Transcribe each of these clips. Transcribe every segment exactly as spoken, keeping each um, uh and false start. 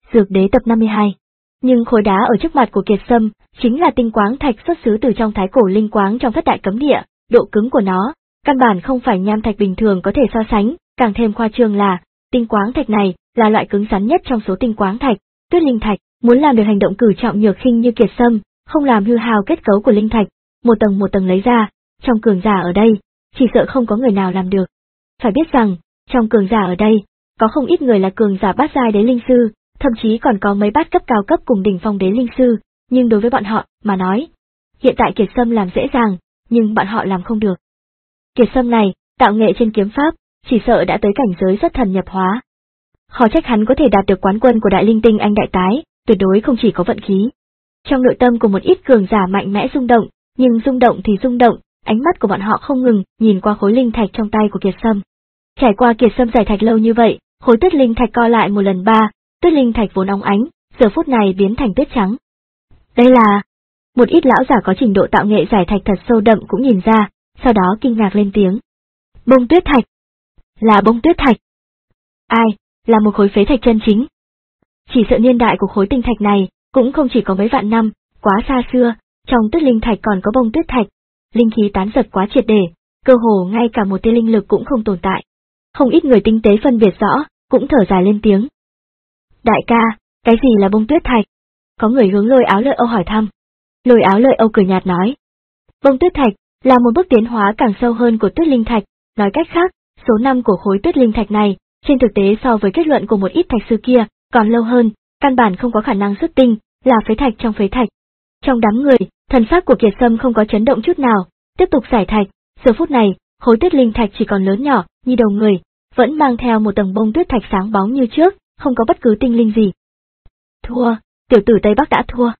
Dược Đế tập năm mươi hai. Nhưng khối đá ở trước mặt của Kiệt Sâm chính là tinh quáng thạch xuất xứ từ trong thái cổ linh quáng trong thất đại cấm địa, độ cứng của nó căn bản không phải nham thạch bình thường có thể so sánh, càng thêm khoa trương là tinh quáng thạch này là loại cứng rắn nhất trong số tinh quáng thạch. Tuyết linh thạch muốn làm được hành động cử trọng nhược khinh như Kiệt Sâm, không làm hư hao kết cấu của linh thạch, một tầng một tầng lấy ra, trong cường giả ở đây, chỉ sợ không có người nào làm được. Phải biết rằng, trong cường giả ở đây, có không ít người là cường giả bát giai đế linh sư, thậm chí còn có mấy bát cấp cao cấp cùng đỉnh phong đế linh sư, nhưng đối với bọn họ mà nói, hiện tại Kiệt Sâm làm dễ dàng, nhưng bọn họ làm không được. Kiệt Sâm này, tạo nghệ trên kiếm pháp, chỉ sợ đã tới cảnh giới xuất thần nhập hóa. Khó trách hắn có thể đạt được quán quân của Đại Linh Tinh Anh đại tái, tuyệt đối không chỉ có vận khí. Trong nội tâm của một ít cường giả mạnh mẽ rung động, nhưng rung động thì rung động, ánh mắt của bọn họ không ngừng nhìn qua khối linh thạch trong tay của Kiệt Sâm. Trải qua Kiệt Sâm giải thạch lâu như vậy, khối tuyết linh thạch co lại một lần ba, tuyết linh thạch vốn óng ánh, giờ phút này biến thành tuyết trắng. Đây là... Một ít lão giả có trình độ tạo nghệ giải thạch thật sâu đậm cũng nhìn ra, sau đó kinh ngạc lên tiếng. Bông tuyết thạch. Là bông tuyết thạch. Ai, là một khối phế thạch chân chính. Chỉ sợ niên đại của khối tinh thạch này cũng không chỉ có mấy vạn năm, quá xa xưa, trong tuyết linh thạch còn có bông tuyết thạch. Linh khí tán giật quá triệt để, cơ hồ ngay cả một tia linh lực cũng không tồn tại. Không ít người tinh tế phân biệt rõ, cũng thở dài lên tiếng. Đại ca, cái gì là bông tuyết thạch? Có người hướng Lôi Áo Lợi Âu hỏi thăm. Lôi Áo Lợi Âu cười nhạt nói. Bông tuyết thạch là một bước tiến hóa càng sâu hơn của tuyết linh thạch, nói cách khác, số năm của khối tuyết linh thạch này, trên thực tế so với kết luận của một ít thạch sư kia, còn lâu hơn, căn bản không có khả năng xuất tinh, là phế thạch trong phế thạch. Trong đám người, thần sắc của Kiệt Sâm không có chấn động chút nào, tiếp tục giải thạch, giờ phút này, khối tuyết linh thạch chỉ còn lớn nhỏ, như đầu người, vẫn mang theo một tầng bông tuyết thạch sáng bóng như trước, không có bất cứ tinh linh gì. Thua, tiểu tử Tây Bắc đã thua.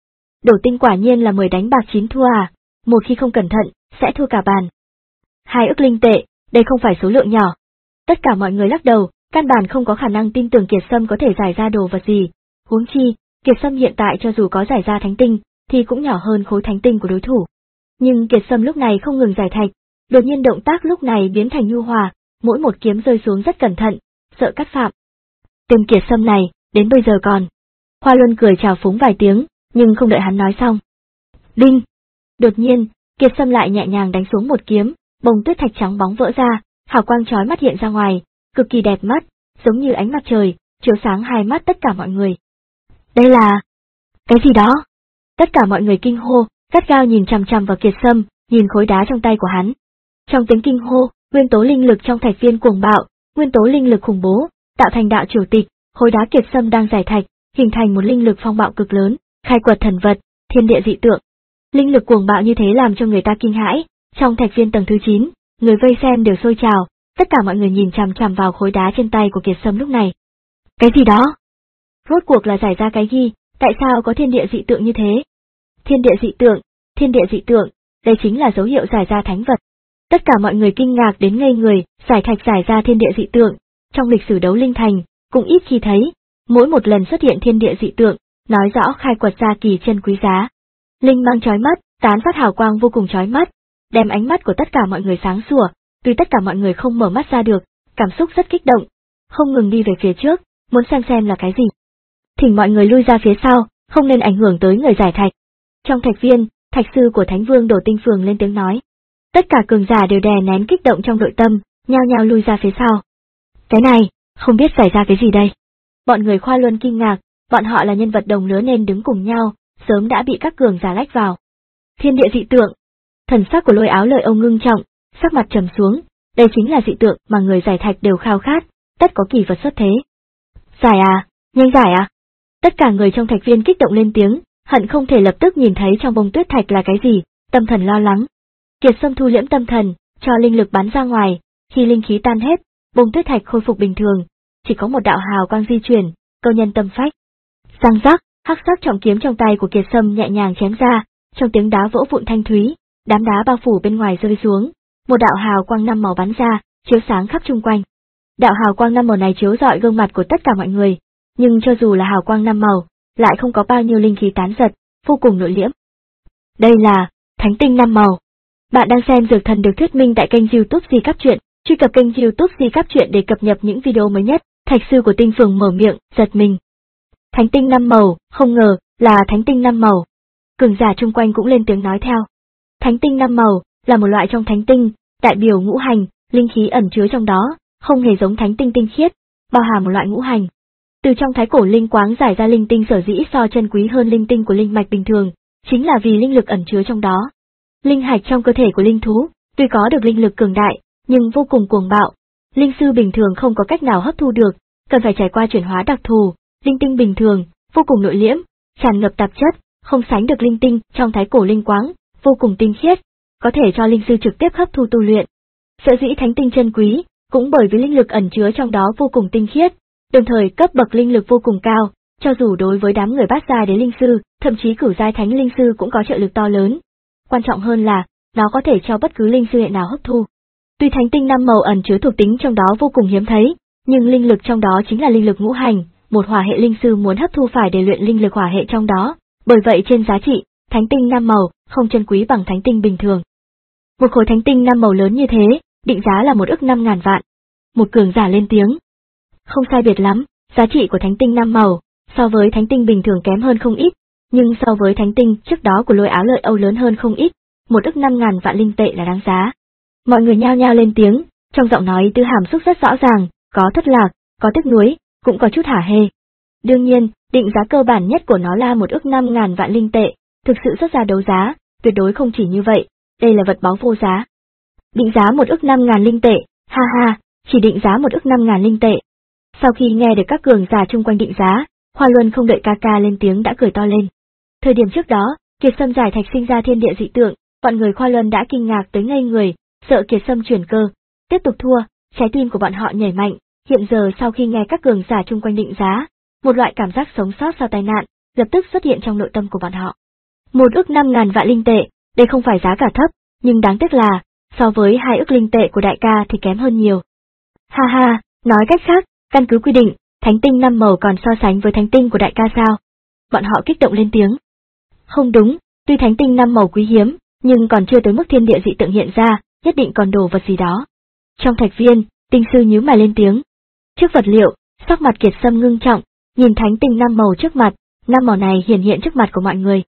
Đổ tinh quả nhiên là mười đánh bạc chín thua à, một khi không cẩn thận, sẽ thua cả bàn. Hai ức linh tệ, đây không phải số lượng nhỏ. Tất cả mọi người lắc đầu, căn bản không có khả năng tin tưởng Kiệt Sâm có thể giải ra đồ vật gì. Huống chi, Kiệt Sâm hiện tại cho dù có giải ra thánh tinh, thì cũng nhỏ hơn khối thánh tinh của đối thủ. Nhưng Kiệt Sâm lúc này không ngừng giải thạch, đột nhiên động tác lúc này biến thành nhu hòa, mỗi một kiếm rơi xuống rất cẩn thận, sợ cắt phạm. Tên Kiệt Sâm này, đến bây giờ còn. Hoa Luân cười chào phúng vài tiếng, nhưng không đợi hắn nói xong. Đinh! Đột nhiên, Kiệt Sâm lại nhẹ nhàng đánh xuống một kiếm, bông tuyết thạch trắng bóng vỡ ra, hào quang chói mắt hiện ra ngoài, cực kỳ đẹp mắt, giống như ánh mặt trời, chiếu sáng hai mắt tất cả mọi người. Đây là... cái gì đó? Tất cả mọi người kinh hô, gắt gao nhìn chằm chằm vào Kiệt Sâm, nhìn khối đá trong tay của hắn. Trong tiếng kinh hô, nguyên tố linh lực trong thạch viên cuồng bạo, nguyên tố linh lực khủng bố, tạo thành đạo triều tịch, khối đá Kiệt Sâm đang giải thạch, hình thành một linh lực phong bạo cực lớn, khai quật thần vật, thiên địa dị tượng. Linh lực cuồng bạo như thế làm cho người ta kinh hãi, trong thạch viên tầng thứ chín, người vây xem đều sôi trào, tất cả mọi người nhìn chằm chằm vào khối đá trên tay của Kiệt Sâm lúc này. Cái gì đó? Rốt cuộc là giải ra cái gì, tại sao có thiên địa dị tượng như thế? Thiên địa dị tượng, thiên địa dị tượng, đây chính là dấu hiệu giải ra thánh vật. Tất cả mọi người kinh ngạc đến ngây người, giải thạch giải ra thiên địa dị tượng, trong lịch sử đấu linh thành, cũng ít khi thấy, mỗi một lần xuất hiện thiên địa dị tượng, nói rõ khai quật ra kỳ chân quý giá. Linh mang chói mắt, tán phát hào quang vô cùng chói mắt, đem ánh mắt của tất cả mọi người sáng sủa, tuy tất cả mọi người không mở mắt ra được, cảm xúc rất kích động, không ngừng đi về phía trước, muốn xem xem là cái gì. Thỉnh mọi người lui ra phía sau, không nên ảnh hưởng tới người giải thạch. Trong thạch viên, thạch sư của Thánh Vương Đổ Tinh Phường lên tiếng nói. Tất cả cường giả đều đè nén kích động trong nội tâm, nhao nhao lui ra phía sau. Cái này, không biết xảy ra cái gì đây. Bọn người Khoa Luân kinh ngạc, bọn họ là nhân vật đồng lứa nên đứng cùng nhau, sớm đã bị các cường giả lách vào. Thiên địa dị tượng. Thần sắc của Lôi Áo Lợi Âu ngưng trọng, sắc mặt trầm xuống, đây chính là dị tượng mà người giải thạch đều khao khát, tất có kỳ vật xuất thế. Giải à, nhanh giải à. Tất cả người trong thạch viên kích động lên tiếng, hận không thể lập tức nhìn thấy trong bông tuyết thạch là cái gì, tâm thần lo lắng. Kiệt Sâm thu liễm tâm thần, cho linh lực bắn ra ngoài, khi linh khí tan hết, bông tuyết thạch khôi phục bình thường, chỉ có một đạo hào quang di chuyển, câu nhân tâm phách. Răng rắc, hắc sắc trọng kiếm trong tay của Kiệt Sâm nhẹ nhàng chém ra, trong tiếng đá vỡ vụn thanh thúy, đám đá bao phủ bên ngoài rơi xuống, một đạo hào quang năm màu bắn ra, chiếu sáng khắp chung quanh. Đạo hào quang năm màu này chiếu rọi gương mặt của tất cả mọi người, nhưng cho dù là hào quang năm màu, lại không có bao nhiêu linh khí tán giật, vô cùng nội liễm. Đây là thánh tinh năm màu. Bạn đang xem Dược Thần được thuyết minh tại kênh YouTube Di Cáp Truyện, truy cập kênh YouTube Di Cáp Truyện để cập nhật những video mới nhất. Thạch sư của Tinh Phường mở miệng, giật mình. Thánh tinh năm màu, không ngờ, là thánh tinh năm màu. Cường giả chung quanh cũng lên tiếng nói theo. Thánh tinh năm màu, là một loại trong thánh tinh, đại biểu ngũ hành, linh khí ẩn chứa trong đó, không hề giống thánh tinh tinh khiết, bao hàm một loại ngũ hành. Từ trong thái cổ linh quáng giải ra linh tinh sở dĩ so chân quý hơn linh tinh của linh mạch bình thường, chính là vì linh lực ẩn chứa trong đó. Linh hạch trong cơ thể của linh thú, tuy có được linh lực cường đại, nhưng vô cùng cuồng bạo. Linh sư bình thường không có cách nào hấp thu được, cần phải trải qua chuyển hóa đặc thù. Linh tinh bình thường, vô cùng nội liễm, tràn ngập tạp chất, không sánh được linh tinh trong thái cổ linh quáng, vô cùng tinh khiết, có thể cho linh sư trực tiếp hấp thu tu luyện. Sở dĩ thánh tinh chân quý, cũng bởi vì linh lực ẩn chứa trong đó vô cùng tinh khiết, đồng thời cấp bậc linh lực vô cùng cao, cho dù đối với đám người bát giai đến linh sư, thậm chí cửu giai thánh linh sư cũng có trợ lực to lớn. Quan trọng hơn là, nó có thể cho bất cứ linh sư hệ nào hấp thu. Tuy thánh tinh năm màu ẩn chứa thuộc tính trong đó vô cùng hiếm thấy, nhưng linh lực trong đó chính là linh lực ngũ hành, một hỏa hệ linh sư muốn hấp thu phải để luyện linh lực hỏa hệ trong đó, bởi vậy trên giá trị, thánh tinh năm màu không chân quý bằng thánh tinh bình thường. Một khối thánh tinh năm màu lớn như thế, định giá là một ức năm ngàn vạn. Một cường giả lên tiếng. Không sai biệt lắm, giá trị của thánh tinh năm màu, so với thánh tinh bình thường kém hơn không ít, nhưng so với thánh tinh trước đó của Lôi Áo Lợi Âu lớn hơn không ít, một ức năm ngàn vạn linh tệ là đáng giá. Mọi người nhao nhao lên tiếng, trong giọng nói tư hàm xúc rất rõ ràng, có thất lạc, có tiếc nuối, cũng có chút hả hê. Đương nhiên, định giá cơ bản nhất của nó là một ức năm ngàn vạn linh tệ, thực sự xuất ra đấu giá, tuyệt đối không chỉ như vậy, đây là vật báu vô giá. Định giá một ức năm ngàn linh tệ, ha ha, chỉ định giá một ức năm ngàn linh tệ. Sau khi nghe được các cường giả chung quanh định giá, Hoa Luân không đợi ca ca lên tiếng đã cười to lên. Thời điểm trước đó, Kiệt Sâm giải thạch sinh ra thiên địa dị tượng, bọn người Hoa Luân đã kinh ngạc tới ngây người, sợ Kiệt Sâm chuyển cơ, tiếp tục thua, trái tim của bọn họ nhảy mạnh, hiện giờ sau khi nghe các cường giả chung quanh định giá, một loại cảm giác sống sót sau tai nạn, lập tức xuất hiện trong nội tâm của bọn họ. Một ức năm ngàn vạn linh tệ, đây không phải giá cả thấp, nhưng đáng tiếc là, so với hai ức linh tệ của đại ca thì kém hơn nhiều. Ha ha, nói cách khác, căn cứ quy định, thánh tinh năm màu còn so sánh với thánh tinh của đại ca sao? Bọn họ kích động lên tiếng. Không đúng, tuy thánh tinh năm màu quý hiếm, nhưng còn chưa tới mức thiên địa dị tượng hiện ra, nhất định còn đồ vật gì đó. Trong thạch viên, tinh sư nhíu mày lên tiếng. Trước vật liệu, sắc mặt Kiệt Sâm ngưng trọng, nhìn thánh tinh năm màu trước mặt, năm màu này hiển hiện trước mặt của mọi người.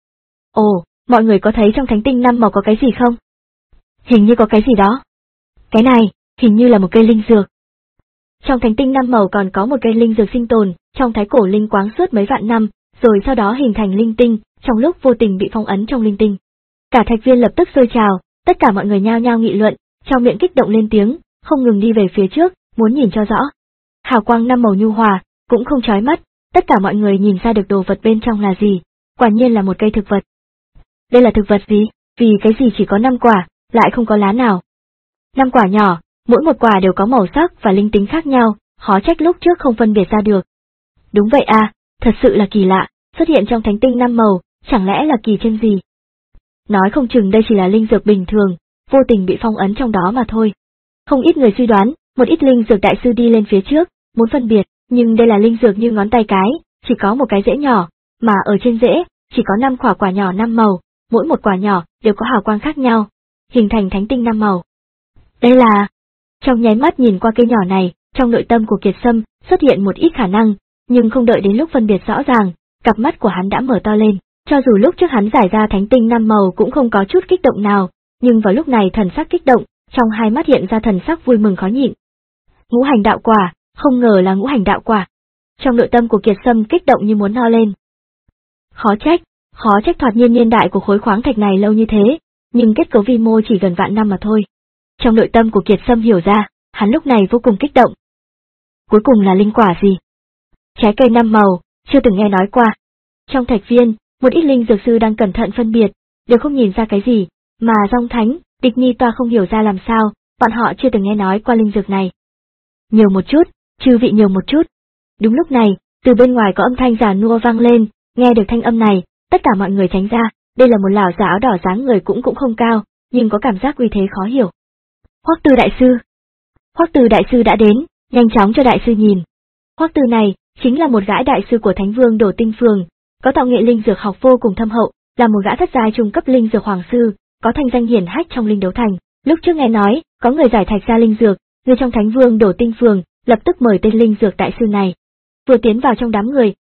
Ồ, mọi người có thấy trong thánh tinh năm màu có cái gì không? Hình như có cái gì đó. Cái này, hình như là một cây linh dược. Trong thánh tinh năm màu còn có một cây linh dược sinh tồn, trong thái cổ linh quáng suốt mấy vạn năm, rồi sau đó hình thành linh tinh, trong lúc vô tình bị phong ấn trong linh tinh. Cả thạch viên lập tức sôi trào, tất cả mọi người nhao nhao nghị luận, trong miệng kích động lên tiếng, không ngừng đi về phía trước, muốn nhìn cho rõ. Hào quang năm màu nhu hòa, cũng không chói mắt, tất cả mọi người nhìn ra được đồ vật bên trong là gì, quả nhiên là một cây thực vật. Đây là thực vật gì? Vì cái gì chỉ có năm quả, lại không có lá nào? Năm quả nhỏ, mỗi một quả đều có màu sắc và linh tính khác nhau, khó trách lúc trước không phân biệt ra được. Đúng vậy à, thật sự là kỳ lạ, xuất hiện trong thánh tinh năm màu, chẳng lẽ là kỳ chân gì? Nói không chừng đây chỉ là linh dược bình thường, vô tình bị phong ấn trong đó mà thôi. Không ít người suy đoán, một ít linh dược đại sư đi lên phía trước, muốn phân biệt, nhưng đây là linh dược như ngón tay cái, chỉ có một cái rễ nhỏ, mà ở trên rễ, chỉ có năm quả quả nhỏ năm màu, mỗi một quả nhỏ đều có hào quang khác nhau, hình thành thánh tinh năm màu. Đây là... Trong nháy mắt nhìn qua cây nhỏ này, trong nội tâm của Kiệt Sâm xuất hiện một ít khả năng, nhưng không đợi đến lúc phân biệt rõ ràng, cặp mắt của hắn đã mở to lên, cho dù lúc trước hắn giải ra thánh tinh năm màu cũng không có chút kích động nào, nhưng vào lúc này thần sắc kích động, trong hai mắt hiện ra thần sắc vui mừng khó nhịn. Ngũ hành đạo quả, không ngờ là ngũ hành đạo quả. Trong nội tâm của Kiệt Sâm kích động như muốn no lên. Khó trách, khó trách thoạt nhiên niên đại của khối khoáng thạch này lâu như thế, nhưng kết cấu vi mô chỉ gần vạn năm mà thôi. Trong nội tâm của Kiệt Sâm hiểu ra, hắn lúc này vô cùng kích động. Cuối cùng là linh quả gì? Trái cây năm màu, chưa từng nghe nói qua. Trong thạch viên, một ít linh dược sư đang cẩn thận phân biệt, đều không nhìn ra cái gì, mà Dòng Thánh, Địch Nhi Toa không hiểu ra làm sao, bọn họ chưa từng nghe nói qua linh dược này. Nhiều một chút, chư vị nhiều một chút. Đúng lúc này, từ bên ngoài có âm thanh già nua vang lên, nghe được thanh âm này, tất cả mọi người tránh ra, đây là một lão già áo đỏ dáng người cũng cũng không cao, nhưng có cảm giác uy thế khó hiểu. Hoắc Tư đại sư. Hoắc Tư đại sư đã đến, nhanh chóng cho đại sư nhìn. Hoắc Tư này chính là một gã đại sư của Thánh Vương Đổ Tinh Phường, có tạo nghệ linh dược học vô cùng thâm hậu, là một gã thất giai trung cấp linh dược hoàng sư, có thanh danh hiển hách trong linh đấu thành. Lúc trước nghe nói có người giải thạch ra linh dược, người trong Thánh Vương Đổ Tinh Phường lập tức mời tên linh dược đại sư này. Vừa tiến vào trong đám người,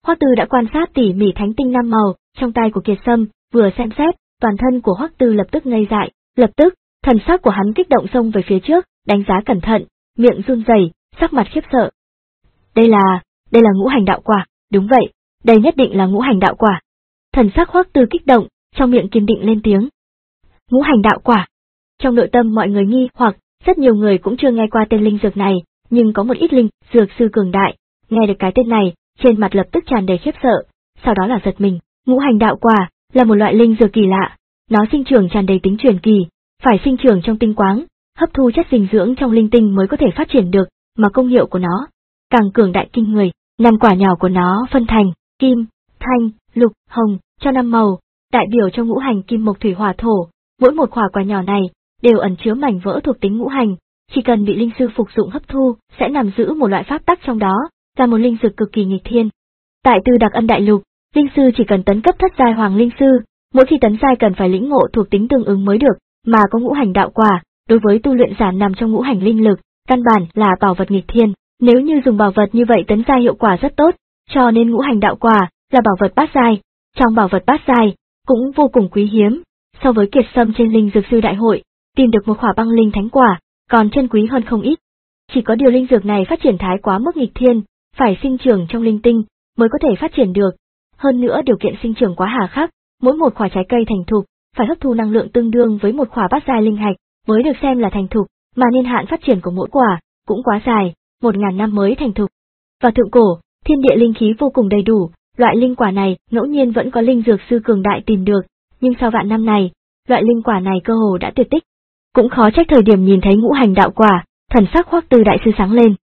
Hoắc Tư đã quan sát tỉ mỉ thánh tinh năm màu trong tay của Kiệt Sâm, vừa xem xét, toàn thân của Hoắc Tư lập tức ngây dại, lập tức, thần sắc của hắn kích động xông về phía trước, đánh giá cẩn thận, miệng run rẩy, sắc mặt khiếp sợ. Đây là, đây là ngũ hành đạo quả, đúng vậy, đây nhất định là ngũ hành đạo quả. Thần sắc Hoắc Tư kích động, trong miệng kiên định lên tiếng. Ngũ hành đạo quả. Trong nội tâm mọi người nghi hoặc, rất nhiều người cũng chưa nghe qua tên linh dược này, nhưng có một ít linh dược sư cường đại, nghe được cái tên này, trên mặt lập tức tràn đầy khiếp sợ, sau đó là giật mình. Ngũ hành đạo quả là một loại linh dược kỳ lạ, nó sinh trưởng tràn đầy tính truyền kỳ, phải sinh trưởng trong tinh quáng, hấp thu chất dinh dưỡng trong linh tinh mới có thể phát triển được, mà công hiệu của nó càng cường đại kinh người. Năm quả nhỏ của nó phân thành kim, thanh, lục, hồng, cho năm màu, đại biểu cho ngũ hành kim mộc thủy hỏa thổ. Mỗi một quả quả nhỏ này đều ẩn chứa mảnh vỡ thuộc tính ngũ hành, chỉ cần bị linh sư phục dụng hấp thu, sẽ nằm giữ một loại pháp tắc trong đó, là một linh dược cực kỳ nghịch thiên. Tại Tư Đặc Ân Đại Lục, linh sư chỉ cần tấn cấp thất giai hoàng linh sư, mỗi khi tấn giai cần phải lĩnh ngộ thuộc tính tương ứng mới được, mà có ngũ hành đạo quả, đối với tu luyện giả nằm trong ngũ hành linh lực, căn bản là bảo vật nghịch thiên. Nếu như dùng bảo vật như vậy tấn giai hiệu quả rất tốt, cho nên ngũ hành đạo quả là bảo vật bát giai. Trong bảo vật bát giai cũng vô cùng quý hiếm, so với Kiệt Sâm trên linh dược sư đại hội, tìm được một khỏa băng linh thánh quả, còn chân quý hơn không ít. Chỉ có điều linh dược này phát triển thái quá mức nghịch thiên, phải sinh trưởng trong linh tinh mới có thể phát triển được. Hơn nữa điều kiện sinh trưởng quá hà khắc, mỗi một quả trái cây thành thục phải hấp thu năng lượng tương đương với một quả bát giai linh hạch mới được xem là thành thục, mà niên hạn phát triển của mỗi quả cũng quá dài, một ngàn năm mới thành thục. Vào thượng cổ, thiên địa linh khí vô cùng đầy đủ, loại linh quả này ngẫu nhiên vẫn có linh dược sư cường đại tìm được, nhưng sau vạn năm này, loại linh quả này cơ hồ đã tuyệt tích. Cũng khó trách thời điểm nhìn thấy ngũ hành đạo quả, thần sắc Hoắc Tư đại sư sáng lên.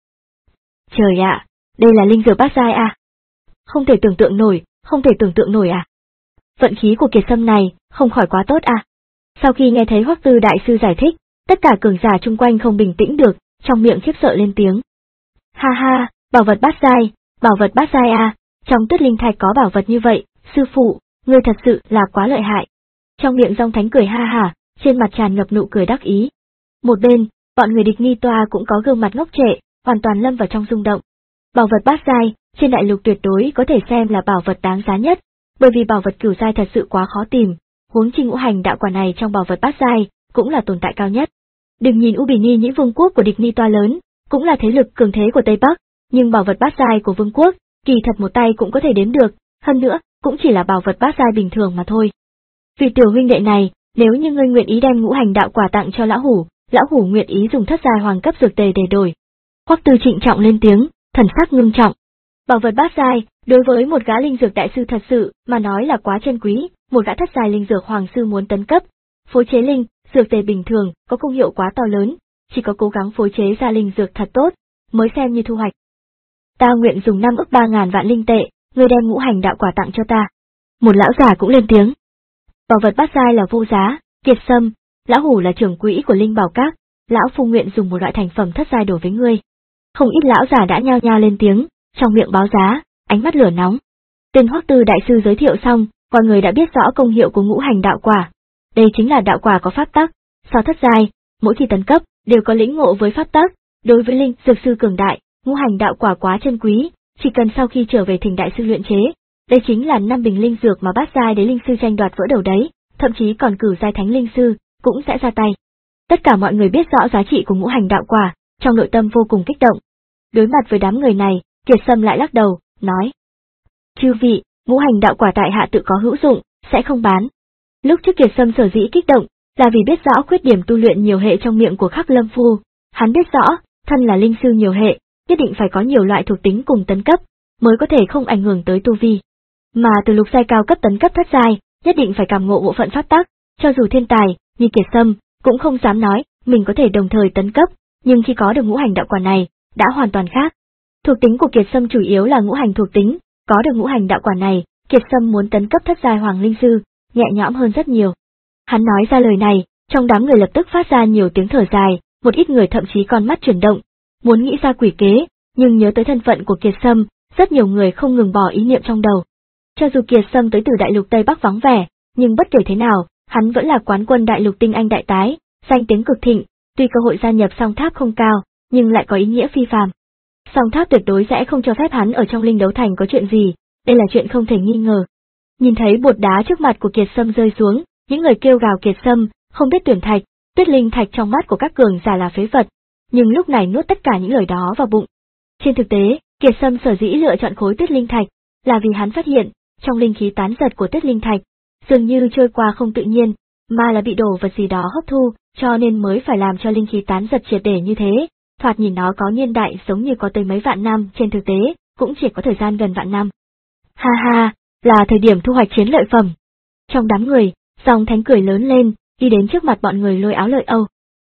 Trời ạ, đây là linh dược bát giai à? Không thể tưởng tượng nổi, không thể tưởng tượng nổi à? Vận khí của Kiệt Sâm này không khỏi quá tốt à? Sau khi nghe thấy Hoắc Tư đại sư giải thích, tất cả cường giả chung quanh không bình tĩnh được, trong miệng khiếp sợ lên tiếng. Ha ha, bảo vật bát giai, bảo vật bát giai à? Trong Tuyết Linh Thạch có bảo vật như vậy, sư phụ, ngươi thật sự là quá lợi hại. Trong miệng Dòng Thánh cười ha hả, trên mặt tràn ngập nụ cười đắc ý. Một bên, bọn người địch nghi toa cũng có gương mặt ngốc trệ, hoàn toàn lâm vào trong rung động. Bảo vật bát giai, trên đại lục tuyệt đối có thể xem là bảo vật đáng giá nhất, bởi vì bảo vật cửu giai thật sự quá khó tìm, huống chi ngũ hành đạo quả này trong bảo vật bát giai cũng là tồn tại cao nhất. Đừng nhìn U Bì Ni Nhĩ vương quốc của địch nghi toa lớn, cũng là thế lực cường thế của Tây Bắc, nhưng bảo vật bát giai của vương quốc, kỳ thật một tay cũng có thể đếm được, hơn nữa, cũng chỉ là bảo vật bát giai bình thường mà thôi. Vì tiểu huynh đệ này, nếu như ngươi nguyện ý đem ngũ hành đạo quả tặng cho lão hủ, lão hủ nguyện ý dùng thất giai hoàng cấp dược tề để đổi. Hoắc Tư trịnh trọng lên tiếng, thần sắc ngưng trọng. Bảo vật bát giai, đối với một gã linh dược đại sư thật sự mà nói là quá chân quý, một gã thất giai linh dược hoàng sư muốn tấn cấp, phối chế linh dược tề bình thường có công hiệu quá to lớn, chỉ có cố gắng phối chế ra linh dược thật tốt mới xem như thu hoạch. Ta nguyện dùng năm ức ba ngàn vạn linh tệ, ngươi đem ngũ hành đạo quả tặng cho ta. Một lão già cũng lên tiếng. Bảo vật bát giai là vô giá, Kiệt Sâm, lão hủ là trưởng quỹ của Linh Bảo Các, lão phu nguyện dùng một loại thành phẩm thất giai đổi với ngươi. Không ít lão già đã nhao nhao lên tiếng, trong miệng báo giá, ánh mắt lửa nóng. Tên Hoắc Tư đại sư giới thiệu xong, mọi người đã biết rõ công hiệu của ngũ hành đạo quả. Đây chính là đạo quả có pháp tắc, sau thất giai, mỗi khi tấn cấp đều có lĩnh ngộ với pháp tắc. Đối với linh dược sư cường đại, ngũ hành đạo quả quá chân quý, chỉ cần sau khi trở về Thỉnh đại sư luyện chế, đây chính là năm bình linh dược mà bát giai đế linh sư tranh đoạt vỡ đầu đấy, thậm chí còn cửu giai thánh linh sư cũng sẽ ra tay. Tất cả mọi người biết rõ giá trị của ngũ hành đạo quả, trong nội tâm vô cùng kích động. Đối mặt với đám người này, Kiệt Sâm lại lắc đầu, nói: "Chư vị, ngũ hành đạo quả tại hạ tự có hữu dụng, sẽ không bán." Lúc trước Kiệt Sâm sở dĩ kích động, là vì biết rõ khuyết điểm tu luyện nhiều hệ trong miệng của Khắc Lâm Phu. Hắn biết rõ, thân là linh sư nhiều hệ, nhất định phải có nhiều loại thuộc tính cùng tấn cấp, mới có thể không ảnh hưởng tới tu vi. Mà từ lục giai cao cấp tấn cấp thất giai, nhất định phải cảm ngộ bộ phận pháp tắc, cho dù thiên tài như Kiệt Sâm cũng không dám nói mình có thể đồng thời tấn cấp, nhưng khi có được ngũ hành đạo quả này, đã hoàn toàn khác. Thuộc tính của Kiệt Sâm chủ yếu là ngũ hành thuộc tính, có được ngũ hành đạo quả này, Kiệt Sâm muốn tấn cấp thất giai hoàng linh sư, nhẹ nhõm hơn rất nhiều. Hắn nói ra lời này, trong đám người lập tức phát ra nhiều tiếng thở dài, một ít người thậm chí con mắt chuyển động, muốn nghĩ ra quỷ kế, nhưng nhớ tới thân phận của Kiệt Sâm, rất nhiều người không ngừng bỏ ý niệm trong đầu. Cho dù Kiệt Sâm tới từ đại lục Tây Bắc vắng vẻ, nhưng bất kể thế nào, hắn vẫn là quán quân đại lục tinh anh đại tái, danh tiếng cực thịnh, tuy cơ hội gia nhập Song Tháp không cao, nhưng lại có ý nghĩa phi phàm. Song Tháp tuyệt đối sẽ không cho phép hắn ở trong linh đấu thành có chuyện gì, đây là chuyện không thể nghi ngờ. Nhìn thấy bột đá trước mặt của Kiệt Sâm rơi xuống, những người kêu gào Kiệt Sâm, không biết tuyển thạch, tuyết linh thạch trong mắt của các cường giả là phế vật, nhưng lúc này nuốt tất cả những lời đó vào bụng. Trên thực tế, Kiệt Sâm sở dĩ lựa chọn khối tuyết linh thạch, là vì hắn phát hiện, trong linh khí tán giật của tuyết linh thạch, dường như trôi qua không tự nhiên, mà là bị đồ vật gì đó hấp thu, cho nên mới phải làm cho linh khí tán giật triệt để như thế. Thoạt nhìn nó có niên đại giống như có tới mấy vạn năm, trên thực tế, cũng chỉ có thời gian gần vạn năm. Ha ha, là thời điểm thu hoạch chiến lợi phẩm. Trong đám người, Dòng Thánh cười lớn lên, đi đến trước mặt bọn người Lôi Áo Lợi Âu.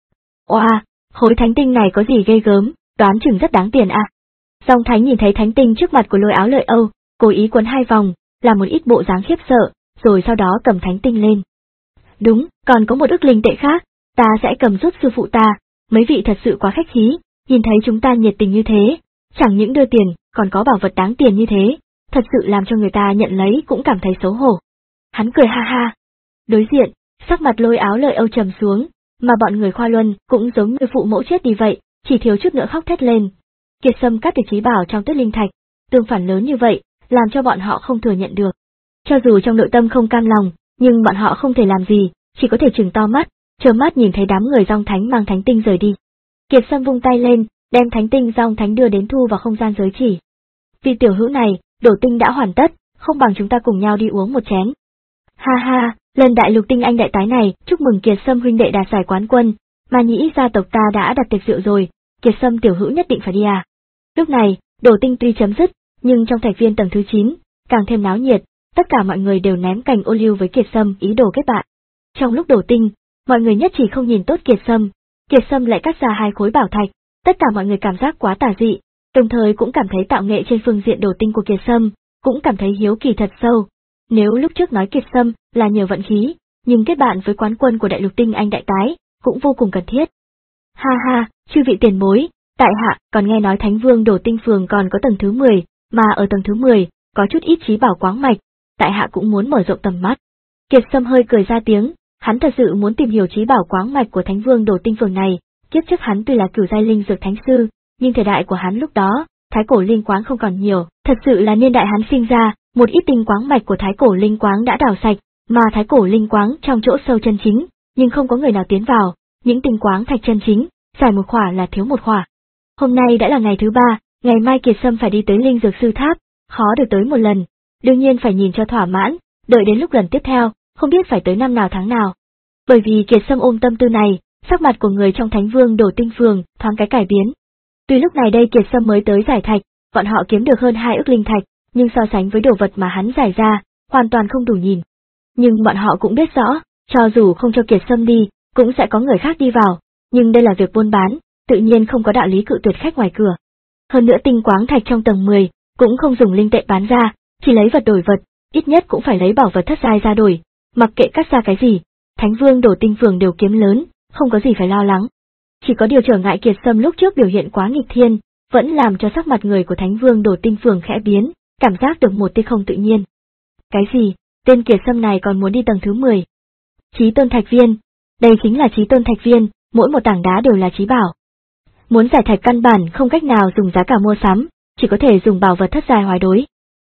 Oa, khối thánh tinh này có gì ghê gớm, đoán chừng rất đáng tiền à. Dòng Thánh nhìn thấy thánh tinh trước mặt của Lôi Áo Lợi Âu, cố ý quấn hai vòng, làm một ít bộ dáng khiếp sợ, rồi sau đó cầm thánh tinh lên. Đúng, còn có một ức linh tệ khác, ta sẽ cầm giúp sư phụ ta, mấy vị thật sự quá khách khí, nhìn thấy chúng ta nhiệt tình như thế, chẳng những đưa tiền, còn có bảo vật đáng tiền như thế, thật sự làm cho người ta nhận lấy cũng cảm thấy xấu hổ. Hắn cười ha ha. Đối diện, sắc mặt Lôi Áo Lợi Âu trầm xuống, mà bọn người Khoa Luân cũng giống như phụ mẫu chết đi vậy, chỉ thiếu chút nữa khóc thét lên. Kiệt Sâm cắt được trí bảo trong tuyết linh thạch, tương phản lớn như vậy, làm cho bọn họ không thừa nhận được. Cho dù trong nội tâm không cam lòng, nhưng bọn họ không thể làm gì, chỉ có thể trừng to mắt, trơ mắt nhìn thấy đám người Dòng Thánh mang thánh tinh rời đi. Kiệt Sâm vung tay lên, đem thánh tinh Dòng Thánh đưa đến thu vào không gian giới chỉ. Vì tiểu hữu này, đổ tinh đã hoàn tất, không bằng chúng ta cùng nhau đi uống một chén. Ha ha, lần đại lục tinh anh đại tái này, chúc mừng Kiệt Sâm huynh đệ đạt giải quán quân, mà nhĩ gia tộc ta đã đặt tiệc rượu rồi, Kiệt Sâm tiểu hữu nhất định phải đi à. Lúc này, đổ tinh tuy chấm dứt, nhưng trong thạch viên tầng thứ chín, càng thêm náo nhiệt, tất cả mọi người đều ném cành ô liu với Kiệt Sâm ý đồ kết bạn. Trong lúc đổ tinh, mọi người nhất chỉ không nhìn tốt Kiệt Sâm, Kiệt Sâm lại cắt ra hai khối bảo thạch, tất cả mọi người cảm giác quá tà dị, đồng thời cũng cảm thấy tạo nghệ trên phương diện đổ tinh của Kiệt Sâm, cũng cảm thấy hiếu kỳ thật sâu. Nếu lúc trước nói Kiệt Sâm là nhờ vận khí, nhưng kết bạn với quán quân của đại lục tinh anh đại tái, cũng vô cùng cần thiết. Ha ha, chư vị tiền bối, tại hạ còn nghe nói Thánh Vương đổ tinh phường còn có tầng thứ mười, mà ở tầng thứ mười, có chút ít trí bảo quáng mạch, tại hạ cũng muốn mở rộng tầm mắt. Kiệt Sâm hơi cười ra tiếng, hắn thật sự muốn tìm hiểu trí bảo quáng mạch của Thánh Vương đổ tinh phường này, kiếp trước hắn tuy là cửu giai linh dược thánh sư, nhưng thời đại của hắn lúc đó, thái cổ linh quáng không còn nhiều, thật sự là niên đại hắn sinh ra, một ít tinh quáng mạch của thái cổ linh quáng đã đào sạch, mà thái cổ linh quáng trong chỗ sâu chân chính, nhưng không có người nào tiến vào, những tinh quáng thạch chân chính, giải một khỏa là thiếu một khỏa. Hôm nay đã là ngày thứ ba, ngày mai Kiệt Sâm phải đi tới linh dược sư tháp, khó được tới một lần, đương nhiên phải nhìn cho thỏa mãn, đợi đến lúc lần tiếp theo, không biết phải tới năm nào tháng nào. Bởi vì Kiệt Sâm ôm tâm tư này, sắc mặt của người trong Thánh Vương đổ tinh phường thoáng cái cải biến. Tuy lúc này đây Kiệt Sâm mới tới giải thạch, bọn họ kiếm được hơn hai ức linh thạch, nhưng so sánh với đồ vật mà hắn giải ra, hoàn toàn không đủ nhìn. Nhưng bọn họ cũng biết rõ, cho dù không cho Kiệt Sâm đi, cũng sẽ có người khác đi vào, nhưng đây là việc buôn bán, tự nhiên không có đạo lý cự tuyệt khách ngoài cửa. Hơn nữa tinh quáng thạch trong tầng mười, cũng không dùng linh tệ bán ra, chỉ lấy vật đổi vật, ít nhất cũng phải lấy bảo vật thất giai ra đổi, mặc kệ cắt ra cái gì, Thánh Vương đổ tinh phường đều kiếm lớn, không có gì phải lo lắng. Chỉ có điều trở ngại Kiệt Sâm lúc trước biểu hiện quá nghịch thiên, vẫn làm cho sắc mặt người của Thánh Vương đổ tinh phường khẽ biến, cảm giác được một tia không tự nhiên. Cái gì, tên Kiệt Sâm này còn muốn đi tầng thứ mười. Chí tôn thạch viên, đây chính là chí tôn thạch viên, mỗi một tảng đá đều là chí bảo. Muốn giải thạch căn bản không cách nào dùng giá cả mua sắm, chỉ có thể dùng bảo vật thất giai hoái đối.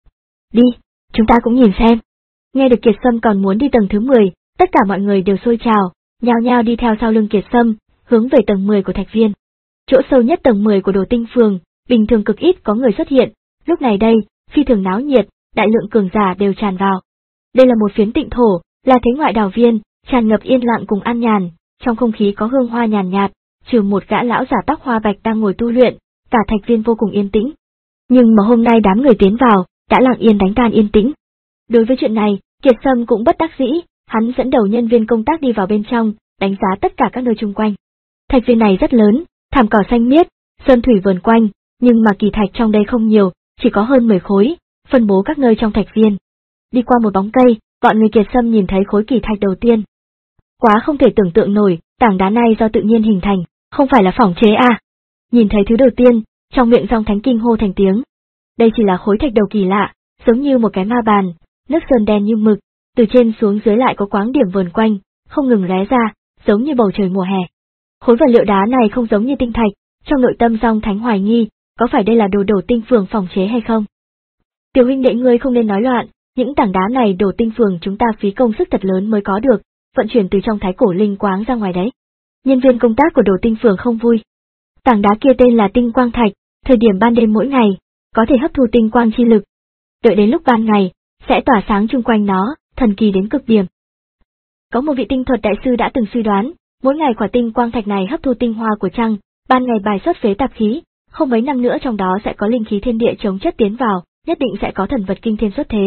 Đi, chúng ta cũng nhìn xem. Nghe được Kiệt Sâm còn muốn đi tầng thứ mười, tất cả mọi người đều sôi trào, nhao nhao đi theo sau lưng Kiệt Sâm, hướng về tầng mười của thạch viên. Chỗ sâu nhất tầng mười của đồ tinh phường, bình thường cực ít có người xuất hiện, lúc này đây, phi thường náo nhiệt, đại lượng cường giả đều tràn vào. Đây là một phiến tịnh thổ, là thế ngoại đảo viên, tràn ngập yên lặng cùng an nhàn, trong không khí có hương hoa nhàn nhạt, trừ một gã lão giả tóc hoa bạch đang ngồi tu luyện, cả thạch viên vô cùng yên tĩnh. Nhưng mà hôm nay đám người tiến vào, đã lặng yên đánh tan yên tĩnh. Đối với chuyện này, Kiệt Sâm cũng bất đắc dĩ, hắn dẫn đầu nhân viên công tác đi vào bên trong, đánh giá tất cả các nơi chung quanh. Thạch viên này rất lớn, thảm cỏ xanh miết, sơn thủy vờn quanh, nhưng mà kỳ thạch trong đây không nhiều, chỉ có hơn mười khối, phân bố các nơi trong thạch viên. Đi qua một bóng cây, bọn người Kiệt Sâm nhìn thấy khối kỳ thạch đầu tiên. Quá không thể tưởng tượng nổi, tảng đá này do tự nhiên hình thành, không phải là phỏng chế à. Nhìn thấy thứ đầu tiên, trong miệng Dòng Thánh kinh hô thành tiếng. Đây chỉ là khối thạch đầu kỳ lạ, giống như một cái ma bàn, nước sơn đen như mực, từ trên xuống dưới lại có quáng điểm vờn quanh, không ngừng lóe ra, giống như bầu trời mùa hè. Khối vật liệu đá này không giống như tinh thạch, trong nội tâm Dòng Thánh hoài nghi, có phải đây là đồ đổ tinh phường phỏng chế hay không? Tiểu huynh đệ ngươi không nên nói loạn, những tảng đá này đổ tinh phường chúng ta phí công sức thật lớn mới có được, vận chuyển từ trong thái cổ linh quáng ra ngoài đấy. Nhân viên công tác của đổ tinh phường không vui. Tảng đá kia tên là tinh quang thạch, thời điểm ban đêm mỗi ngày, có thể hấp thu tinh quang chi lực. Đợi đến lúc ban ngày, sẽ tỏa sáng chung quanh nó, thần kỳ đến cực điểm. Có một vị tinh thuật đại sư đã từng suy đoán, mỗi ngày quả tinh quang thạch này hấp thu tinh hoa của trăng, ban ngày bài xuất phế tạp khí, không mấy năm nữa trong đó sẽ có linh khí thiên địa chống chất tiến vào, nhất định sẽ có thần vật kinh thiên xuất thế.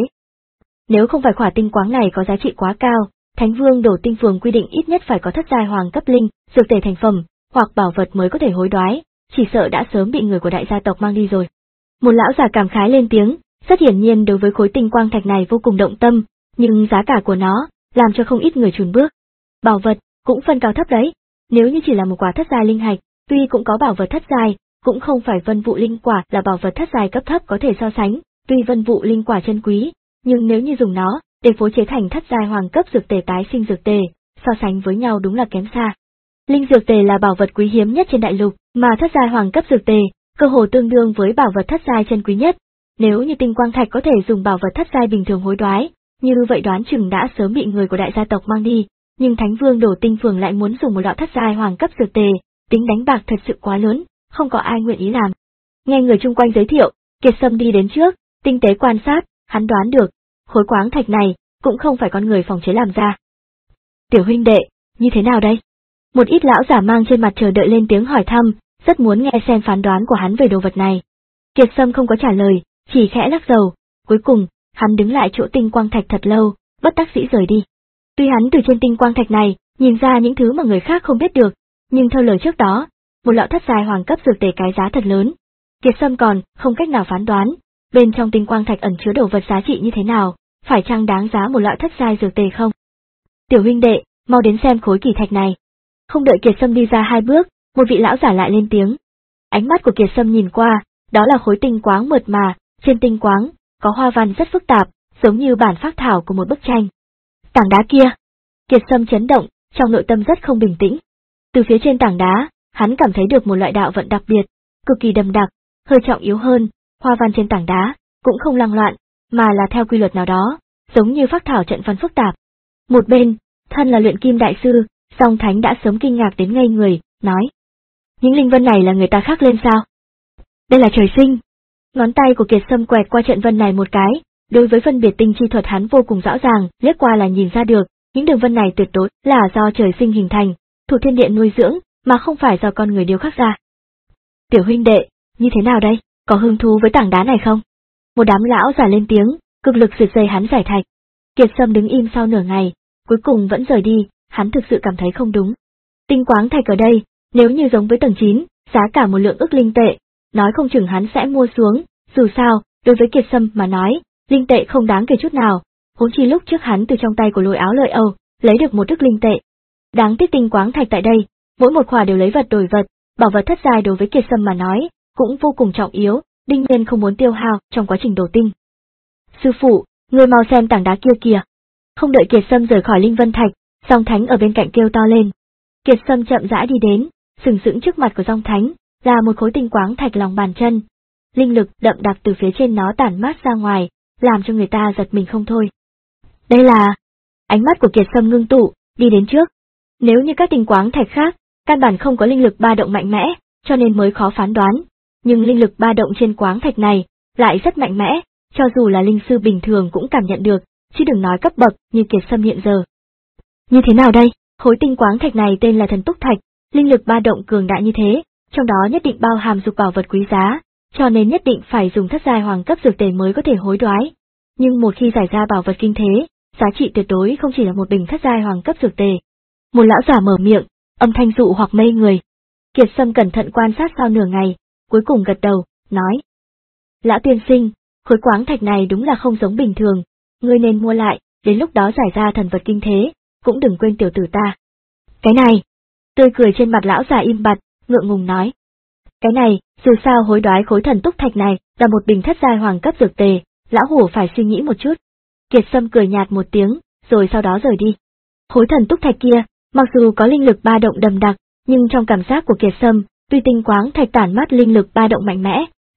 Nếu không phải quả tinh quáng này có giá trị quá cao, Thánh Vương đổ tinh phường quy định ít nhất phải có thất giai hoàng cấp linh, dược tề thành phẩm, hoặc bảo vật mới có thể hối đoái, chỉ sợ đã sớm bị người của đại gia tộc mang đi rồi. Một lão già cảm khái lên tiếng, rất hiển nhiên đối với khối tinh quang thạch này vô cùng động tâm, nhưng giá cả của nó, làm cho không ít người chùn bước. Bảo vật, cũng phân cao thấp đấy, nếu như chỉ là một quả thất giai linh hạch, tuy cũng có bảo vật thất giai, cũng không phải vân vụ linh quả là bảo vật thất giai cấp thấp có thể so sánh, tuy vân vụ linh quả chân quý, nhưng nếu như dùng nó để phối chế thành thất giai hoàng cấp dược tề tái sinh dược tề, so sánh với nhau đúng là kém xa. Linh dược tề là bảo vật quý hiếm nhất trên đại lục, mà thất giai hoàng cấp dược tề, cơ hồ tương đương với bảo vật thất giai chân quý nhất. Nếu như tinh quang thạch có thể dùng bảo vật thất giai bình thường hối đoái, như vậy đoán chừng đã sớm bị người của đại gia tộc mang đi, nhưng Thánh Vương đổ tinh phường lại muốn dùng một lọ thất giai hoàng cấp dược tề, tính đánh bạc thật sự quá lớn, không có ai nguyện ý làm. Nghe người chung quanh giới thiệu, Kiệt Sâm đi đến trước, tinh tế quan sát, hắn đoán được, khối quáng thạch này cũng không phải con người phòng chế làm ra. Tiểu huynh đệ, như thế nào đây? Một ít lão giả mang trên mặt chờ đợi lên tiếng hỏi thăm, rất muốn nghe xem phán đoán của hắn về đồ vật này. Kiệt Sâm không có trả lời, chỉ khẽ lắc đầu, cuối cùng, hắn đứng lại chỗ tinh quang thạch thật lâu, bất đắc dĩ rời đi. Tuy hắn từ trên tinh quang thạch này, nhìn ra những thứ mà người khác không biết được, nhưng theo lời trước đó, một lọ thất giai hoàng cấp dược tề cái giá thật lớn. Kiệt Sâm còn không cách nào phán đoán, bên trong tinh quang thạch ẩn chứa đồ vật giá trị như thế nào, phải chăng đáng giá một lọ thất giai dược tề không? Tiểu huynh đệ, mau đến xem khối kỳ thạch này. Không đợi Kiệt Sâm đi ra hai bước, một vị lão giả lại lên tiếng. Ánh mắt của Kiệt Sâm nhìn qua, đó là khối tinh quáng mượt mà, trên tinh quáng, có hoa văn rất phức tạp, giống như bản phác thảo của một bức tranh. Tảng đá kia! Kiệt Sâm chấn động, trong nội tâm rất không bình tĩnh. Từ phía trên tảng đá, hắn cảm thấy được một loại đạo vận đặc biệt, cực kỳ đậm đặc, hơi trọng yếu hơn, hoa văn trên tảng đá, cũng không lăng loạn, mà là theo quy luật nào đó, giống như phác thảo trận văn phức tạp. Một bên, thân là luyện kim đại sư, Song Thánh đã sớm kinh ngạc đến ngây người, nói. Những linh vân này là người ta khắc lên sao? Đây là trời sinh. Ngón tay của Kiệt Sâm quẹt qua trận vân này một cái, đối với phân biệt tinh chi thuật hắn vô cùng rõ ràng, liếc qua là nhìn ra được, những đường vân này tuyệt đối là do trời sinh hình thành, thuộc thiên địa nuôi dưỡng, mà không phải do con người điêu khắc ra. Tiểu huynh đệ, như thế nào đây, có hứng thú với tảng đá này không? Một đám lão giả lên tiếng, cực lực giật dây hắn giải thạch. Kiệt Sâm đứng im sau nửa ngày, cuối cùng vẫn rời đi, hắn thực sự cảm thấy không đúng. Tinh quáng thạch ở đây, nếu như giống với tầng chín, giá cả một lượng ức linh tệ, nói không chừng hắn sẽ mua xuống, dù sao, đối với Kiệt Sâm mà nói, linh tệ không đáng kể chút nào, huống chi lúc trước hắn từ trong tay của Lôi Áo Lợi Âu, lấy được một ức linh tệ. Đáng tiếc tinh quáng thạch tại đây, mỗi một khỏa đều lấy vật đổi vật, bảo vật thất giai đối với Kiệt Sâm mà nói, cũng vô cùng trọng yếu, đương nhiên không muốn tiêu hao trong quá trình đổ tinh. Sư phụ, ngươi mau xem tảng đá kia kìa. Không đợi Kiệt Sâm rời khỏi Linh Vân Thạch, Song Thánh ở bên cạnh kêu to lên. Kiệt Sâm chậm rãi đi đến, sừng sững trước mặt của Song Thánh, là một khối tinh quáng thạch lòng bàn chân. Linh lực đậm đặc từ phía trên nó tản mát ra ngoài, làm cho người ta giật mình không thôi. Đây là... Ánh mắt của Kiệt Sâm ngưng tụ, đi đến trước. Nếu như các tinh quáng thạch khác, căn bản không có linh lực ba động mạnh mẽ, cho nên mới khó phán đoán. Nhưng linh lực ba động trên quáng thạch này, lại rất mạnh mẽ, cho dù là linh sư bình thường cũng cảm nhận được, chứ đừng nói cấp bậc như Kiệt Sâm hiện giờ. Như thế nào đây? Khối tinh quáng thạch này tên là Thần Túc Thạch, linh lực ba động cường đại như thế, trong đó nhất định bao hàm dục bảo vật quý giá, cho nên nhất định phải dùng thất giai hoàng cấp dược tề mới có thể hối đoái. Nhưng một khi giải ra bảo vật kinh thế, giá trị tuyệt đối không chỉ là một bình thất giai hoàng cấp dược tề. Một lão giả mở miệng, âm thanh dụ hoặc mê người. Kiệt Sâm cẩn thận quan sát sau nửa ngày, cuối cùng gật đầu, nói. Lão tiên sinh, khối quáng thạch này đúng là không giống bình thường, ngươi nên mua lại, đến lúc đó giải ra thần vật kinh thế, cũng đừng quên tiểu tử ta. Cái này, tươi cười trên mặt lão già im bặt, ngượng ngùng nói. Cái này, dù sao hối đoái khối thần túc thạch này là một bình thất giai hoàng cấp dược tề, lão hủ phải suy nghĩ một chút. Kiệt Sâm cười nhạt một tiếng, rồi sau đó rời đi. Khối thần túc thạch kia, mặc dù có linh lực ba động đậm đặc, nhưng trong cảm giác của Kiệt Sâm, tuy tinh quáng thạch tản mát linh lực ba động mạnh mẽ,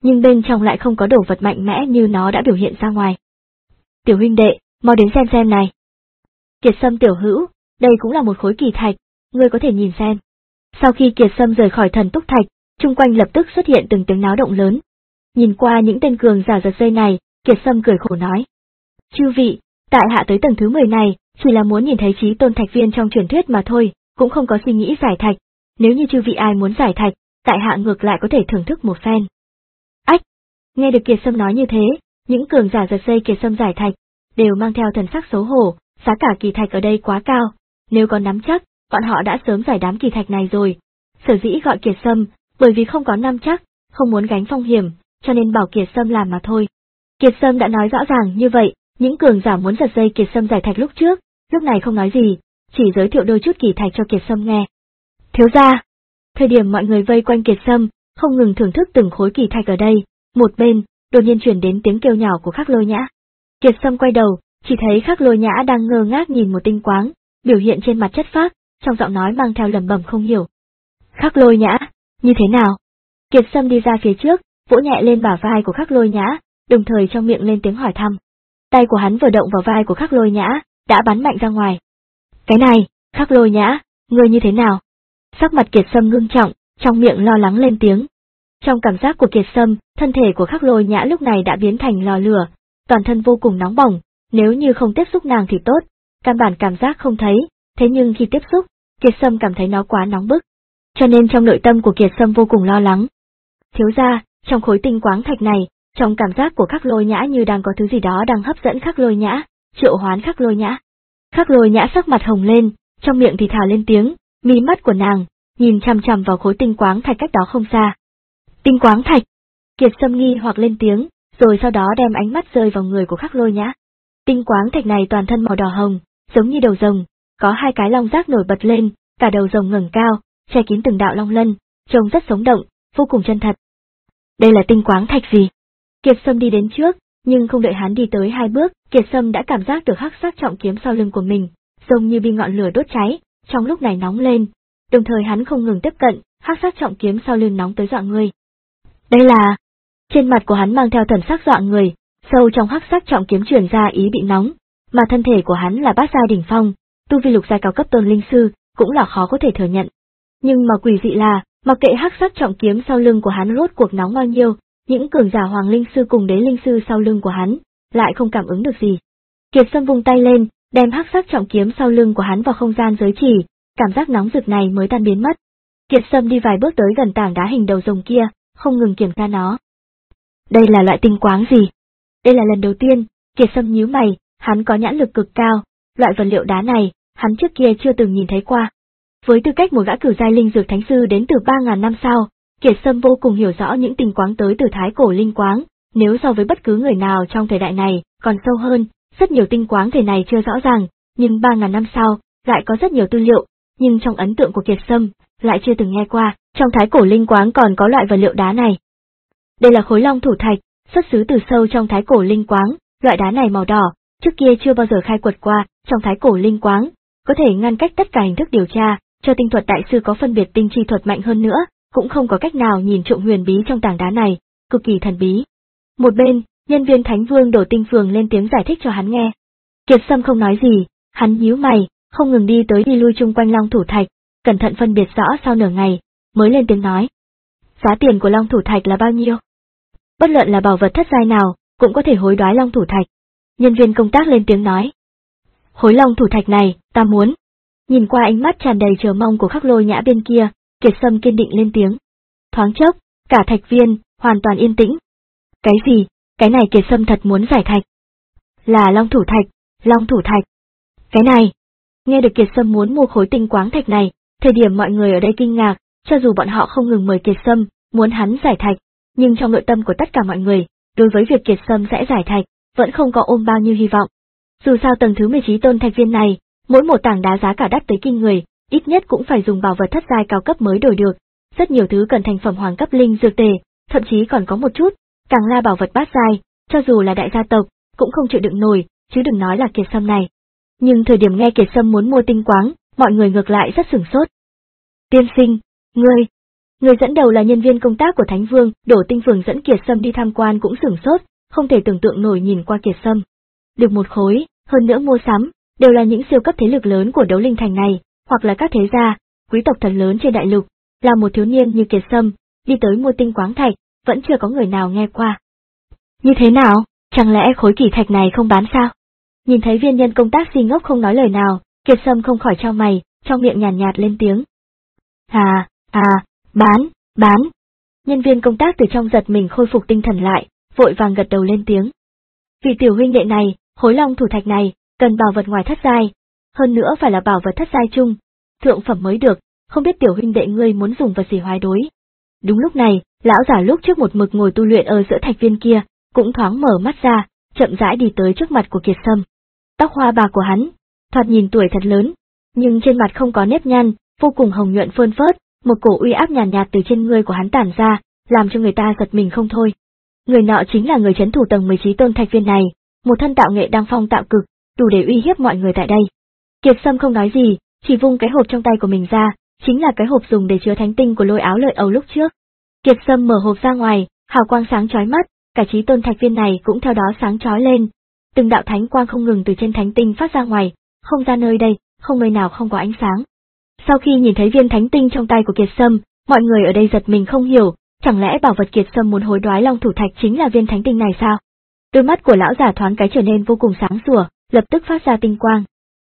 nhưng bên trong lại không có đồ vật mạnh mẽ như nó đã biểu hiện ra ngoài. Tiểu huynh đệ, mau đến xem xem này. Kiệt Sâm tiểu hữu, đây cũng là một khối kỳ thạch, ngươi có thể nhìn xem. Sau khi Kiệt Sâm rời khỏi thần túc thạch, chung quanh lập tức xuất hiện từng tiếng náo động lớn. Nhìn qua những tên cường giả giật dây này, Kiệt Sâm cười khổ nói. Chư vị, tại hạ tới tầng thứ mười này, chỉ là muốn nhìn thấy chí tôn thạch viên trong truyền thuyết mà thôi, cũng không có suy nghĩ giải thạch. Nếu như chư vị ai muốn giải thạch, tại hạ ngược lại có thể thưởng thức một phen. Ách! Nghe được Kiệt Sâm nói như thế, những cường giả giật dây Kiệt Sâm giải thạch, đều mang theo thần sắc xấu hổ, giá cả kỳ thạch ở đây quá cao, nếu có nắm chắc, bọn họ đã sớm giải đám kỳ thạch này rồi. Sở dĩ gọi Kiệt Sâm, bởi vì không có nắm chắc, không muốn gánh phong hiểm, cho nên bảo Kiệt Sâm làm mà thôi. Kiệt Sâm đã nói rõ ràng như vậy, những cường giả muốn giật dây Kiệt Sâm giải thạch lúc trước, lúc này không nói gì, chỉ giới thiệu đôi chút kỳ thạch cho Kiệt Sâm nghe. Thiếu gia, thời điểm mọi người vây quanh Kiệt Sâm, không ngừng thưởng thức từng khối kỳ thạch ở đây, một bên, đột nhiên truyền đến tiếng kêu nhỏ của Khắc Lôi Nhã. Kiệt Sâm quay đầu, chỉ thấy Khắc Lôi Nhã đang ngơ ngác nhìn một tinh quáng, biểu hiện trên mặt chất phác, trong giọng nói mang theo lẩm bẩm không hiểu. Khắc Lôi Nhã, như thế nào? Kiệt Sâm đi ra phía trước, vỗ nhẹ lên bả vai của Khắc Lôi Nhã, đồng thời trong miệng lên tiếng hỏi thăm. Tay của hắn vừa động vào vai của Khắc Lôi Nhã, đã bắn mạnh ra ngoài. Cái này, Khắc Lôi Nhã, ngươi như thế nào? Sắc mặt Kiệt Sâm ngưng trọng, trong miệng lo lắng lên tiếng. Trong cảm giác của Kiệt Sâm, thân thể của Khắc Lôi Nhã lúc này đã biến thành lò lửa, toàn thân vô cùng nóng bỏng, nếu như không tiếp xúc nàng thì tốt, căn bản cảm giác không thấy, thế nhưng khi tiếp xúc, Kiệt Sâm cảm thấy nó quá nóng bức. Cho nên trong nội tâm của Kiệt Sâm vô cùng lo lắng. Thiếu gia, trong khối tinh quáng thạch này, trong cảm giác của Khắc Lôi Nhã như đang có thứ gì đó đang hấp dẫn Khắc Lôi Nhã, triệu hoán Khắc Lôi Nhã. Khắc Lôi Nhã sắc mặt hồng lên, trong miệng thì thào lên tiếng, mí mắt của nàng nhìn chằm chằm vào khối tinh quáng thạch cách đó không xa. Tinh quáng thạch. Kiệt Sâm nghi hoặc lên tiếng, rồi sau đó đem ánh mắt rơi vào người của Khắc Lôi Nhã. Tinh quáng thạch này toàn thân màu đỏ hồng, giống như đầu rồng, có hai cái long giác nổi bật lên, cả đầu rồng ngẩng cao, che kín từng đạo long lân, trông rất sống động, vô cùng chân thật. Đây là tinh quáng thạch gì? Kiệt Sâm đi đến trước, nhưng không đợi hắn đi tới hai bước, Kiệt Sâm đã cảm giác được hắc sắc trọng kiếm sau lưng của mình, giống như bị ngọn lửa đốt cháy, trong lúc này nóng lên. Đồng thời hắn không ngừng tiếp cận, hắc sắc trọng kiếm sau lưng nóng tới dọa người. Đây là... Trên mặt của hắn mang theo thần sắc dọa người, sâu trong hắc sắc trọng kiếm truyền ra ý bị nóng, mà thân thể của hắn là bát giai đỉnh phong, tu vi lục giai cao cấp tôn linh sư, cũng là khó có thể thừa nhận. Nhưng mà quỷ dị là, mặc kệ hắc sắc trọng kiếm sau lưng của hắn rốt cuộc nóng bao nhiêu, những cường giả hoàng linh sư cùng đế linh sư sau lưng của hắn, lại không cảm ứng được gì. Kiệt Sâm vung tay lên, đem hắc sắc trọng kiếm sau lưng của hắn vào không gian giới chỉ, cảm giác nóng rực này mới tan biến mất. Kiệt Sâm đi vài bước tới gần tảng đá hình đầu rồng kia, không ngừng kiểm tra nó. Đây là loại tinh quáng gì? Đây là lần đầu tiên, Kiệt Sâm nhíu mày, hắn có nhãn lực cực cao, loại vật liệu đá này, hắn trước kia chưa từng nhìn thấy qua. Với tư cách một gã cửu giai linh dược thánh sư đến từ ba ngàn năm sau, Kiệt Sâm vô cùng hiểu rõ những tinh quáng tới từ thái cổ linh quáng, nếu so với bất cứ người nào trong thời đại này, còn sâu hơn, rất nhiều tinh quáng thời này chưa rõ ràng, nhưng ba ngàn năm sau, lại có rất nhiều tư liệu, nhưng trong ấn tượng của Kiệt Sâm, lại chưa từng nghe qua, trong thái cổ linh quáng còn có loại vật liệu đá này. Đây là khối long thủ thạch, xuất xứ từ sâu trong thái cổ linh quáng, loại đá này màu đỏ, trước kia chưa bao giờ khai quật qua, trong thái cổ linh quáng, có thể ngăn cách tất cả hình thức điều tra, cho tinh thuật đại sư có phân biệt tinh chi thuật mạnh hơn nữa, cũng không có cách nào nhìn trộm huyền bí trong tảng đá này, cực kỳ thần bí. Một bên, nhân viên Thánh Vương Đổ Tinh Phường lên tiếng giải thích cho hắn nghe. Kiệt Sâm không nói gì, hắn nhíu mày, không ngừng đi tới đi lui chung quanh long thủ thạch, cẩn thận phân biệt rõ sau nửa ngày, mới lên tiếng nói. Giá tiền của long thủ thạch là bao nhiêu? Bất luận là bảo vật thất giai nào, cũng có thể hối đoái long thủ thạch. Nhân viên công tác lên tiếng nói. Hối long thủ thạch này, ta muốn. Nhìn qua ánh mắt tràn đầy chờ mong của Khắc Lôi Nhã bên kia, Kiệt Sâm kiên định lên tiếng. Thoáng chốc, cả thạch viên, hoàn toàn yên tĩnh. Cái gì? Cái này Kiệt Sâm thật muốn giải thạch. Là long thủ thạch, long thủ thạch. Cái này. Nghe được Kiệt Sâm muốn mua khối tinh quáng thạch này, thời điểm mọi người ở đây kinh ngạc, cho dù bọn họ không ngừng mời Kiệt Sâm, muốn hắn giải thạch, nhưng trong nội tâm của tất cả mọi người, đối với việc Kiệt Sâm sẽ giải thạch, vẫn không có ôm bao nhiêu hy vọng. Dù sao tầng thứ mười chín tôn thạch viên này, mỗi một tảng đá giá cả đắt tới kinh người, ít nhất cũng phải dùng bảo vật thất giai cao cấp mới đổi được, rất nhiều thứ cần thành phẩm hoàng cấp linh dược tề, thậm chí còn có một chút, càng là bảo vật bát giai, cho dù là đại gia tộc, cũng không chịu đựng nổi, chứ đừng nói là Kiệt Sâm này. Nhưng thời điểm nghe Kiệt Sâm muốn mua tinh quáng, mọi người ngược lại rất sửng sốt. Tiên sinh, ngươi, Người dẫn đầu là nhân viên công tác của Thánh Vương, Đổ Tinh Phường dẫn Kiệt Sâm đi tham quan cũng sửng sốt, không thể tưởng tượng nổi nhìn qua Kiệt Sâm. Được một khối, hơn nữa mua sắm, đều là những siêu cấp thế lực lớn của Đấu Linh Thành này, hoặc là các thế gia, quý tộc thật lớn trên đại lục, là một thiếu niên như Kiệt Sâm, đi tới mua tinh quáng thạch, vẫn chưa có người nào nghe qua. Như thế nào, chẳng lẽ khối kỳ thạch này không bán sao? Nhìn thấy viên nhân công tác si ngốc không nói lời nào, Kiệt Sâm không khỏi chau mày, trong miệng nhàn nhạt, nhạt lên tiếng. À, à, bán, bán. Nhân viên công tác từ trong giật mình khôi phục tinh thần lại, vội vàng gật đầu lên tiếng. Vì tiểu huynh đệ này, Hối Long thủ thạch này, cần bảo vật ngoài thất giai, hơn nữa phải là bảo vật thất giai chung, thượng phẩm mới được, không biết tiểu huynh đệ ngươi muốn dùng vật gì hoái đối. Đúng lúc này, lão giả lúc trước một mực ngồi tu luyện ở giữa thạch viên kia, cũng thoáng mở mắt ra, chậm rãi đi tới trước mặt của Kiệt Sâm. Tóc hoa bạc của hắn, thoạt nhìn tuổi thật lớn, nhưng trên mặt không có nếp nhăn, vô cùng hồng nhuận phơn phớt, một cổ uy áp nhàn nhạt, nhạt từ trên người của hắn tản ra, làm cho người ta giật mình không thôi. Người nọ chính là người trấn thủ tầng mười chín tôn thạch viên này, một thân tạo nghệ đăng phong tạo cực, đủ để uy hiếp mọi người tại đây. Kiệt Sâm không nói gì, chỉ vung cái hộp trong tay của mình ra, chính là cái hộp dùng để chứa thánh tinh của Lôi Áo Lợi Âu lúc trước. Kiệt Sâm mở hộp ra ngoài, hào quang sáng chói mắt, cả chí tôn thạch viên này cũng theo đó sáng chói lên. Từng đạo thánh quang không ngừng từ trên thánh tinh phát ra ngoài, không ra nơi đây, không nơi nào không có ánh sáng. Sau khi nhìn thấy viên thánh tinh trong tay của Kiệt Sâm, mọi người ở đây giật mình không hiểu, chẳng lẽ bảo vật Kiệt Sâm muốn hối đoái Long thủ thạch chính là viên thánh tinh này sao? Đôi mắt của lão giả thoáng cái trở nên vô cùng sáng sủa, lập tức phát ra tinh quang.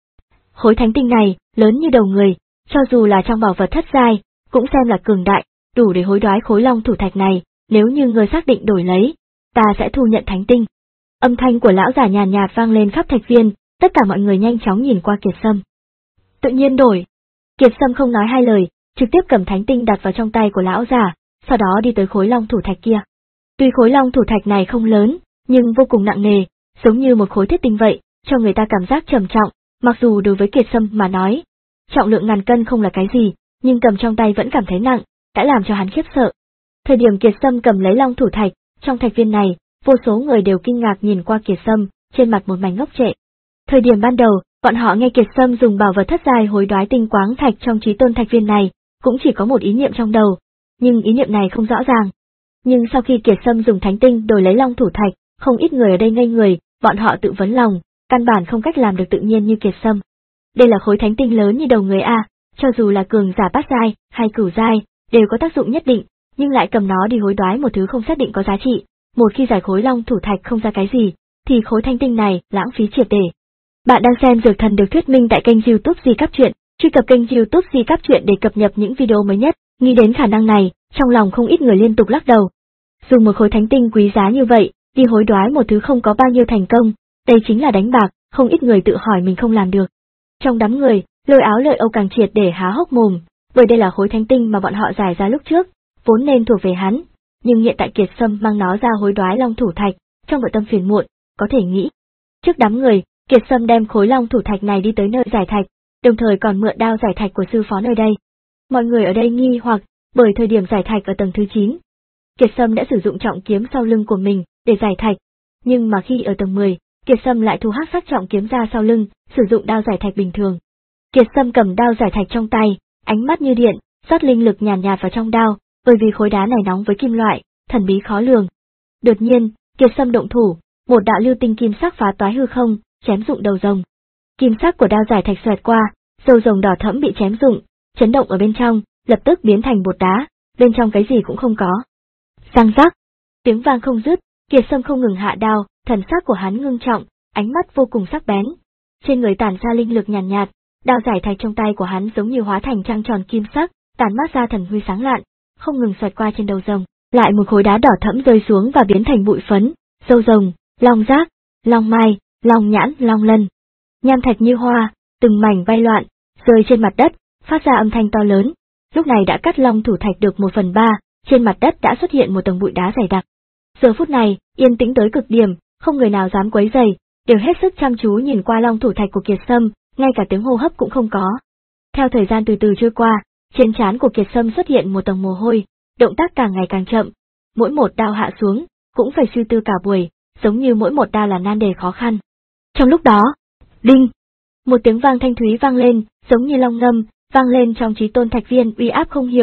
Khối thánh tinh này, lớn như đầu người, cho dù là trong bảo vật thất giai, cũng xem là cường đại, đủ để hối đoái khối Long thủ thạch này, nếu như người xác định đổi lấy, ta sẽ thu nhận thánh tinh. Âm thanh của lão giả nhàn nhạt vang lên khắp thạch viên, tất cả mọi người nhanh chóng nhìn qua Kiệt Sâm. Tự nhiên đổi. Kiệt Sâm không nói hai lời, trực tiếp cầm thánh tinh đặt vào trong tay của lão giả, sau đó đi tới khối Long thủ thạch kia. Tuy khối Long thủ thạch này không lớn, nhưng vô cùng nặng nề, giống như một khối thiết tinh vậy, cho người ta cảm giác trầm trọng, mặc dù đối với Kiệt Sâm mà nói, trọng lượng ngàn cân không là cái gì, nhưng cầm trong tay vẫn cảm thấy nặng, đã làm cho hắn khiếp sợ. Thời điểm Kiệt Sâm cầm lấy Long thủ thạch, trong thạch viên này, vô số người đều kinh ngạc nhìn qua Kiệt Sâm, trên mặt một mảnh ngốc trệ. Thời điểm ban đầu, bọn họ nghe Kiệt Sâm dùng bảo vật thất giai hối đoái tinh quáng thạch trong chí tôn thạch viên này, cũng chỉ có một ý niệm trong đầu, nhưng ý niệm này không rõ ràng. Nhưng sau khi Kiệt Sâm dùng thánh tinh đổi lấy Long thủ thạch, không ít người ở đây ngây người, bọn họ tự vấn lòng, căn bản không cách làm được tự nhiên như Kiệt Sâm. Đây là khối thánh tinh lớn như đầu người a, cho dù là cường giả bát giai hay cửu giai, đều có tác dụng nhất định, nhưng lại cầm nó đi hối đoái một thứ không xác định có giá trị, một khi giải khối Long thủ thạch không ra cái gì, thì khối thánh tinh này lãng phí triệt để. Bạn đang xem Dược Thần được thuyết minh tại kênh YouTube Di Cáp Truyện, truy cập kênh YouTube Di Cáp Truyện để cập nhật những video mới nhất. Nghĩ đến khả năng này, trong lòng không ít người liên tục lắc đầu. Dùng một khối thánh tinh quý giá như vậy, đi hối đoái một thứ không có bao nhiêu thành công, đây chính là đánh bạc, không ít người tự hỏi mình không làm được. Trong đám người, Lôi Áo Lợi Âu càng triệt để há hốc mồm, bởi đây là khối thánh tinh mà bọn họ giải ra lúc trước, vốn nên thuộc về hắn, nhưng hiện tại Kiệt Sâm mang nó ra hối đoái Long thủ thạch, trong nội tâm phiền muộn, có thể nghĩ. Trước đám người, Kiệt Sâm đem khối Long thủ thạch này đi tới nơi giải thạch, đồng thời còn mượn đao giải thạch của sư phó nơi đây. Mọi người ở đây nghi hoặc, bởi thời điểm giải thạch ở tầng thứ chín, Kiệt Sâm đã sử dụng trọng kiếm sau lưng của mình để giải thạch, nhưng mà khi ở tầng mười, Kiệt Sâm lại thu hắc sắc trọng kiếm ra sau lưng, sử dụng đao giải thạch bình thường. Kiệt Sâm cầm đao giải thạch trong tay, ánh mắt như điện, rót linh lực nhàn nhạt, nhạt vào trong đao, bởi vì khối đá này nóng với kim loại, thần bí khó lường. Đột nhiên, Kiệt Sâm động thủ, một đạo lưu tinh kim sắc phá toái hư không, chém rụng đầu rồng. Kim sắc của đao giải thạch xoẹt qua, đầu rồng đỏ thẫm bị chém rụng, chấn động ở bên trong, lập tức biến thành bột đá, bên trong cái gì cũng không có. Răng rắc, tiếng vang không dứt, Kiệt Sâm không ngừng hạ đao, thần sắc của hắn ngưng trọng, ánh mắt vô cùng sắc bén. Trên người tản ra linh lực nhàn nhạt, nhạt, đao giải thạch trong tay của hắn giống như hóa thành trăng tròn kim sắc, tản mát ra thần huy sáng lạn, không ngừng xoẹt qua trên đầu rồng, lại một khối đá đỏ thẫm rơi xuống và biến thành bụi phấn, râu rồng, long giác, long mai, long nhãn, long lân. Nham thạch như hoa, từng mảnh bay loạn, rơi trên mặt đất, phát ra âm thanh to lớn. Lúc này đã cắt Long thủ thạch được một phần ba, trên mặt đất đã xuất hiện một tầng bụi đá dày đặc. Giờ phút này, yên tĩnh tới cực điểm, không người nào dám quấy rầy, đều hết sức chăm chú nhìn qua Long thủ thạch của Kiệt Sâm, ngay cả tiếng hô hấp cũng không có. Theo thời gian từ từ trôi qua, trên trán của Kiệt Sâm xuất hiện một tầng mồ hôi, động tác càng ngày càng chậm, mỗi một đao hạ xuống, cũng phải suy tư cả buổi, giống như mỗi một đao là nan đề khó khăn. Trong lúc đó, đinh, một tiếng vang thanh thúy vang lên, giống như long ngâm, vang lên trong chí tôn thạch viên, uy áp không hiểu,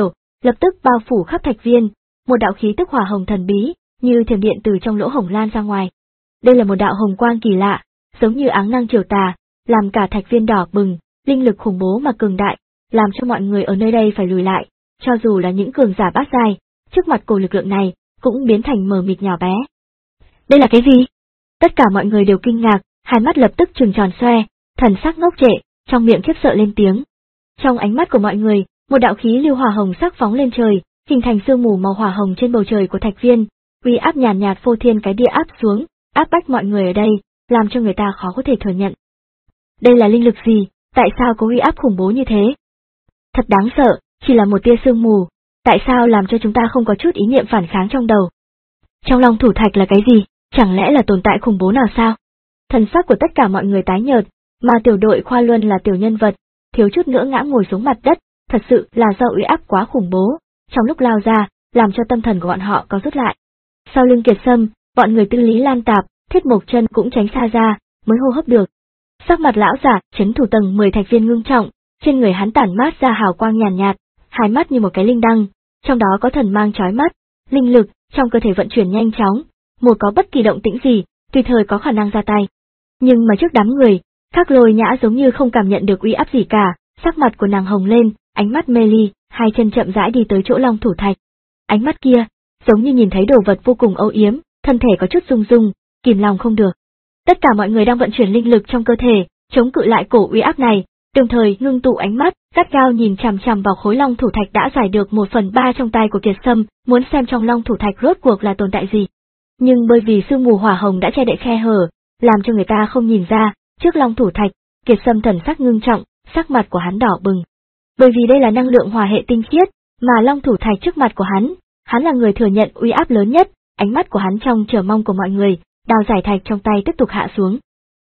lập tức bao phủ khắp thạch viên, một đạo khí tức hỏa hồng thần bí, như thiểm điện từ trong lỗ hổng lan ra ngoài. Đây là một đạo hồng quang kỳ lạ, giống như áng năng triều tà, làm cả thạch viên đỏ bừng, linh lực khủng bố mà cường đại, làm cho mọi người ở nơi đây phải lùi lại, cho dù là những cường giả bát giai, trước mặt cổ lực lượng này, cũng biến thành mờ mịt nhỏ bé. Đây là cái gì? Tất cả mọi người đều kinh ngạc, hai mắt lập tức trừng tròn xoe, thần sắc ngốc trệ, trong miệng khiếp sợ lên tiếng. Trong ánh mắt của mọi người, một đạo khí lưu hỏa hồng sắc phóng lên trời, hình thành sương mù màu hỏa hồng trên bầu trời của thạch viên, uy áp nhàn nhạt, nhạt phô thiên cái địa áp xuống, áp bách mọi người ở đây, làm cho người ta khó có thể thừa nhận. Đây là linh lực gì, tại sao có uy áp khủng bố như thế? Thật đáng sợ, chỉ là một tia sương mù, tại sao làm cho chúng ta không có chút ý niệm phản kháng trong đầu? Trong Long Thủ Thạch là cái gì, chẳng lẽ là tồn tại khủng bố nào sao? Thần sắc của tất cả mọi người tái nhợt, mà tiểu đội Khoa Luân là tiểu nhân vật, thiếu chút nữa ngã ngồi xuống mặt đất, thật sự là do uy áp quá khủng bố, trong lúc lao ra, làm cho tâm thần của bọn họ có rút lại. Sau lưng Kiệt Sâm, bọn người Tư Lý Lan Tạp, Thiết Mộc Chân cũng tránh xa ra, mới hô hấp được. Sắc mặt lão giả, trấn thủ tầng mười thạch viên ngưng trọng, trên người hắn tản mát ra hào quang nhàn nhạt, nhạt, hai mắt như một cái linh đăng, trong đó có thần mang chói mắt, linh lực trong cơ thể vận chuyển nhanh chóng, một có bất kỳ động tĩnh gì, tùy thời có khả năng ra tay. Nhưng mà trước đám người, Các Lôi Nhã giống như không cảm nhận được uy áp gì cả, sắc mặt của nàng hồng lên, ánh mắt mê ly, hai chân chậm rãi đi tới chỗ Long Thủ Thạch. Ánh mắt kia, giống như nhìn thấy đồ vật vô cùng âu yếm, thân thể có chút rung rung, kìm lòng không được. Tất cả mọi người đang vận chuyển linh lực trong cơ thể, chống cự lại cổ uy áp này, đồng thời ngưng tụ ánh mắt, gắt gao nhìn chằm chằm vào khối Long Thủ Thạch đã giải được một phần ba trong tay của Kiệt Sâm, muốn xem trong Long Thủ Thạch rốt cuộc là tồn tại gì. Nhưng bởi vì sương mù hỏa hồng đã che đậy khe hở, làm cho người ta không nhìn ra, trước Long Thủ Thạch, Kiệt Sâm thần sắc ngưng trọng, sắc mặt của hắn đỏ bừng. Bởi vì đây là năng lượng hỏa hệ tinh khiết, mà Long Thủ Thạch trước mặt của hắn, hắn là người thừa nhận uy áp lớn nhất, ánh mắt của hắn trong chờ mong của mọi người, đao giải thạch trong tay tiếp tục hạ xuống.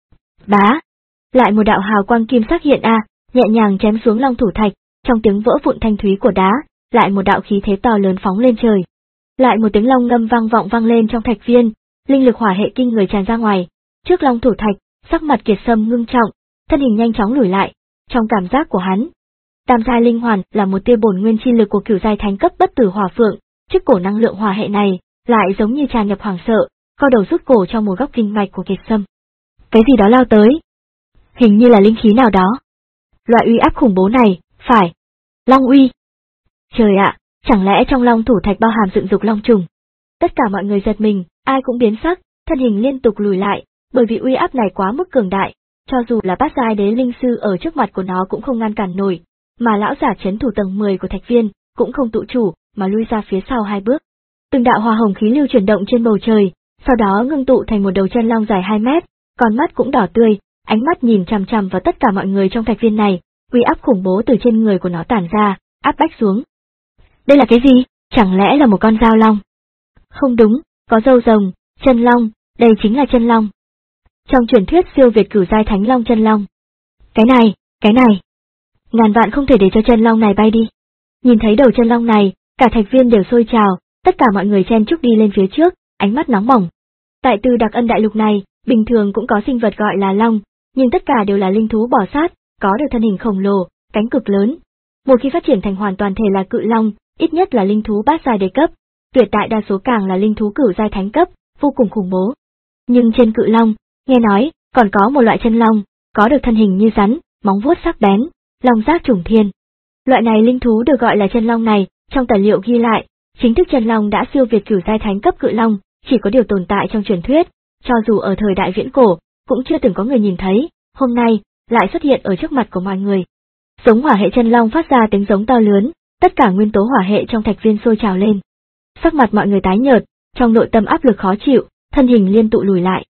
Bá! Lại một đạo hào quang kim sắc hiện a, nhẹ nhàng chém xuống Long Thủ Thạch, trong tiếng vỡ vụn thanh thúy của đá, lại một đạo khí thế to lớn phóng lên trời. Lại một tiếng long ngâm vang vọng vang lên trong thạch viên, linh lực hỏa hệ kinh người tràn ra ngoài. Trước Long Thủ Thạch, sắc mặt Kiệt Sâm ngưng trọng, thân hình nhanh chóng lùi lại, trong cảm giác của hắn. Tam giai linh hoàn là một tia bổn nguyên chi lực của cửu giai thánh cấp bất tử hỏa phượng, trước cổ năng lượng hỏa hệ này, lại giống như tràn nhập hoảng sợ, co đầu rút cổ trong một góc kinh mạch của Kiệt Sâm. Cái gì đó lao tới? Hình như là linh khí nào đó. Loại uy áp khủng bố này, phải. Long uy. Trời ạ, chẳng lẽ trong Long Thủ Thạch bao hàm dựng dục long trùng? Tất cả mọi người giật mình, ai cũng biến sắc, thân hình liên tục lùi lại, bởi vì uy áp này quá mức cường đại, cho dù là bát giai đế linh sư ở trước mặt của nó cũng không ngăn cản nổi, mà lão giả trấn thủ tầng mười của thạch viên cũng không tự chủ mà lui ra phía sau hai bước. Từng đạo hỏa hồng khí lưu chuyển động trên bầu trời, sau đó ngưng tụ thành một đầu chân long dài hai mét, con mắt cũng đỏ tươi, ánh mắt nhìn chằm chằm vào tất cả mọi người trong thạch viên này, uy áp khủng bố từ trên người của nó tản ra, áp bách xuống. Đây là cái gì? Chẳng lẽ là một con dao long? Không đúng, có râu rồng, chân long, đây chính là chân long. Trong truyền thuyết siêu việt cửu giai thánh long chân long. Cái này, cái này. Ngàn vạn không thể để cho chân long này bay đi. Nhìn thấy đầu chân long này, cả thạch viên đều sôi trào, tất cả mọi người chen chúc đi lên phía trước, ánh mắt nóng bỏng. Tại Từ Đặc Ân đại lục này, bình thường cũng có sinh vật gọi là long, nhưng tất cả đều là linh thú bò sát, có được thân hình khổng lồ, cánh cực lớn. Một khi phát triển thành hoàn toàn thể là cự long, ít nhất là linh thú bát giai đế cấp, tuyệt đại đa số càng là linh thú cửu giai thánh cấp, vô cùng khủng bố. Nhưng trên cự long, nghe nói, còn có một loại chân long, có được thân hình như rắn, móng vuốt sắc bén, long giác trùng thiên. Loại này linh thú được gọi là chân long này, trong tài liệu ghi lại, chính thức chân long đã siêu việt cửu giai thánh cấp cự long, chỉ có điều tồn tại trong truyền thuyết, cho dù ở thời đại viễn cổ, cũng chưa từng có người nhìn thấy, hôm nay, lại xuất hiện ở trước mặt của mọi người. Giống hỏa hệ chân long phát ra tiếng giống to lớn, tất cả nguyên tố hỏa hệ trong thạch viên sôi trào lên. Sắc mặt mọi người tái nhợt, trong nội tâm áp lực khó chịu, thân hình liên tụ lùi lại.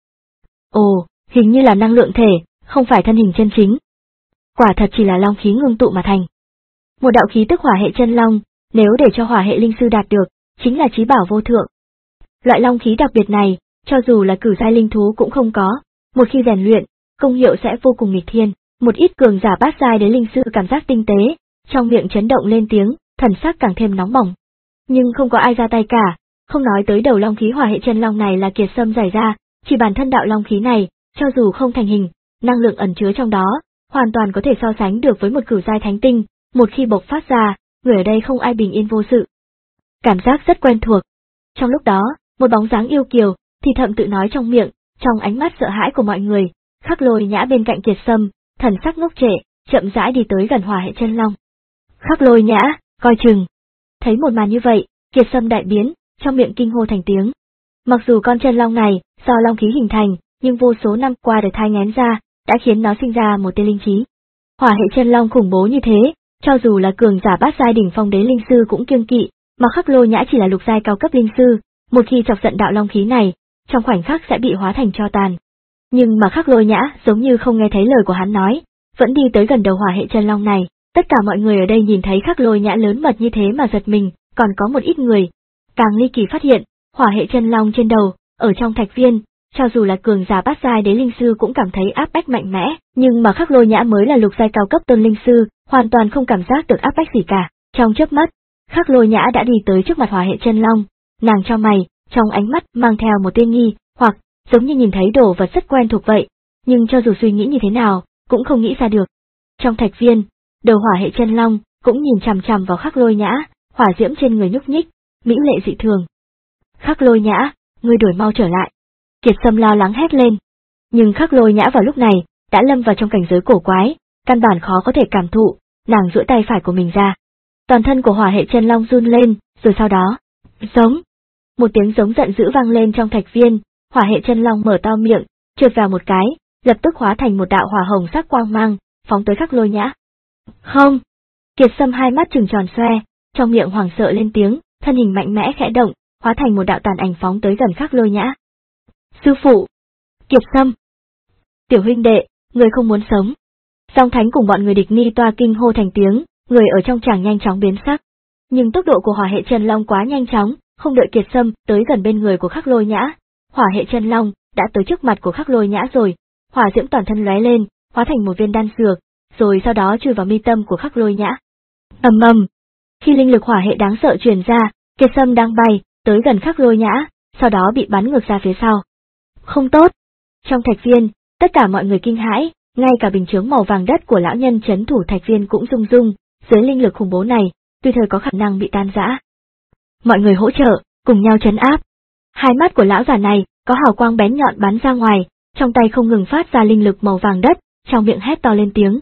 Ồ, hình như là năng lượng thể, không phải thân hình chân chính. Quả thật chỉ là long khí ngưng tụ mà thành. Một đạo khí tức hỏa hệ chân long, nếu để cho hỏa hệ linh sư đạt được, chính là chí bảo vô thượng. Loại long khí đặc biệt này, cho dù là cửu giai linh thú cũng không có, một khi rèn luyện, công hiệu sẽ vô cùng nghịch thiên. Một ít cường giả bát giai đế linh sư cảm giác tinh tế, trong miệng chấn động lên tiếng, thần sắc càng thêm nóng bỏng. Nhưng không có ai ra tay cả, không nói tới đầu long khí hỏa hệ chân long này là Kiệt Sâm giải ra, chỉ bản thân đạo long khí này, cho dù không thành hình, năng lượng ẩn chứa trong đó, hoàn toàn có thể so sánh được với một cửu giai thánh tinh, một khi bộc phát ra, người ở đây không ai bình yên vô sự. Cảm giác rất quen thuộc. Trong lúc đó, một bóng dáng yêu kiều, thì thầm tự nói trong miệng, trong ánh mắt sợ hãi của mọi người, Khắc Lôi Nhã bên cạnh Kiệt Sâm, thần sắc ngốc trệ, chậm rãi đi tới gần Hỏa Hệ Chân Long. Khắc Lôi Nhã, coi chừng. Thấy một màn như vậy, Kiệt Sâm đại biến, trong miệng kinh hô thành tiếng. Mặc dù con chân long này do long khí hình thành, nhưng vô số năm qua được thai nghén ra, đã khiến nó sinh ra một tia linh trí. Hỏa Hệ Chân Long khủng bố như thế, cho dù là cường giả bát giai đỉnh phong đế linh sư cũng kiêng kỵ, mà Khắc Lôi Nhã chỉ là lục giai cao cấp linh sư, một khi chọc giận đạo long khí này, trong khoảnh khắc sẽ bị hóa thành tro tàn. Nhưng mà Khắc Lôi Nhã giống như không nghe thấy lời của hắn nói, vẫn đi tới gần đầu Hỏa Hệ Chân Long này. Tất cả mọi người ở đây nhìn thấy Khắc Lôi Nhã lớn mật như thế mà giật mình, còn có một ít người càng ly kỳ phát hiện, Hỏa Hệ Chân Long trên đầu, ở trong thạch viên, cho dù là cường giả bát giai đế linh sư cũng cảm thấy áp bách mạnh mẽ, nhưng mà Khắc Lôi Nhã mới là lục giai cao cấp tôn linh sư, hoàn toàn không cảm giác được áp bách gì cả. Trong chớp mắt, Khắc Lôi Nhã đã đi tới trước mặt Hỏa Hệ Chân Long, nàng chau mày, trong ánh mắt mang theo một tia nghi, hoặc giống như nhìn thấy đồ vật rất quen thuộc vậy, nhưng cho dù suy nghĩ như thế nào, cũng không nghĩ ra được. Trong thạch viên, đầu Hỏa Hệ Chân Long cũng nhìn chằm chằm vào Khắc Lôi Nhã, hỏa diễm trên người nhúc nhích, mỹ lệ dị thường. Khắc Lôi Nhã, ngươi đuổi mau trở lại. Kiệt Sâm lo lắng hét lên. Nhưng Khắc Lôi Nhã vào lúc này, đã lâm vào trong cảnh giới cổ quái, căn bản khó có thể cảm thụ, nàng duỗi tay phải của mình ra. Toàn thân của Hỏa Hệ Chân Long run lên, rồi sau đó, giống. Một tiếng giống giận dữ vang lên trong thạch viên, Hỏa Hệ Chân Long mở to miệng, trượt vào một cái, lập tức hóa thành một đạo hỏa hồng sắc quang mang, phóng tới Khắc Lôi Nhã. Không! Kiệt Sâm hai mắt trừng tròn xoe, trong miệng hoảng sợ lên tiếng, thân hình mạnh mẽ khẽ động, hóa thành một đạo tàn ảnh phóng tới gần Khắc Lôi Nhã. Sư phụ! Kiệt Sâm! Tiểu huynh đệ, người không muốn sống. Song Thánh cùng bọn người địch ni toa kinh hô thành tiếng, người ở trong tràng nhanh chóng biến sắc. Nhưng tốc độ của Hỏa Hệ Chân Long quá nhanh chóng, không đợi Kiệt Sâm tới gần bên người của Khắc Lôi Nhã, Hỏa Hệ Chân Long đã tới trước mặt của Khắc Lôi Nhã rồi, hỏa diễm toàn thân lóe lên, hóa thành một viên đan dược, rồi sau đó chui vào mi tâm của Khắc Lôi Nhã. Ầm ầm. Khi linh lực hỏa hệ đáng sợ truyền ra, Kiệt Sâm đang bay tới gần Khắc Lôi Nhã, sau đó bị bắn ngược ra phía sau. Không tốt. Trong thạch viên, tất cả mọi người kinh hãi, ngay cả bình chướng màu vàng đất của lão nhân trấn thủ thạch viên cũng rung rung, dưới linh lực khủng bố này, tuy thời có khả năng bị tan rã. Mọi người hỗ trợ, cùng nhau trấn áp. Hai mắt của lão già này có hào quang bén nhọn bắn ra ngoài, trong tay không ngừng phát ra linh lực màu vàng đất, trong miệng hét to lên tiếng.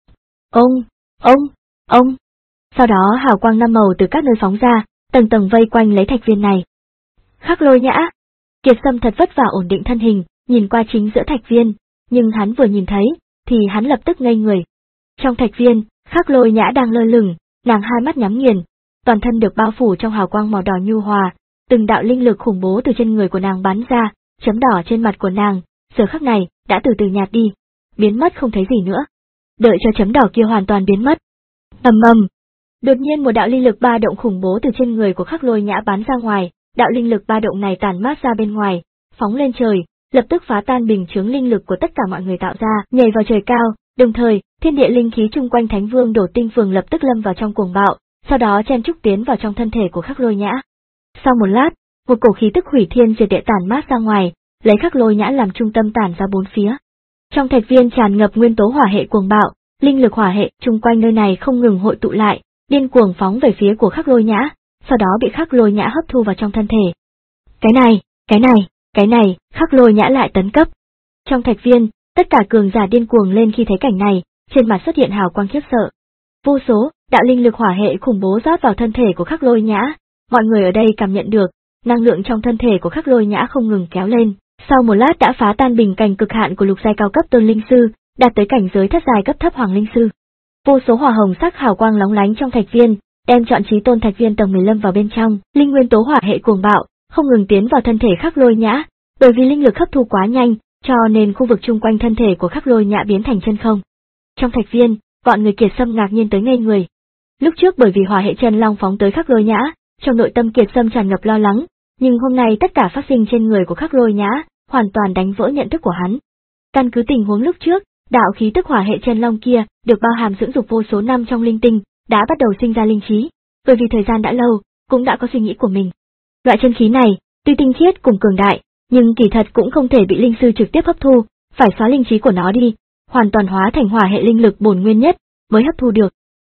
Ông, ông, ông. Sau đó hào quang năm màu từ các nơi phóng ra, tầng tầng vây quanh lấy thạch viên này. Khắc Lôi Nhã. Kiệt Sâm thật vất vả ổn định thân hình, nhìn qua chính giữa thạch viên, nhưng hắn vừa nhìn thấy, thì hắn lập tức ngây người. Trong thạch viên, Khắc Lôi Nhã đang lơ lửng, nàng hai mắt nhắm nghiền, toàn thân được bao phủ trong hào quang màu đỏ nhu hòa, từng đạo linh lực khủng bố từ trên người của nàng bắn ra, chấm đỏ trên mặt của nàng, giờ khắc này đã từ từ nhạt đi, biến mất không thấy gì nữa. Đợi cho chấm đỏ kia hoàn toàn biến mất. Ầm ầm. Đột nhiên một đạo linh lực ba động khủng bố từ trên người của Khắc Lôi Nhã bắn ra ngoài, đạo linh lực ba động này tản mát ra bên ngoài, phóng lên trời, lập tức phá tan bình chướng linh lực của tất cả mọi người tạo ra, nhảy vào trời cao, đồng thời, thiên địa linh khí chung quanh Thánh Vương Đổ Tinh Phường lập tức lâm vào trong cuồng bạo, sau đó chen trúc tiến vào trong thân thể của Khắc Lôi Nhã. Sau một lát, một cổ khí tức hủy thiên diệt địa tản mát ra ngoài, lấy Khắc Lôi Nhã làm trung tâm tản ra bốn phía. Trong thạch viên tràn ngập nguyên tố hỏa hệ cuồng bạo, linh lực hỏa hệ chung quanh nơi này không ngừng hội tụ lại, điên cuồng phóng về phía của Khắc Lôi Nhã, sau đó bị Khắc Lôi Nhã hấp thu vào trong thân thể. Cái này, cái này, cái này, Khắc Lôi Nhã lại tấn cấp. Trong thạch viên, tất cả cường giả điên cuồng lên khi thấy cảnh này, trên mặt xuất hiện hào quang khiếp sợ. Vô số đạo linh lực hỏa hệ khủng bố rót vào thân thể của Khắc Lôi Nhã, mọi người ở đây cảm nhận được, năng lượng trong thân thể của Khắc Lôi Nhã không ngừng kéo lên, sau một lát đã phá tan bình cảnh cực hạn của lục giai cao cấp tôn linh sư, đạt tới cảnh giới thất giai cấp thấp hoàng linh sư. Vô số hỏa hồng sắc hào quang lóng lánh trong thạch viên, đem trọn chí tôn thạch viên tầng mười lăm vào bên trong, linh nguyên tố hỏa hệ cuồng bạo, không ngừng tiến vào thân thể Khắc Lôi Nhã, bởi vì linh lực hấp thu quá nhanh, cho nên khu vực chung quanh thân thể của Khắc Lôi Nhã biến thành chân không. Trong thạch viên, bọn người Kiệt Sâm ngạc nhiên tới ngây người. Lúc trước bởi vì hỏa hệ chân long phóng tới Khắc Lôi Nhã, trong nội tâm Kiệt Sâm tràn ngập lo lắng, nhưng hôm nay tất cả phát sinh trên người của Khắc Lôi Nhã, hoàn toàn đánh vỡ nhận thức của hắn. Căn cứ tình huống lúc trước, đạo khí tức hỏa hệ chân long kia được bao hàm dưỡng dục vô số năm trong linh tinh, đã bắt đầu sinh ra linh trí, bởi vì thời gian đã lâu, cũng đã có suy nghĩ của mình. Loại chân khí này, tuy tinh khiết cùng cường đại, nhưng kỳ thật cũng không thể bị linh sư trực tiếp hấp thu, phải xóa linh trí của nó đi, hoàn toàn hóa thành hỏa hệ linh lực bổn nguyên nhất mới hấp thu được.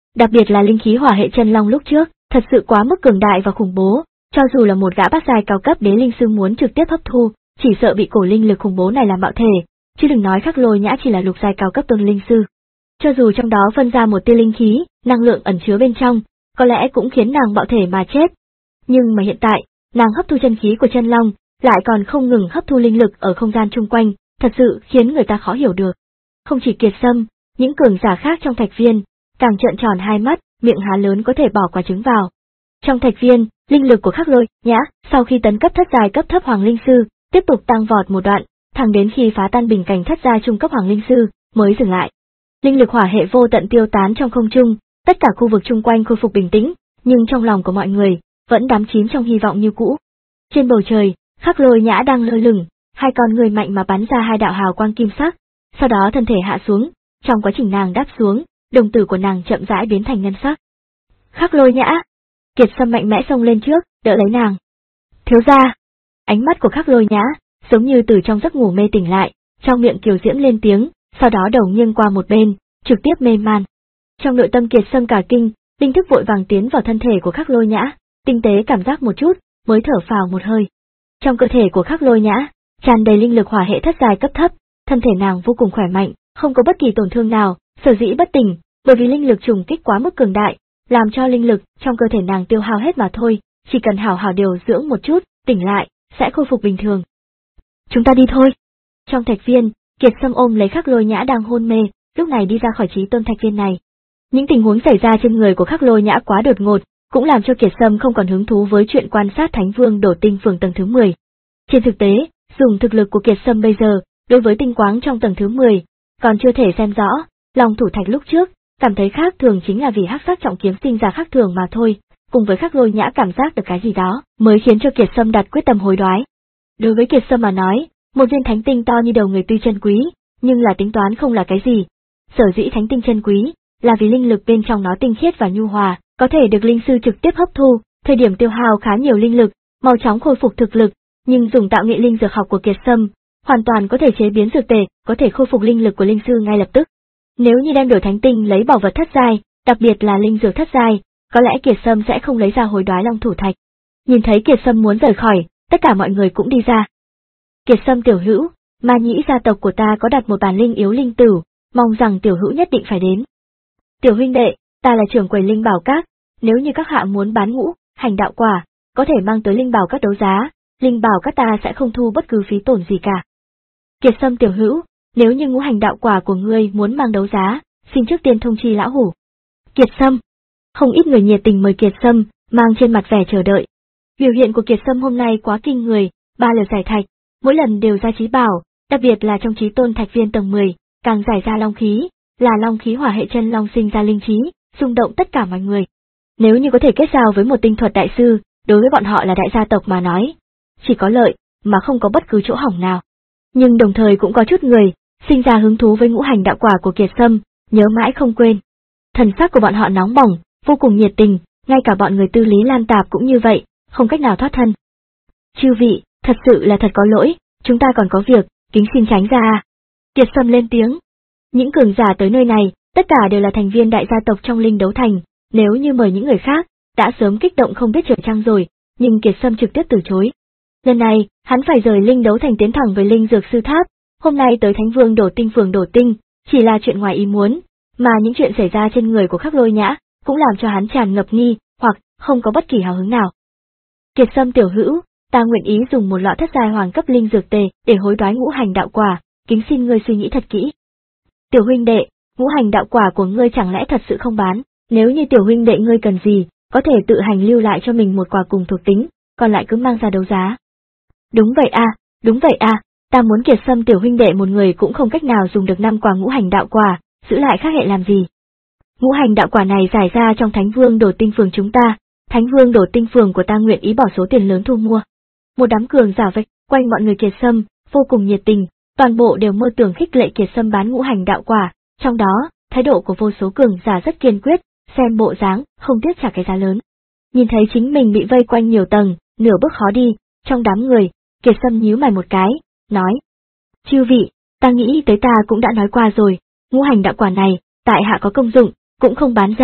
Đặc biệt là linh khí hỏa hệ chân long lúc trước, thật sự quá mức cường đại và khủng bố, cho dù là một gã bát giai cao cấp đế linh sư muốn trực tiếp hấp thu, chỉ sợ bị cổ linh lực khủng bố này làm bạo thể, chứ đừng nói Khắc Lôi Nhã chỉ là lục giai cao cấp tôn linh sư. Cho dù trong đó phân ra một tia linh khí, năng lượng ẩn chứa bên trong, có lẽ cũng khiến nàng bạo thể mà chết. Nhưng mà hiện tại, nàng hấp thu chân khí của chân long, lại còn không ngừng hấp thu linh lực ở không gian chung quanh, thật sự khiến người ta khó hiểu được. Không chỉ Kiệt Sâm, những cường giả khác trong thạch viên, càng trợn tròn hai mắt, miệng há lớn có thể bỏ quả trứng vào. Trong thạch viên, linh lực của Khắc Lôi Nhã, sau khi tấn cấp thất giai cấp thấp hoàng linh sư, tiếp tục tăng vọt một đoạn, thẳng đến khi phá tan bình cảnh thất giai trung cấp hoàng linh sư, mới dừng lại. Linh lực hỏa hệ vô tận tiêu tán trong không trung, tất cả khu vực chung quanh khôi phục bình tĩnh, nhưng trong lòng của mọi người vẫn đắm chìm trong hy vọng như cũ. Trên bầu trời, Khắc Lôi Nhã đang lơ lửng, hai con người mạnh mà bắn ra hai đạo hào quang kim sắc, sau đó thân thể hạ xuống, trong quá trình nàng đáp xuống, đồng tử của nàng chậm rãi biến thành ngân sắc. Khắc Lôi Nhã, Kiệt Sâm mạnh mẽ xông lên trước, đỡ lấy nàng. Thiếu gia, ánh mắt của Khắc Lôi Nhã giống như từ trong giấc ngủ mê tỉnh lại, trong miệng kiều diễm lên tiếng, sau đó đầu nghiêng qua một bên, trực tiếp mê man. Trong nội tâm Kiệt Sâm cả kinh, linh thức vội vàng tiến vào thân thể của Khắc Lôi Nhã, tinh tế cảm giác một chút, mới thở phào một hơi. Trong cơ thể của Khắc Lôi Nhã tràn đầy linh lực hỏa hệ thất giai cấp thấp, thân thể nàng vô cùng khỏe mạnh, không có bất kỳ tổn thương nào, sở dĩ bất tỉnh, bởi vì linh lực trùng kích quá mức cường đại, làm cho linh lực trong cơ thể nàng tiêu hao hết mà thôi, chỉ cần hảo hảo điều dưỡng một chút, tỉnh lại, sẽ khôi phục bình thường. Chúng ta đi thôi. Trong thạch viên, Kiệt Sâm ôm lấy Khắc Lôi Nhã đang hôn mê, lúc này đi ra khỏi Chí Tôn thạch viên này. Những tình huống xảy ra trên người của Khắc Lôi Nhã quá đột ngột, cũng làm cho Kiệt Sâm không còn hứng thú với chuyện quan sát Thánh Vương Đổ Tinh Phường tầng thứ mười. Trên thực tế, dùng thực lực của Kiệt Sâm bây giờ, đối với tinh quáng trong tầng thứ mười, còn chưa thể xem rõ, Long Thủ Thạch lúc trước, cảm thấy khác thường chính là vì hắc sắc trọng kiếm sinh ra khác thường mà thôi, cùng với Khắc Lôi Nhã cảm giác được cái gì đó, mới khiến cho Kiệt Sâm đặt quyết tâm hối đoái. Đối với Kiệt Sâm mà nói, một viên thánh tinh to như đầu người tuy chân quý, nhưng là tính toán không là cái gì. Sở dĩ thánh tinh chân quý, là vì linh lực bên trong nó tinh khiết và nhu hòa, có thể được linh sư trực tiếp hấp thu, thời điểm tiêu hao khá nhiều linh lực, mau chóng khôi phục thực lực, nhưng dùng tạo nghệ linh dược học của Kiệt Sâm, hoàn toàn có thể chế biến dược tề, có thể khôi phục linh lực của linh sư ngay lập tức. Nếu như đem đổi thánh tinh lấy bảo vật thất giai, đặc biệt là linh dược thất giai, có lẽ Kiệt Sâm sẽ không lấy ra hối đoái Long Thủ Thạch. Nhìn thấy Kiệt Sâm muốn rời khỏi, tất cả mọi người cũng đi ra. Kiệt Sâm tiểu hữu, Ma Nhĩ gia tộc của ta có đặt một bản linh yếu linh tử, mong rằng tiểu hữu nhất định phải đến. Tiểu huynh đệ, ta là trưởng quầy linh bảo các, nếu như các hạ muốn bán ngũ hành đạo quả, có thể mang tới linh bảo các đấu giá, linh bảo các ta sẽ không thu bất cứ phí tổn gì cả. Kiệt Sâm tiểu hữu, nếu như ngũ hành đạo quả của ngươi muốn mang đấu giá, xin trước tiên thông chi lão hủ. Kiệt Sâm, không ít người nhiệt tình mời Kiệt Sâm, mang trên mặt vẻ chờ đợi. Biểu hiện của Kiệt Sâm hôm nay quá kinh người, ba lượt giải thạch, mỗi lần đều ra trí bảo, đặc biệt là trong Chí Tôn thạch viên tầng mười, càng giải ra long khí, là long khí hỏa hệ chân long sinh ra linh trí, rung động tất cả mọi người. Nếu như có thể kết giao với một tinh thuật đại sư, đối với bọn họ là đại gia tộc mà nói, chỉ có lợi, mà không có bất cứ chỗ hỏng nào. Nhưng đồng thời cũng có chút người, sinh ra hứng thú với ngũ hành đạo quả của Kiệt Sâm, nhớ mãi không quên. Thần sắc của bọn họ nóng bỏng, vô cùng nhiệt tình, ngay cả bọn người Tư Lý Lan Tạp cũng như vậy, không cách nào thoát thân. Chư vị, thật sự là thật có lỗi, chúng ta còn có việc, kính xin tránh ra. Kiệt Sâm lên tiếng. Những cường giả tới nơi này, tất cả đều là thành viên đại gia tộc trong Linh Đấu Thành, nếu như mời những người khác, đã sớm kích động không biết trời trăng rồi, nhưng Kiệt Sâm trực tiếp từ chối. Lần này, hắn phải rời Linh Đấu Thành tiến thẳng về Linh Dược Sư Tháp, hôm nay tới Thánh Vương Đổ Tinh Phường Đổ Tinh, chỉ là chuyện ngoài ý muốn, mà những chuyện xảy ra trên người của Khắc Lôi Nhã, cũng làm cho hắn tràn ngập nghi, hoặc không có bất kỳ hào hứng nào. Kiệt Sâm tiểu hữu, ta nguyện ý dùng một lọ thất giai hoàng cấp linh dược tề để hối đoái ngũ hành đạo quả, kính xin ngươi suy nghĩ thật kỹ. Tiểu huynh đệ, ngũ hành đạo quả của ngươi chẳng lẽ thật sự không bán, nếu như tiểu huynh đệ ngươi cần gì, có thể tự hành lưu lại cho mình một quả cùng thuộc tính, còn lại cứ mang ra đấu giá. Đúng vậy a, đúng vậy a, ta muốn Kiệt Sâm tiểu huynh đệ một người cũng không cách nào dùng được năm quả ngũ hành đạo quả, giữ lại khác hệ làm gì. Ngũ hành đạo quả này giải ra trong Thánh Vương Đổ Tinh Phường chúng ta, Thánh Vương Đổ Tinh Phường của ta nguyện ý bỏ số tiền lớn thu mua. Một đám cường giả vây quanh mọi người Kiệt Sâm, vô cùng nhiệt tình, toàn bộ đều mơ tưởng khích lệ Kiệt Sâm bán ngũ hành đạo quả, trong đó, thái độ của vô số cường giả rất kiên quyết, xem bộ dáng, không tiếc trả cái giá lớn. Nhìn thấy chính mình bị vây quanh nhiều tầng, nửa bước khó đi, trong đám người, Kiệt Sâm nhíu mày một cái, nói: Chư vị, ta nghĩ tới ta cũng đã nói qua rồi, ngũ hành đạo quả này, tại hạ có công dụng, cũng không bán ra,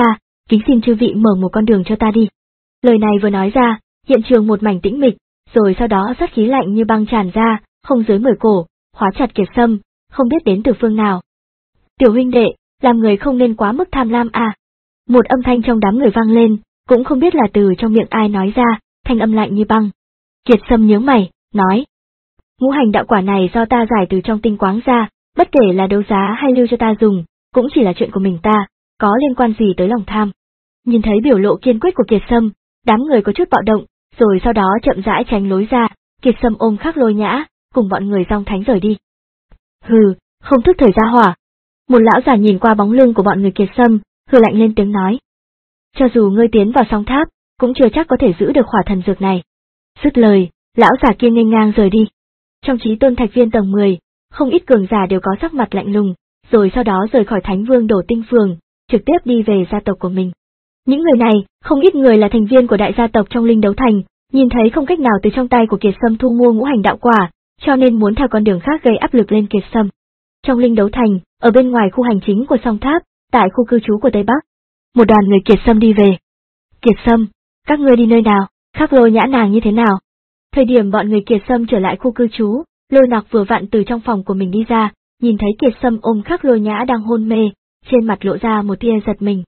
kính xin chư vị mở một con đường cho ta đi. Lời này vừa nói ra, hiện trường một mảnh tĩnh mịch, rồi sau đó sát khí lạnh như băng tràn ra, không dưới mười cổ, khóa chặt Kiệt Sâm, không biết đến từ phương nào. Tiểu huynh đệ, làm người không nên quá mức tham lam à. Một âm thanh trong đám người vang lên, cũng không biết là từ trong miệng ai nói ra, thanh âm lạnh như băng. Kiệt Sâm nhướng mày, nói. Ngũ hành đạo quả này do ta giải từ trong tinh quáng ra, bất kể là đấu giá hay lưu cho ta dùng, cũng chỉ là chuyện của mình ta, có liên quan gì tới lòng tham. Nhìn thấy biểu lộ kiên quyết của Kiệt Sâm, đám người có chút bạo động, rồi sau đó chậm rãi tránh lối ra, Kiệt Sâm ôm Khắc Lôi Nhã, cùng bọn người Dòng Thánh rời đi. Hừ, không thức thời ra hỏa. Một lão già nhìn qua bóng lưng của bọn người Kiệt Sâm, hừ lạnh lên tiếng nói. Cho dù ngươi tiến vào song tháp, cũng chưa chắc có thể giữ được hỏa thần dược này. Dứt lời, lão già kia nghênh ngang rời đi. Trong Chí Tôn Thạch Viên tầng mười, không ít cường giả đều có sắc mặt lạnh lùng, rồi sau đó rời khỏi Thánh Vương Đổ Tinh Phường, trực tiếp đi về gia tộc của mình. Những người này, không ít người là thành viên của đại gia tộc trong Linh Đấu Thành, nhìn thấy không cách nào từ trong tay của Kiệt Sâm thu mua ngũ hành đạo quả, cho nên muốn theo con đường khác gây áp lực lên Kiệt Sâm. Trong Linh Đấu Thành, ở bên ngoài khu hành chính của Song Tháp, tại khu cư trú của Tây Bắc, một đoàn người Kiệt Sâm đi về. Kiệt Sâm, các ngươi đi nơi nào, Khắc Lôi Nhã nàng như thế nào? Thời điểm bọn người Kiệt Sâm trở lại khu cư trú, Lôi Nặc vừa vặn từ trong phòng của mình đi ra, nhìn thấy Kiệt Sâm ôm Khắc Lôi Nhã đang hôn mê, trên mặt lộ ra một tia giật mình.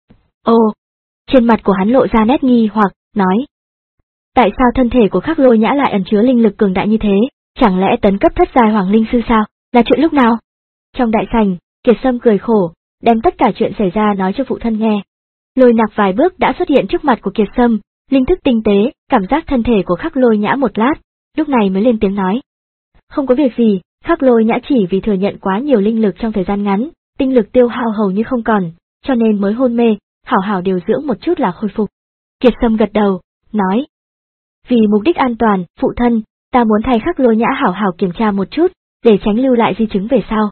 Ồ, trên mặt của hắn lộ ra nét nghi hoặc, nói. Tại sao thân thể của Khắc Lôi Nhã lại ẩn chứa linh lực cường đại như thế, chẳng lẽ tấn cấp thất giai hoàng linh sư sao, là chuyện lúc nào? Trong đại sảnh, Kiệt Sâm cười khổ, đem tất cả chuyện xảy ra nói cho phụ thân nghe. Lôi Nặc vài bước đã xuất hiện trước mặt của Kiệt Sâm, linh thức tinh tế, cảm giác thân thể của Khắc Lôi Nhã một lát, lúc này mới lên tiếng nói. Không có việc gì, Khắc Lôi Nhã chỉ vì thừa nhận quá nhiều linh lực trong thời gian ngắn, tinh lực tiêu hao hầu như không còn, cho nên mới hôn mê, hảo hảo điều dưỡng một chút là khôi phục. Kiệt Sâm gật đầu, nói. Vì mục đích an toàn, phụ thân, ta muốn thay Khắc Lôi Nhã hảo hảo kiểm tra một chút, để tránh lưu lại di chứng về sau.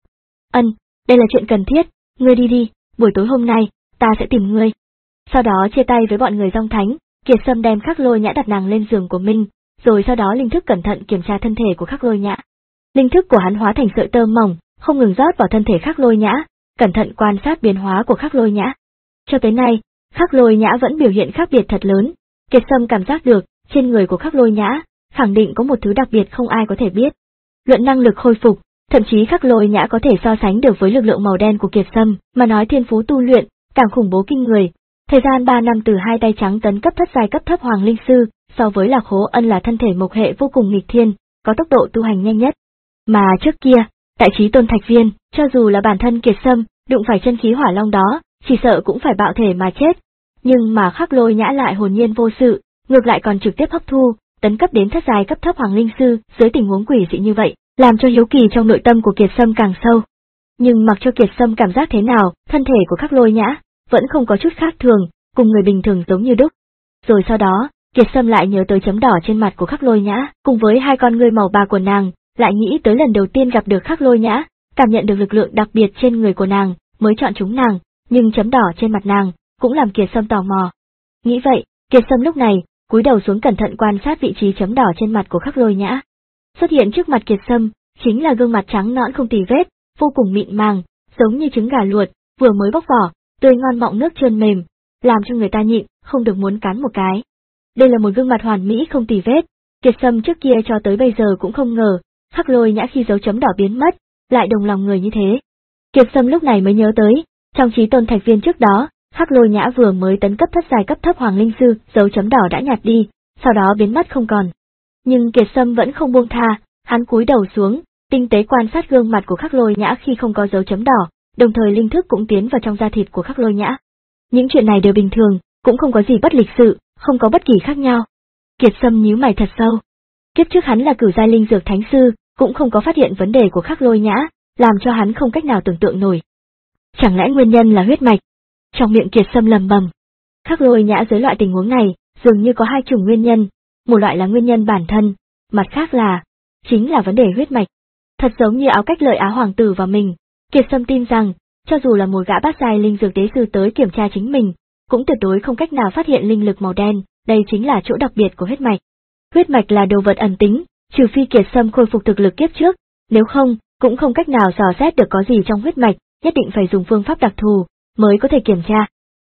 Ân, đây là chuyện cần thiết, ngươi đi đi, buổi tối hôm nay, ta sẽ tìm ngươi. Sau đó chia tay với bọn người Dòng Thánh, Kiệt Sâm đem Khắc Lôi Nhã đặt nàng lên giường của mình, rồi sau đó linh thức cẩn thận kiểm tra thân thể của Khắc Lôi Nhã. Linh thức của hắn hóa thành sợi tơ mỏng, không ngừng rót vào thân thể Khắc Lôi Nhã, cẩn thận quan sát biến hóa của Khắc Lôi Nhã. Cho tới nay, Khắc Lôi Nhã vẫn biểu hiện khác biệt thật lớn, Kiệt Sâm cảm giác được, trên người của Khắc Lôi Nhã, khẳng định có một thứ đặc biệt không ai có thể biết. Luận năng lực khôi phục, thậm chí Khắc Lôi Nhã có thể so sánh được với lực lượng màu đen của Kiệt Sâm, mà nói thiên phú tu luyện, càng khủng bố kinh người. Thời gian ba năm từ hai tay trắng tấn cấp thất giai cấp thấp hoàng linh sư, so với Lạc Khố Ân là thân thể mộc hệ vô cùng nghịch thiên, có tốc độ tu hành nhanh nhất. Mà trước kia, tại Chí Tôn Thạch Viên, cho dù là bản thân Kiệt Sâm, đụng phải chân khí hỏa long đó, chỉ sợ cũng phải bạo thể mà chết. Nhưng mà Khắc Lôi Nhã lại hồn nhiên vô sự, ngược lại còn trực tiếp hấp thu, tấn cấp đến thất giai cấp thấp hoàng linh sư, dưới tình huống quỷ dị như vậy, làm cho hiếu kỳ trong nội tâm của Kiệt Sâm càng sâu. Nhưng mặc cho Kiệt Sâm cảm giác thế nào, thân thể của Khắc Lôi Nhã vẫn không có chút khác thường, cùng người bình thường giống như đúc. Rồi sau đó, Kiệt Sâm lại nhớ tới chấm đỏ trên mặt của Khắc Lôi Nhã, cùng với hai con ngươi màu bạc của nàng, lại nghĩ tới lần đầu tiên gặp được Khắc Lôi Nhã, cảm nhận được lực lượng đặc biệt trên người của nàng, mới chọn chúng nàng, nhưng chấm đỏ trên mặt nàng cũng làm Kiệt Sâm tò mò. Nghĩ vậy, Kiệt Sâm lúc này cúi đầu xuống cẩn thận quan sát vị trí chấm đỏ trên mặt của Khắc Lôi Nhã. Xuất hiện trước mặt Kiệt Sâm chính là gương mặt trắng nõn không tì vết, vô cùng mịn màng, giống như trứng gà luộc, vừa mới bóc vỏ, tươi ngon mọng nước trơn mềm, làm cho người ta nhịn không được muốn cắn một cái. Đây là một gương mặt hoàn mỹ không tì vết, Kiệt Sâm trước kia cho tới bây giờ cũng không ngờ, Khắc Lôi Nhã khi dấu chấm đỏ biến mất, lại đồng lòng người như thế. Kiệt Sâm lúc này mới nhớ tới, trong Chí Tôn Thạch Viên trước đó, Khắc Lôi Nhã vừa mới tấn cấp thất giai cấp thấp hoàng linh sư, dấu chấm đỏ đã nhạt đi, sau đó biến mất không còn. Nhưng Kiệt Sâm vẫn không buông tha, hắn cúi đầu xuống, tinh tế quan sát gương mặt của Khắc Lôi Nhã khi không có dấu chấm đỏ, đồng thời linh thức cũng tiến vào trong da thịt của Khắc Lôi Nhã. Những chuyện này đều bình thường, cũng không có gì bất lịch sự, không có bất kỳ khác nhau. Kiệt Sâm nhíu mày thật sâu. Kiếp trước hắn là cửu giai linh dược thánh sư, cũng không có phát hiện vấn đề của Khắc Lôi Nhã, làm cho hắn không cách nào tưởng tượng nổi. Chẳng lẽ nguyên nhân là huyết mạch? Trong miệng Kiệt Sâm lầm bầm. Khắc Lôi Nhã dưới loại tình huống này, dường như có hai chủng nguyên nhân, một loại là nguyên nhân bản thân, mặt khác là, chính là vấn đề huyết mạch. Thật giống như áo cách lợi Á hoàng tử và mình, Kiệt Sâm tin rằng, cho dù là một gã bát giai linh dược đế sư tới kiểm tra chính mình, cũng tuyệt đối không cách nào phát hiện linh lực màu đen, đây chính là chỗ đặc biệt của huyết mạch. Huyết mạch là đồ vật ẩn tính, trừ phi Kiệt Sâm khôi phục thực lực kiếp trước, nếu không, cũng không cách nào dò xét được có gì trong huyết mạch, nhất định phải dùng phương pháp đặc thù, mới có thể kiểm tra.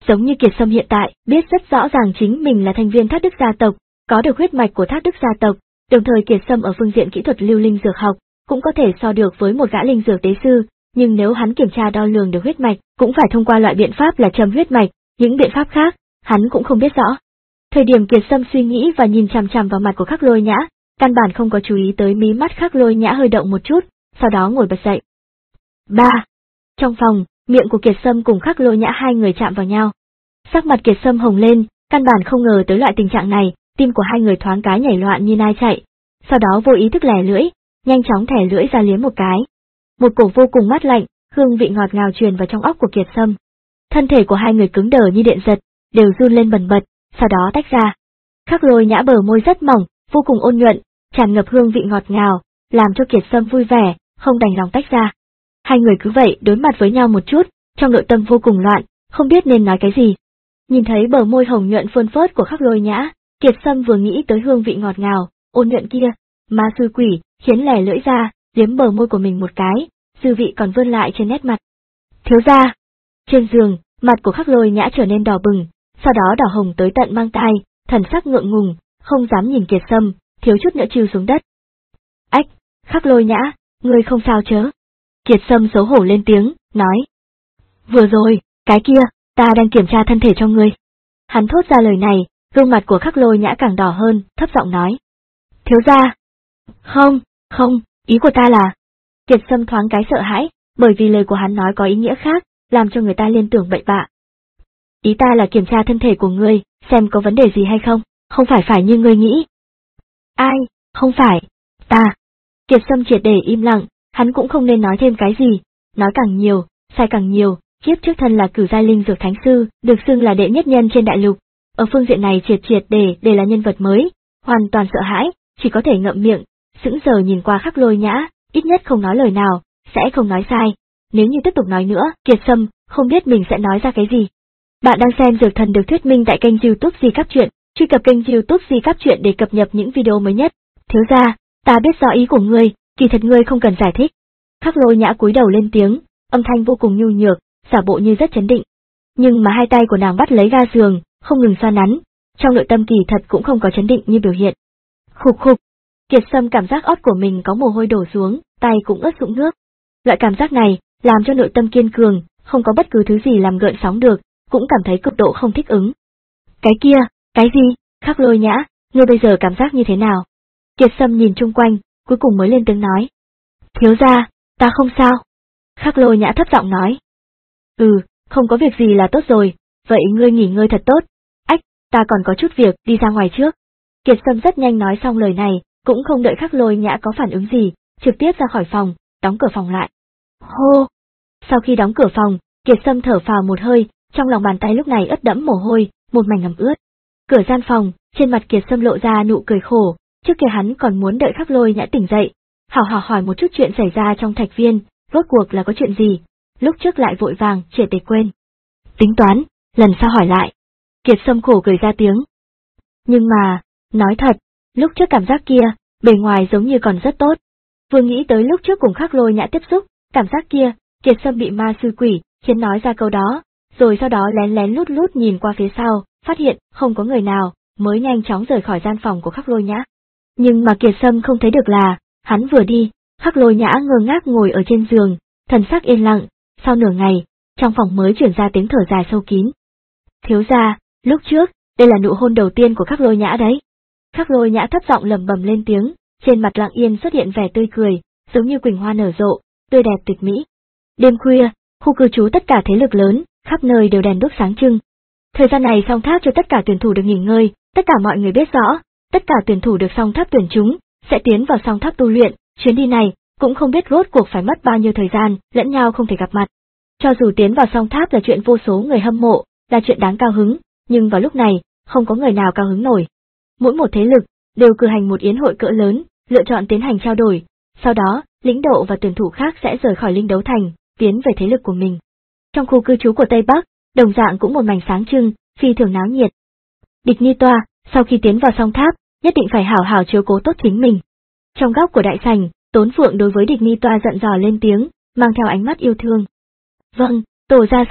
Giống như Kiệt Sâm hiện tại, biết rất rõ ràng chính mình là thành viên Thác Đức gia tộc, có được huyết mạch của Thác Đức gia tộc, đồng thời Kiệt Sâm ở phương diện kỹ thuật lưu linh dược học, cũng có thể so được với một gã linh dược tế sư, nhưng nếu hắn kiểm tra đo lường được huyết mạch, cũng phải thông qua loại biện pháp là châm huyết mạch, những biện pháp khác, hắn cũng không biết rõ. Thời điểm Kiệt Sâm suy nghĩ và nhìn chằm chằm vào mặt của Khắc Lôi Nhã, căn bản không có chú ý tới mí mắt Khắc Lôi Nhã hơi động một chút, sau đó ngồi bật dậy. Ba. Trong phòng, miệng của Kiệt Sâm cùng Khắc Lôi Nhã hai người chạm vào nhau. Sắc mặt Kiệt Sâm hồng lên, căn bản không ngờ tới loại tình trạng này, tim của hai người thoáng cái nhảy loạn như nai chạy, sau đó vô ý thức lè lưỡi, nhanh chóng thẻ lưỡi ra liếm một cái. Một cổ vô cùng mát lạnh, hương vị ngọt ngào truyền vào trong óc của Kiệt Sâm. Thân thể của hai người cứng đờ như điện giật, đều run lên bần bật, sau đó tách ra. Khắc Lôi Nhã bờ môi rất mỏng, vô cùng ôn nhuận, tràn ngập hương vị ngọt ngào, làm cho Kiệt Sâm vui vẻ, không đành lòng tách ra. Hai người cứ vậy đối mặt với nhau một chút, trong nội tâm vô cùng loạn, không biết nên nói cái gì. Nhìn thấy bờ môi hồng nhuận phơn phớt của Khắc Lôi Nhã, Kiệt Sâm vừa nghĩ tới hương vị ngọt ngào, ôn nhuận kia, ma sư quỷ, khiến lẻ lưỡi ra, liếm bờ môi của mình một cái, dư vị còn vươn lại trên nét mặt. Thiếu gia. Trên giường, mặt của Khắc Lôi Nhã trở nên đỏ bừng, sau đó đỏ hồng tới tận mang tai, thần sắc ngượng ngùng, không dám nhìn Kiệt Sâm, thiếu chút nữa trừ xuống đất. Ách, Khắc Lôi Nhã, ngươi không sao chớ? Kiệt Sâm xấu hổ lên tiếng, nói. Vừa rồi, cái kia, ta đang kiểm tra thân thể cho ngươi. Hắn thốt ra lời này, gương mặt của Khắc Lôi Nhã càng đỏ hơn, thấp giọng nói. Thiếu gia. Không, không, ý của ta là... Kiệt Sâm thoáng cái sợ hãi, bởi vì lời của hắn nói có ý nghĩa khác, làm cho người ta liên tưởng bậy bạ. Ý ta là kiểm tra thân thể của ngươi, xem có vấn đề gì hay không, không phải phải như ngươi nghĩ. Ai, không phải, ta. Kiệt Sâm triệt để im lặng, hắn cũng không nên nói thêm cái gì, nói càng nhiều, sai càng nhiều, kiếp trước thân là cửu giai linh dược thánh sư, được xưng là đệ nhất nhân trên đại lục. Ở phương diện này triệt triệt để để là nhân vật mới, hoàn toàn sợ hãi, chỉ có thể ngậm miệng, sững sờ nhìn qua Khắc Lôi Nhã, ít nhất không nói lời nào, sẽ không nói sai. Nếu như tiếp tục nói nữa, Kiệt Sâm không biết mình sẽ nói ra cái gì. Bạn đang xem Dược Thần được thuyết minh tại kênh YouTube Di Cáp Truyện, truy cập kênh YouTube Di Cáp Truyện để cập nhật những video mới nhất. Thiếu gia, ta biết rõ ý của ngươi, kỳ thật ngươi không cần giải thích. Khắc Lôi Nhã cúi đầu lên tiếng, âm thanh vô cùng nhu nhược, giả bộ như rất chấn định. Nhưng mà hai tay của nàng bắt lấy ga giường, không ngừng xoa nắn, trong nội tâm kỳ thật cũng không có chấn định như biểu hiện. Khục khục. Kiệt Sâm cảm giác ót của mình có mồ hôi đổ xuống, tay cũng ướt sũng nước. Loại cảm giác này làm cho nội tâm kiên cường, không có bất cứ thứ gì làm gợn sóng được, cũng cảm thấy cực độ không thích ứng. Cái kia, cái gì? Khắc Lôi Nhã, ngươi bây giờ cảm giác như thế nào? Kiệt Sâm nhìn chung quanh, cuối cùng mới lên tiếng nói. Thiếu gia, ta không sao. Khắc Lôi Nhã thấp giọng nói. Ừ, không có việc gì là tốt rồi, vậy ngươi nghỉ ngơi thật tốt. Ách, ta còn có chút việc, đi ra ngoài trước. Kiệt Sâm rất nhanh nói xong lời này, cũng không đợi Khắc Lôi Nhã có phản ứng gì, trực tiếp ra khỏi phòng, đóng cửa phòng lại. Hô! Sau khi đóng cửa phòng, Kiệt Sâm thở phào một hơi, trong lòng bàn tay lúc này ướt đẫm mồ hôi, một mảnh ẩm ướt. Cửa gian phòng, trên mặt Kiệt Sâm lộ ra nụ cười khổ, trước kia hắn còn muốn đợi Khắc Lôi Nhã tỉnh dậy, hào hào hỏi một chút chuyện xảy ra trong thạch viên, rốt cuộc là có chuyện gì, lúc trước lại vội vàng, triệt để quên. Tính toán, lần sau hỏi lại. Kiệt Sâm khổ cười ra tiếng. Nhưng mà, nói thật, lúc trước cảm giác kia, bề ngoài giống như còn rất tốt. Vừa nghĩ tới lúc trước cùng Khắc Lôi Nhã tiếp xúc, cảm giác kia, Kiệt Sâm bị ma sư quỷ, khiến nói ra câu đó, rồi sau đó lén lén lút lút nhìn qua phía sau, phát hiện không có người nào, mới nhanh chóng rời khỏi gian phòng của Khắc Lôi Nhã. Nhưng mà Kiệt Sâm không thấy được là, hắn vừa đi, Khắc Lôi Nhã ngơ ngác ngồi ở trên giường, thần sắc yên lặng, sau nửa ngày, trong phòng mới chuyển ra tiếng thở dài sâu kín. Thiếu gia, lúc trước, đây là nụ hôn đầu tiên của Khắc Lôi Nhã đấy. Khắc Lôi Nhã thấp giọng lẩm bẩm lên tiếng, trên mặt lặng yên xuất hiện vẻ tươi cười, giống như quỳnh hoa nở rộ, tươi đẹp tuyệt mỹ. Đêm khuya, khu cư trú tất cả thế lực lớn, khắp nơi đều đèn đuốc sáng trưng. Thời gian này song tháp cho tất cả tuyển thủ được nghỉ ngơi, tất cả mọi người biết rõ, tất cả tuyển thủ được song tháp tuyển chúng, sẽ tiến vào song tháp tu luyện, chuyến đi này, cũng không biết rốt cuộc phải mất bao nhiêu thời gian, lẫn nhau không thể gặp mặt. Cho dù tiến vào song tháp là chuyện vô số người hâm mộ, là chuyện đáng cao hứng, nhưng vào lúc này, không có người nào cao hứng nổi. Mỗi một thế lực, đều cử hành một yến hội cỡ lớn, lựa chọn tiến hành trao đổi, sau đó, lĩnh độ và tuyển thủ khác sẽ rời khỏi linh đấu thành, tiến về thế lực của mình. Trong khu cư trú của Tây Bắc, đồng dạng cũng một mảnh sáng trưng, phi thường náo nhiệt. Địch Ni Toa, sau khi tiến vào song tháp, nhất định phải hảo hảo chiếu cố tốt chính mình. Trong góc của đại sảnh, Tốn Phượng đối với Địch Ni Toa giận dò lên tiếng, mang theo ánh mắt yêu thương. Vâng, Tổ gia gia,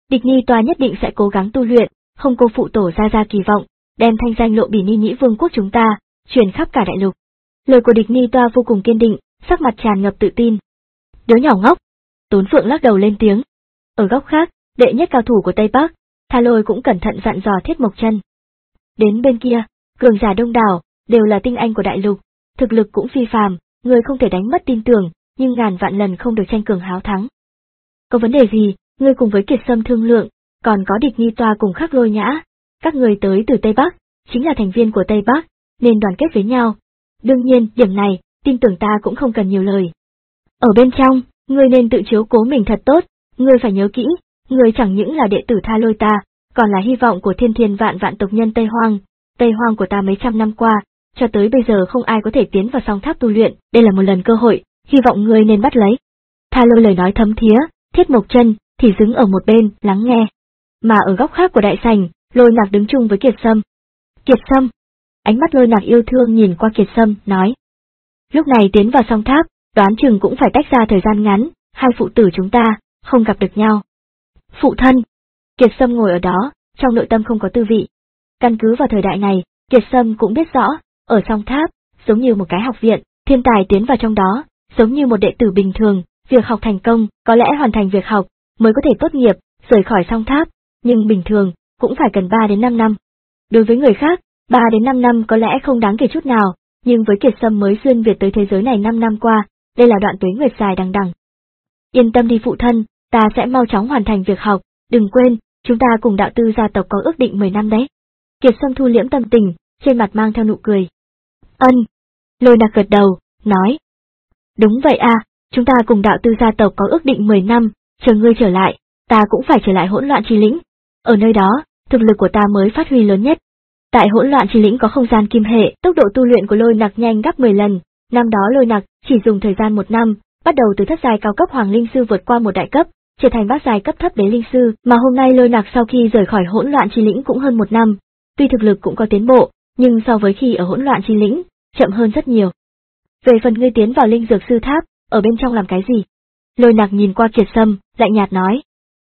Địch Ni Toa nhất định sẽ cố gắng tu luyện, không cô phụ tổ gia gia kỳ vọng, đem thanh danh Lộ Bỉ Ni Nhĩ vương quốc chúng ta truyền khắp cả đại lục. Lời của Địch Ni Toa vô cùng kiên định, sắc mặt tràn ngập tự tin. Đứa nhỏ ngốc. Tốn Phượng lắc đầu lên tiếng. Ở góc khác, đệ nhất cao thủ của Tây Bắc, Tha Lôi cũng cẩn thận dặn dò Thiết Mộc Chân. Đến bên kia, cường giả đông đảo, đều là tinh anh của đại lục, thực lực cũng phi phàm, người không thể đánh mất tin tưởng, nhưng ngàn vạn lần không được tranh cường háo thắng. Có vấn đề gì, ngươi cùng với Kiệt Sâm thương lượng, còn có Địch Ni Toa cùng Khắc Lôi Nhã, các người tới từ Tây Bắc, chính là thành viên của Tây Bắc, nên đoàn kết với nhau. Đương nhiên, điểm này, tin tưởng ta cũng không cần nhiều lời. Ở bên trong, ngươi nên tự chiếu cố mình thật tốt, ngươi phải nhớ kỹ, ngươi chẳng những là đệ tử Tha Lôi ta, còn là hy vọng của thiên thiên vạn vạn tộc nhân Tây Hoang. Tây Hoang của ta mấy trăm năm qua, cho tới bây giờ không ai có thể tiến vào song tháp tu luyện, đây là một lần cơ hội, hy vọng ngươi nên bắt lấy. Tha Lôi lời nói thấm thía, Thiết Mộc Chân thì đứng ở một bên, lắng nghe. Mà ở góc khác của đại sảnh, Lôi Nặc đứng chung với Kiệt Sâm. Kiệt Sâm. Ánh mắt Lôi Nặc yêu thương nhìn qua Kiệt Sâm, nói. Lúc này tiến vào song tháp, đoán chừng cũng phải tách ra thời gian ngắn, hai phụ tử chúng ta, không gặp được nhau. Phụ thân. Kiệt Sâm ngồi ở đó, trong nội tâm không có tư vị. Căn cứ vào thời đại này, Kiệt Sâm cũng biết rõ, ở song tháp, giống như một cái học viện, thiên tài tiến vào trong đó, giống như một đệ tử bình thường, việc học thành công, có lẽ hoàn thành việc học, mới có thể tốt nghiệp, rời khỏi song tháp, nhưng bình thường, cũng phải cần ba đến năm năm. Đối với người khác, ba đến năm năm có lẽ không đáng kể chút nào, nhưng với Kiệt Sâm mới xuyên Việt tới thế giới này năm năm qua, đây là đoạn tuế nguyệt dài đằng đằng. Yên tâm đi phụ thân, ta sẽ mau chóng hoàn thành việc học, đừng quên, chúng ta cùng đạo tư gia tộc có ước định mười năm đấy. Kiệt Sâm thu liễm tâm tình, trên mặt mang theo nụ cười. Ân. Lôi Nặc gật đầu, nói. Đúng vậy à, chúng ta cùng đạo tư gia tộc có ước định mười năm, chờ ngươi trở lại, ta cũng phải trở lại Hỗn Loạn Chi Lĩnh. Ở nơi đó, thực lực của ta mới phát huy lớn nhất. Tại Hỗn Loạn Chi Lĩnh có không gian kim hệ, tốc độ tu luyện của Lôi Nặc nhanh gấp mười lần, năm đó Lôi Nặc chỉ dùng thời gian một năm, bắt đầu từ thất giai cao cấp Hoàng Linh Sư vượt qua một đại cấp, trở thành bát giai cấp thấp Đế Linh Sư, mà hôm nay Lôi Nặc sau khi rời khỏi Hỗn Loạn Chi Lĩnh cũng hơn một năm, tuy thực lực cũng có tiến bộ, nhưng so với khi ở Hỗn Loạn Chi Lĩnh, chậm hơn rất nhiều. Về phần ngươi tiến vào Linh Dược Sư Tháp, ở bên trong làm cái gì? Lôi Nặc nhìn qua Kiệt Sâm, lạnh nhạt nói.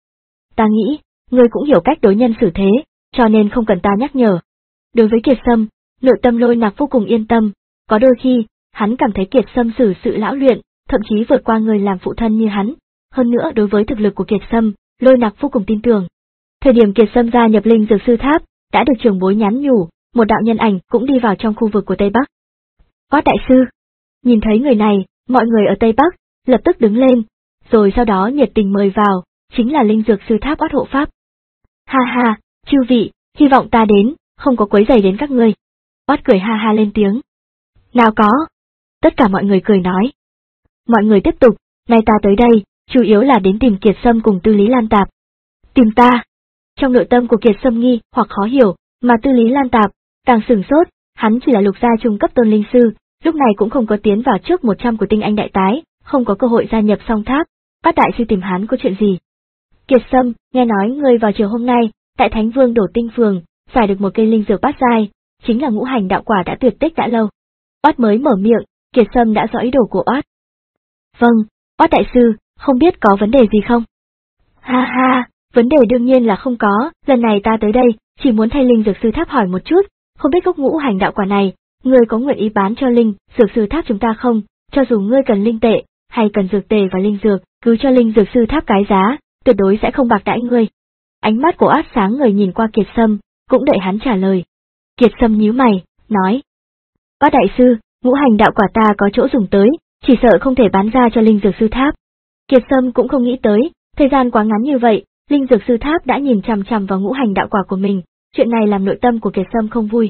Ta nghĩ, ngươi cũng hiểu cách đối nhân xử thế, cho nên không cần ta nhắc nhở. Đối với Kiệt Sâm, nội tâm Lôi Nặc vô cùng yên tâm, có đôi khi, hắn cảm thấy Kiệt Sâm xử sự lão luyện, thậm chí vượt qua người làm phụ thân như hắn. Hơn nữa đối với thực lực của Kiệt Sâm, Lôi Nặc vô cùng tin tưởng. Thời điểm Kiệt Sâm gia nhập Linh Dược Sư Tháp, đã được trưởng bối nhắn nhủ, một đạo nhân ảnh cũng đi vào trong khu vực của Tây Bắc. Quát đại sư. Nhìn thấy người này, mọi người ở Tây Bắc lập tức đứng lên, rồi sau đó nhiệt tình mời vào, chính là Linh Dược Sư Tháp Quát hộ pháp. Ha ha, chư vị, hy vọng ta đến, không có quấy rầy đến các ngươi. Quát cười ha ha lên tiếng. Nào có. Tất cả mọi người cười nói. Mọi người tiếp tục, nay ta tới đây, chủ yếu là đến tìm Kiệt Sâm cùng Tư Lý Lan Tạp. Tìm ta. Trong nội tâm của Kiệt Sâm nghi hoặc khó hiểu, mà Tư Lý Lan Tạp càng sửng sốt, hắn chỉ là lục gia trung cấp tôn linh sư, lúc này cũng không có tiến vào trước một trăm của tinh anh đại tái, không có cơ hội gia nhập song tháp. Bát đại sư tìm hắn có chuyện gì? Kiệt Sâm, nghe nói ngươi vào chiều hôm nay, tại Thánh Vương Đổ Tinh Phường, giải được một cây linh dược bát giai, chính là ngũ hành đạo quả đã tuyệt tích đã lâu. Oát mới mở miệng, Kiệt Sâm đã rõ ý đồ của Oát. Vâng, Oát đại sư, không biết có vấn đề gì không? Ha ha, vấn đề đương nhiên là không có, lần này ta tới đây, chỉ muốn thay Linh Dược Sư Tháp hỏi một chút, không biết gốc ngũ hành đạo quả này, ngươi có nguyện ý bán cho Linh Dược Sư Tháp chúng ta không? Cho dù ngươi cần linh tệ, hay cần dược tề và linh dược, cứ cho Linh Dược Sư Tháp cái giá, tuyệt đối sẽ không bạc đãi ngươi. Ánh mắt của Oát sáng người nhìn qua Kiệt Sâm, cũng đợi hắn trả lời. Kiệt Sâm nhíu mày, nói. Oát đại sư, ngũ hành đạo quả ta có chỗ dùng tới, chỉ sợ không thể bán ra cho Linh Dược Sư Tháp. Kiệt Sâm cũng không nghĩ tới, thời gian quá ngắn như vậy, Linh Dược Sư Tháp đã nhìn chằm chằm vào ngũ hành đạo quả của mình, chuyện này làm nội tâm của Kiệt Sâm không vui.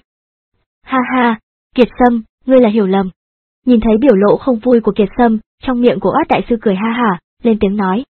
Ha ha, Kiệt Sâm, ngươi là hiểu lầm. Nhìn thấy biểu lộ không vui của Kiệt Sâm, trong miệng của Oát đại sư cười ha hả, lên tiếng nói.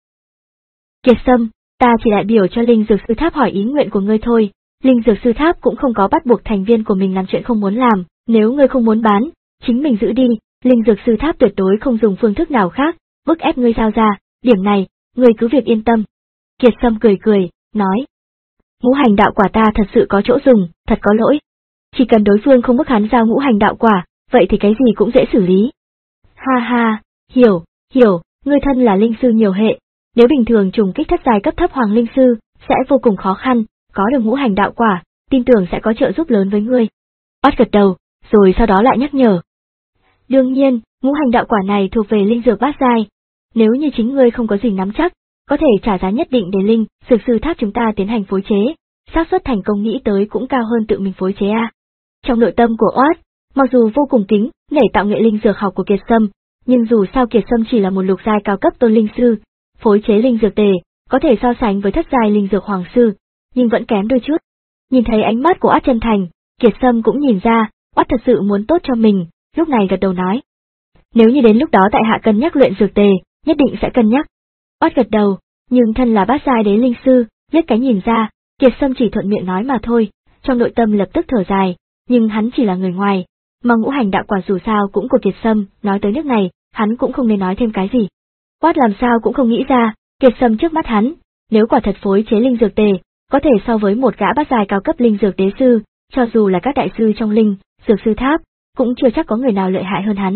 Kiệt Sâm, ta chỉ đại biểu cho Linh Dược Sư Tháp hỏi ý nguyện của ngươi thôi, Linh Dược Sư Tháp cũng không có bắt buộc thành viên của mình làm chuyện không muốn làm, nếu ngươi không muốn bán, chính mình giữ đi, Linh Dược Sư Tháp tuyệt đối không dùng phương thức nào khác, bức ép ngươi giao ra, điểm này, ngươi cứ việc yên tâm. Kiệt Sâm cười cười, nói. Ngũ hành đạo quả ta thật sự có chỗ dùng, thật có lỗi. Chỉ cần đối phương không bức hắn giao ngũ hành đạo quả, vậy thì cái gì cũng dễ xử lý. Ha ha, hiểu, hiểu, ngươi thân là linh sư nhiều hệ, nếu bình thường trùng kích thất giai cấp thấp hoàng linh sư, sẽ vô cùng khó khăn, có được ngũ hành đạo quả, tin tưởng sẽ có trợ giúp lớn với ngươi. Oát gật đầu, rồi sau đó lại nhắc nhở. Đương nhiên, ngũ hành đạo quả này thuộc về linh dược bát giai. Nếu như chính ngươi không có gì nắm chắc, có thể trả giá nhất định để linh dược sư tháp chúng ta tiến hành phối chế, xác suất thành công nghĩ tới cũng cao hơn tự mình phối chế a. Trong nội tâm của Oát, mặc dù vô cùng kính nể tạo nghệ linh dược học của Kiệt Sâm, nhưng dù sao Kiệt Sâm chỉ là một lục giai cao cấp tôn linh sư, phối chế linh dược tề có thể so sánh với thất giai linh dược hoàng sư, nhưng vẫn kém đôi chút. Nhìn thấy ánh mắt của Oát chân thành, Kiệt Sâm cũng nhìn ra, Oát thật sự muốn tốt cho mình, lúc này gật đầu nói. Nếu như đến lúc đó tại hạ cân nhắc luyện dược tề, nhất định sẽ cân nhắc. Oát gật đầu, nhưng thân là bát giai đế linh sư, liếc cái nhìn ra, Kiệt Sâm chỉ thuận miệng nói mà thôi, trong nội tâm lập tức thở dài, nhưng hắn chỉ là người ngoài, mà ngũ hành đạo quả dù sao cũng của Kiệt Sâm, nói tới nước này, hắn cũng không nên nói thêm cái gì. Oát làm sao cũng không nghĩ ra, Kiệt Sâm trước mắt hắn, nếu quả thật phối chế linh dược tề, có thể so với một gã bát giai cao cấp linh dược đế sư, cho dù là các đại sư trong linh dược sư tháp, cũng chưa chắc có người nào lợi hại hơn hắn.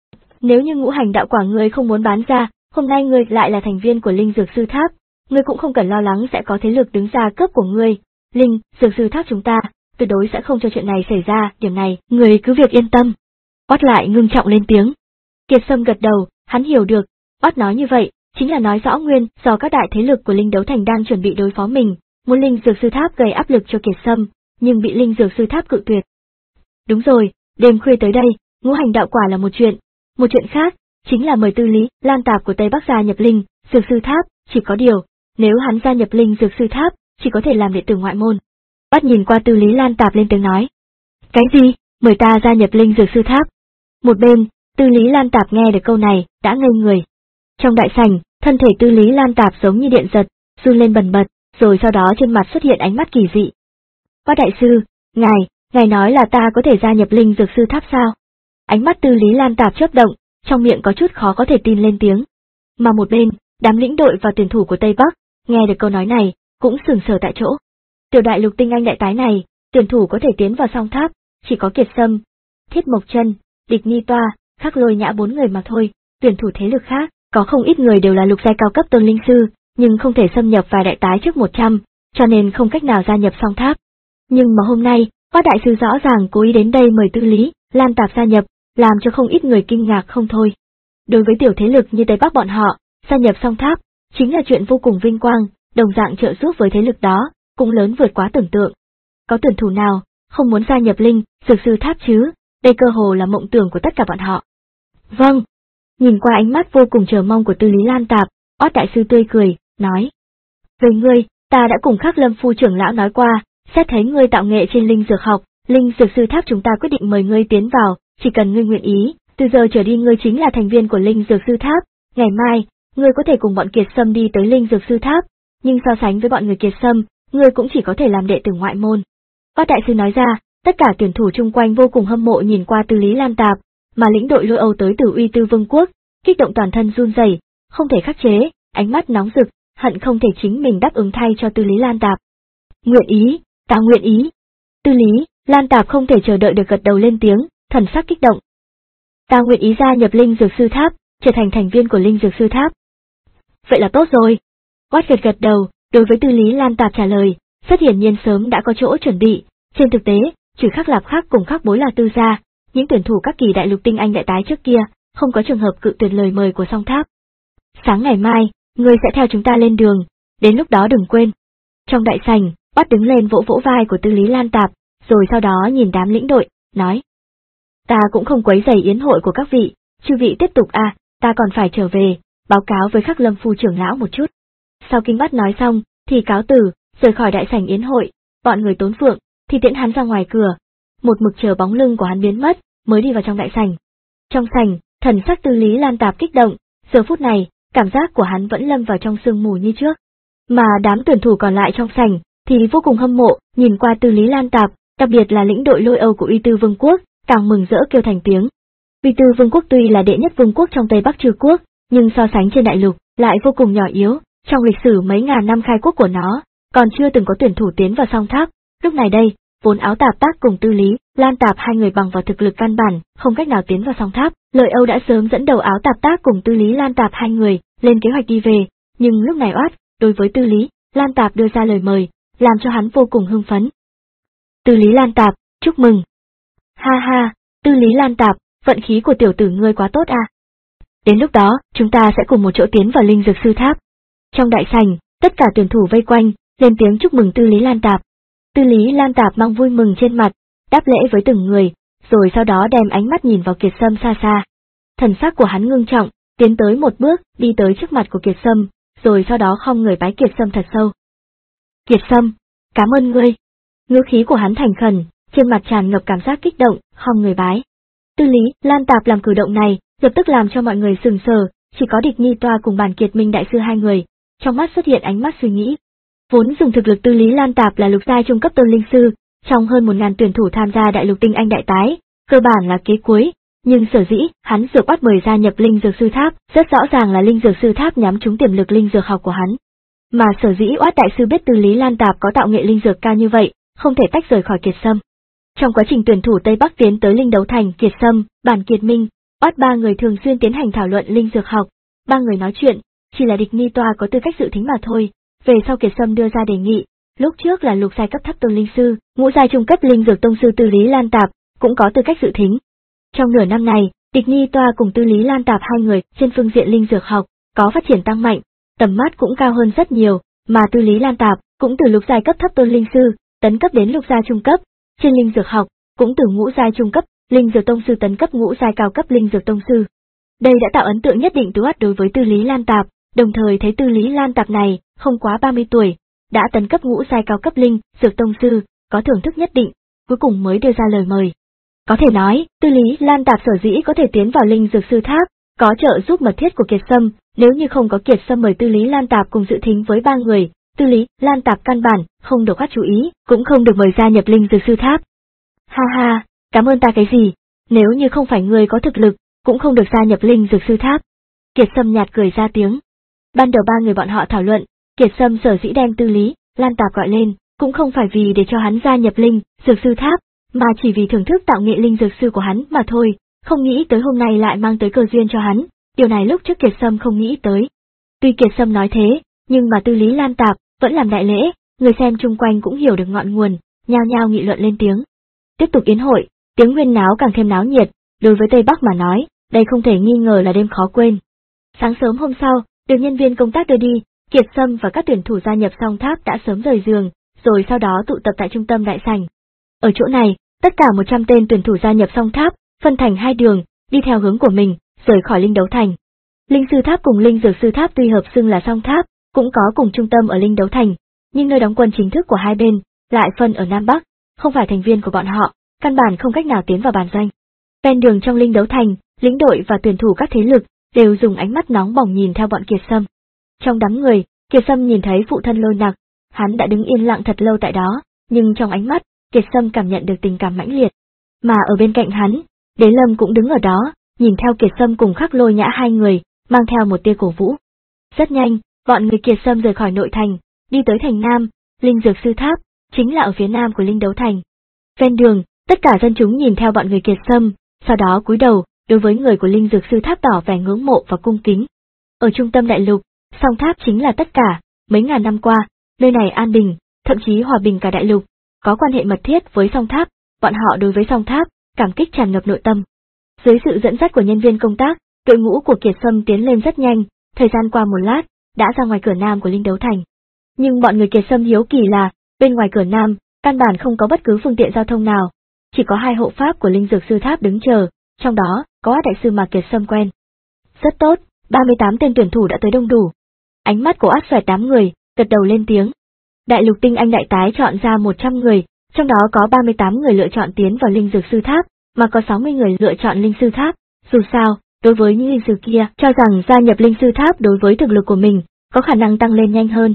Nếu như ngũ hành đạo quả ngươi không muốn bán ra, hôm nay ngươi lại là thành viên của linh dược sư tháp, ngươi cũng không cần lo lắng sẽ có thế lực đứng ra cướp của ngươi. Linh dược sư tháp chúng ta tuyệt đối sẽ không cho chuyện này xảy ra, điểm này ngươi cứ việc yên tâm. Oát lại ngưng trọng lên tiếng. Kiệt Sâm gật đầu, hắn hiểu được, Oát nói như vậy, chính là nói rõ nguyên do các đại thế lực của linh đấu thành đang chuẩn bị đối phó mình, muốn linh dược sư tháp gây áp lực cho Kiệt Sâm, nhưng bị linh dược sư tháp cự tuyệt. Đúng rồi, đêm khuya tới đây, ngũ hành đạo quả là một chuyện, một chuyện khác, chính là mời Tư Lý Lan Tạp của Tây Bắc gia nhập linh dược sư tháp, chỉ có điều, nếu hắn gia nhập linh dược sư tháp, chỉ có thể làm đệ tử ngoại môn. Bắt nhìn qua Tư Lý Lan Tạp lên tiếng nói. Cái gì, mời ta gia nhập linh dược sư tháp? Một bên, Tư Lý Lan Tạp nghe được câu này, đã ngây người. Trong đại sảnh, thân thể Tư Lý Lan Tạp giống như điện giật, run lên bần bật, rồi sau đó trên mặt xuất hiện ánh mắt kỳ dị. Bác đại sư, ngài, ngài nói là ta có thể gia nhập linh dược sư tháp sao? Ánh mắt Tư Lý Lan Tạp chớp động, trong miệng có chút khó có thể tin lên tiếng. Mà một bên, đám lĩnh đội và tuyển thủ của Tây Bắc, nghe được câu nói này, cũng sửng sờ tại chỗ. Tiểu đại lục tinh anh đại tái này, tuyển thủ có thể tiến vào song tháp, chỉ có Kiệt Sâm, Thiết Mộc Chân, Địch Nhi Toa, Khắc Lôi Nhã bốn người mà thôi, tuyển thủ thế lực khác, có không ít người đều là lục giai cao cấp tôn linh sư, nhưng không thể xâm nhập vào đại tái trước một trăm, cho nên không cách nào gia nhập song tháp. Nhưng mà hôm nay, Bác đại sư rõ ràng cố ý đến đây mời Tư Lý Lan Tạp gia nhập, làm cho không ít người kinh ngạc không thôi. Đối với tiểu thế lực như Tây Bắc bọn họ, gia nhập song tháp chính là chuyện vô cùng vinh quang, đồng dạng trợ giúp với thế lực đó, cũng lớn vượt quá tưởng tượng. Có tuyển thủ nào không muốn gia nhập linh dược sư tháp chứ? Đây cơ hồ là mộng tưởng của tất cả bọn họ. Vâng. Nhìn qua ánh mắt vô cùng chờ mong của Tư Lý Lan Tạp, Oát đại sư tươi cười, nói. Về ngươi, ta đã cùng Khắc Lâm phu trưởng lão nói qua, xét thấy ngươi tạo nghệ trên linh dược học, linh dược sư tháp chúng ta quyết định mời ngươi tiến vào, chỉ cần ngươi nguyện ý, từ giờ trở đi ngươi chính là thành viên của linh dược sư tháp, ngày mai, ngươi có thể cùng bọn Kiệt Sâm đi tới linh dược sư tháp, nhưng so sánh với bọn người Kiệt Sâm, ngươi cũng chỉ có thể làm đệ tử ngoại môn. Oát đại sư nói ra, tất cả tuyển thủ chung quanh vô cùng hâm mộ nhìn qua Tư Lý Lan Tạp, mà lĩnh đội Lôi Âu tới từ Uy Tư Vương quốc, kích động toàn thân run rẩy, không thể khắc chế, ánh mắt nóng rực, hận không thể chính mình đáp ứng thay cho Tư Lý Lan Tạp. Nguyện ý, ta nguyện ý. Tư Lý Lan Tạp không thể chờ đợi được gật đầu lên tiếng, thần sắc kích động. Ta nguyện ý gia nhập linh dược sư tháp, trở thành thành viên của linh dược sư tháp. Vậy là tốt rồi. Oát gật gật đầu, đối với Tư Lý Lan Tạp trả lời, rất hiển nhiên sớm đã có chỗ chuẩn bị, trên thực tế, trừ Khắc Lạp Khắc cùng Khắc Bối là Tư gia, những tuyển thủ các kỳ đại lục tinh anh đại tái trước kia, không có trường hợp cự tuyệt lời mời của song tháp. Sáng ngày mai, ngươi sẽ theo chúng ta lên đường, đến lúc đó đừng quên. Trong đại sảnh, Oát đứng lên vỗ vỗ vai của Tư Lý Lan Tạp, rồi sau đó nhìn đám lĩnh đội, nói. Ta cũng không quấy rầy yến hội của các vị, chư vị tiếp tục à, ta còn phải trở về, báo cáo với Khắc Lâm phu trưởng lão một chút. Sau kinh Bát nói xong, thì cáo từ, rời khỏi đại sảnh yến hội, bọn người Tốn Phượng thì tiễn hắn ra ngoài cửa, một mực chờ bóng lưng của hắn biến mất, mới đi vào trong đại sảnh. Trong sảnh, thần sắc Tư Lý Lan Tạp kích động, giờ phút này, cảm giác của hắn vẫn lâm vào trong sương mù như trước. Mà đám tuyển thủ còn lại trong sảnh thì vô cùng hâm mộ, nhìn qua Tư Lý Lan Tạp, đặc biệt là lĩnh đội Lôi Âu của Uy Tư Vương quốc, càng mừng rỡ kêu thành tiếng. Uy Tư Vương quốc tuy là đệ nhất vương quốc trong Tây Bắc Trừ quốc, nhưng so sánh trên đại lục lại vô cùng nhỏ yếu, trong lịch sử mấy ngàn năm khai quốc của nó, còn chưa từng có tuyển thủ tiến vào song tháp. Lúc này đây, vốn Áo Tạp Tác cùng Tư Lý Lan Tạp hai người bằng vào thực lực căn bản, không cách nào tiến vào song tháp. Lợi Âu đã sớm dẫn đầu Áo Tạp Tác cùng Tư Lý Lan Tạp hai người lên kế hoạch đi về, nhưng lúc này Oát đối với Tư Lý Lan Tạp đưa ra lời mời, làm cho hắn vô cùng hưng phấn. Tư Lý Lan Tạp, chúc mừng. Ha ha, Tư Lý Lan Tạp, vận khí của tiểu tử ngươi quá tốt à. Đến lúc đó, chúng ta sẽ cùng một chỗ tiến vào linh dược sư tháp. Trong đại sảnh, tất cả tuyển thủ vây quanh, lên tiếng chúc mừng Tư Lý Lan Tạp. Tư Lý Lan Tạp mang vui mừng trên mặt, đáp lễ với từng người, rồi sau đó đem ánh mắt nhìn vào Kiệt Sâm xa xa. Thần sắc của hắn ngưng trọng, tiến tới một bước, đi tới trước mặt của Kiệt Sâm, rồi sau đó khom người bái Kiệt Sâm thật sâu. Kiệt Sâm, cảm ơn ngươi. Ngữ khí của hắn thành khẩn, trên mặt tràn ngập cảm giác kích động, khom người bái. Tư Lý Lan Tạp làm cử động này, lập tức làm cho mọi người sừng sờ, chỉ có Địch Nhi Toa cùng Bản Kiệt Minh đại sư hai người, trong mắt xuất hiện ánh mắt suy nghĩ. Vốn dùng thực lực Tư Lý Lan Tạp là lục giai trung cấp tôn linh sư, trong hơn một ngàn tuyển thủ tham gia đại lục tinh anh đại tái, cơ bản là kế cuối, nhưng sở dĩ hắn được bắt mời gia nhập linh dược sư tháp, rất rõ ràng là linh dược sư tháp nhắm trúng tiềm lực linh dược học của hắn. Mà sở dĩ Oát đại sư biết Tư Lý Lan Tạp có tạo nghệ linh dược cao như vậy, không thể tách rời khỏi Kiệt Sâm. Trong quá trình tuyển thủ Tây Bắc tiến tới linh đấu thành, Kiệt Sâm, Bản Kiệt Minh, Oát ba người thường xuyên tiến hành thảo luận linh dược học, ba người nói chuyện, chỉ là Địch Nhi Toa có tư cách dự thính mà thôi. Về sau Kiệt Sâm đưa ra đề nghị, lúc trước là lục giai cấp thấp tôn linh sư, ngũ giai trung cấp linh dược tông sư Tư Lý Lan Tạp cũng có tư cách dự thính. Trong nửa năm này, Địch Nhi Toa cùng Tư Lý Lan Tạp hai người trên phương diện linh dược học có phát triển tăng mạnh, tầm mắt cũng cao hơn rất nhiều, mà Tư Lý Lan Tạp cũng từ lục giai cấp thấp tôn linh sư tấn cấp đến lục giai trung cấp, trên linh dược học cũng từ ngũ giai trung cấp linh dược tông sư tấn cấp ngũ giai cao cấp linh dược tông sư. Đây đã tạo ấn tượng nhất định từ đối với Tư Lý Lan Tạp, đồng thời thấy Tư Lý Lan Tạp này không quá ba mươi tuổi, đã tấn cấp ngũ giai cao cấp linh dược tông sư, có thưởng thức nhất định, cuối cùng mới đưa ra lời mời. Có thể nói, Tư Lý Lan Tạp sở dĩ có thể tiến vào linh dược sư tháp, có trợ giúp mật thiết của Kiệt Sâm, nếu như không có Kiệt Sâm mời Tư Lý Lan Tạp cùng dự thính với ba người, Tư Lý Lan Tạp căn bản không được bắt chú ý, cũng không được mời gia nhập linh dược sư tháp. Ha ha, cảm ơn ta cái gì, nếu như không phải người có thực lực, cũng không được gia nhập linh dược sư tháp. Kiệt Sâm nhạt cười ra tiếng. Ban đầu ba người bọn họ thảo luận, Kiệt Sâm sở dĩ đem Tư Lý Lan Tạp gọi lên, cũng không phải vì để cho hắn gia nhập linh dược sư tháp, mà chỉ vì thưởng thức tạo nghệ linh dược sư của hắn mà thôi, không nghĩ tới hôm nay lại mang tới cơ duyên cho hắn, điều này lúc trước Kiệt Sâm không nghĩ tới. Tuy Kiệt Sâm nói thế, nhưng mà Tư Lý Lan Tạp vẫn làm đại lễ, người xem chung quanh cũng hiểu được ngọn nguồn, nhao nhao nghị luận lên tiếng. Tiếp tục yến hội, tiếng huyên náo càng thêm náo nhiệt, đối với Tây Bắc mà nói, đây không thể nghi ngờ là đêm khó quên. Sáng sớm hôm sau, được nhân viên công tác đưa đi, Kiệt Sâm và các tuyển thủ gia nhập song tháp đã sớm rời giường, rồi sau đó tụ tập tại trung tâm đại sảnh. Ở chỗ này, tất cả một trăm tên tuyển thủ gia nhập song tháp, phân thành hai đường, đi theo hướng của mình, rời khỏi linh đấu thành. Linh sư tháp cùng linh dược sư tháp tuy hợp xưng là song tháp, cũng có cùng trung tâm ở linh đấu thành, nhưng nơi đóng quân chính thức của hai bên lại phân ở Nam Bắc, không phải thành viên của bọn họ, căn bản không cách nào tiến vào bản doanh. Ven đường trong linh đấu thành, lĩnh đội và tuyển thủ các thế lực đều dùng ánh mắt nóng bỏng nhìn theo bọn Kiệt Sâm. Trong đám người, Kiệt Sâm nhìn thấy phụ thân Lôi Nặc, hắn đã đứng yên lặng thật lâu tại đó, nhưng trong ánh mắt, Kiệt Sâm cảm nhận được tình cảm mãnh liệt. Mà ở bên cạnh hắn, Đế Lâm cũng đứng ở đó, nhìn theo Kiệt Sâm cùng Khắc Lôi Nhã hai người, mang theo một tia cổ vũ. Rất nhanh, bọn người Kiệt Sâm rời khỏi nội thành, đi tới thành Nam, linh dược sư tháp, chính là ở phía nam của linh đấu thành. Ven đường, tất cả dân chúng nhìn theo bọn người Kiệt Sâm, sau đó cúi đầu, đối với người của linh dược sư tháp tỏ vẻ ngưỡng mộ và cung kính. Ở trung tâm đại lục, song tháp chính là tất cả, mấy ngàn năm qua, nơi này an bình, thậm chí hòa bình cả đại lục, có quan hệ mật thiết với song tháp, bọn họ đối với song tháp, cảm kích tràn ngập nội tâm. Dưới sự dẫn dắt của nhân viên công tác, đội ngũ của Kiệt Sâm tiến lên rất nhanh, thời gian qua một lát, đã ra ngoài cửa nam của linh đấu thành. Nhưng bọn người Kiệt Sâm hiếu kỳ là, bên ngoài cửa nam, căn bản không có bất cứ phương tiện giao thông nào, chỉ có hai hộ pháp của linh dược sư tháp đứng chờ, trong đó có đại sư mà Kiệt Sâm quen. Rất tốt, ba mươi tám tên tuyển thủ đã tới đông đủ. Ánh mắt của Át xoẹt đám người, gật đầu lên tiếng. Đại lục tinh anh đại tái chọn ra một trăm người, trong đó có ba mươi tám người lựa chọn tiến vào linh dược sư tháp, mà có sáu mươi người lựa chọn linh sư tháp. Dù sao, đối với những linh sư kia, cho rằng gia nhập linh sư tháp đối với thực lực của mình, có khả năng tăng lên nhanh hơn.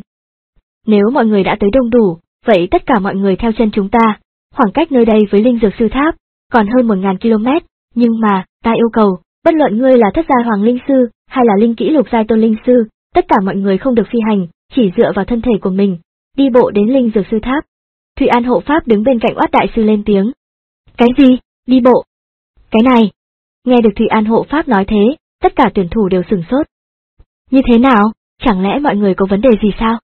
Nếu mọi người đã tới đông đủ, vậy tất cả mọi người theo chân chúng ta, khoảng cách nơi đây với linh dược sư tháp, còn hơn một nghìn ki lô mét, nhưng mà, ta yêu cầu, bất luận ngươi là thất gia hoàng linh sư, hay là linh kỹ lục giai tôn linh sư, tất cả mọi người không được phi hành, chỉ dựa vào thân thể của mình, đi bộ đến linh dược sư tháp. Thụy An hộ pháp đứng bên cạnh Oát đại sư lên tiếng. Cái gì, đi bộ? Cái này, nghe được Thụy An hộ pháp nói thế, tất cả tuyển thủ đều sửng sốt. Như thế nào, chẳng lẽ mọi người có vấn đề gì sao?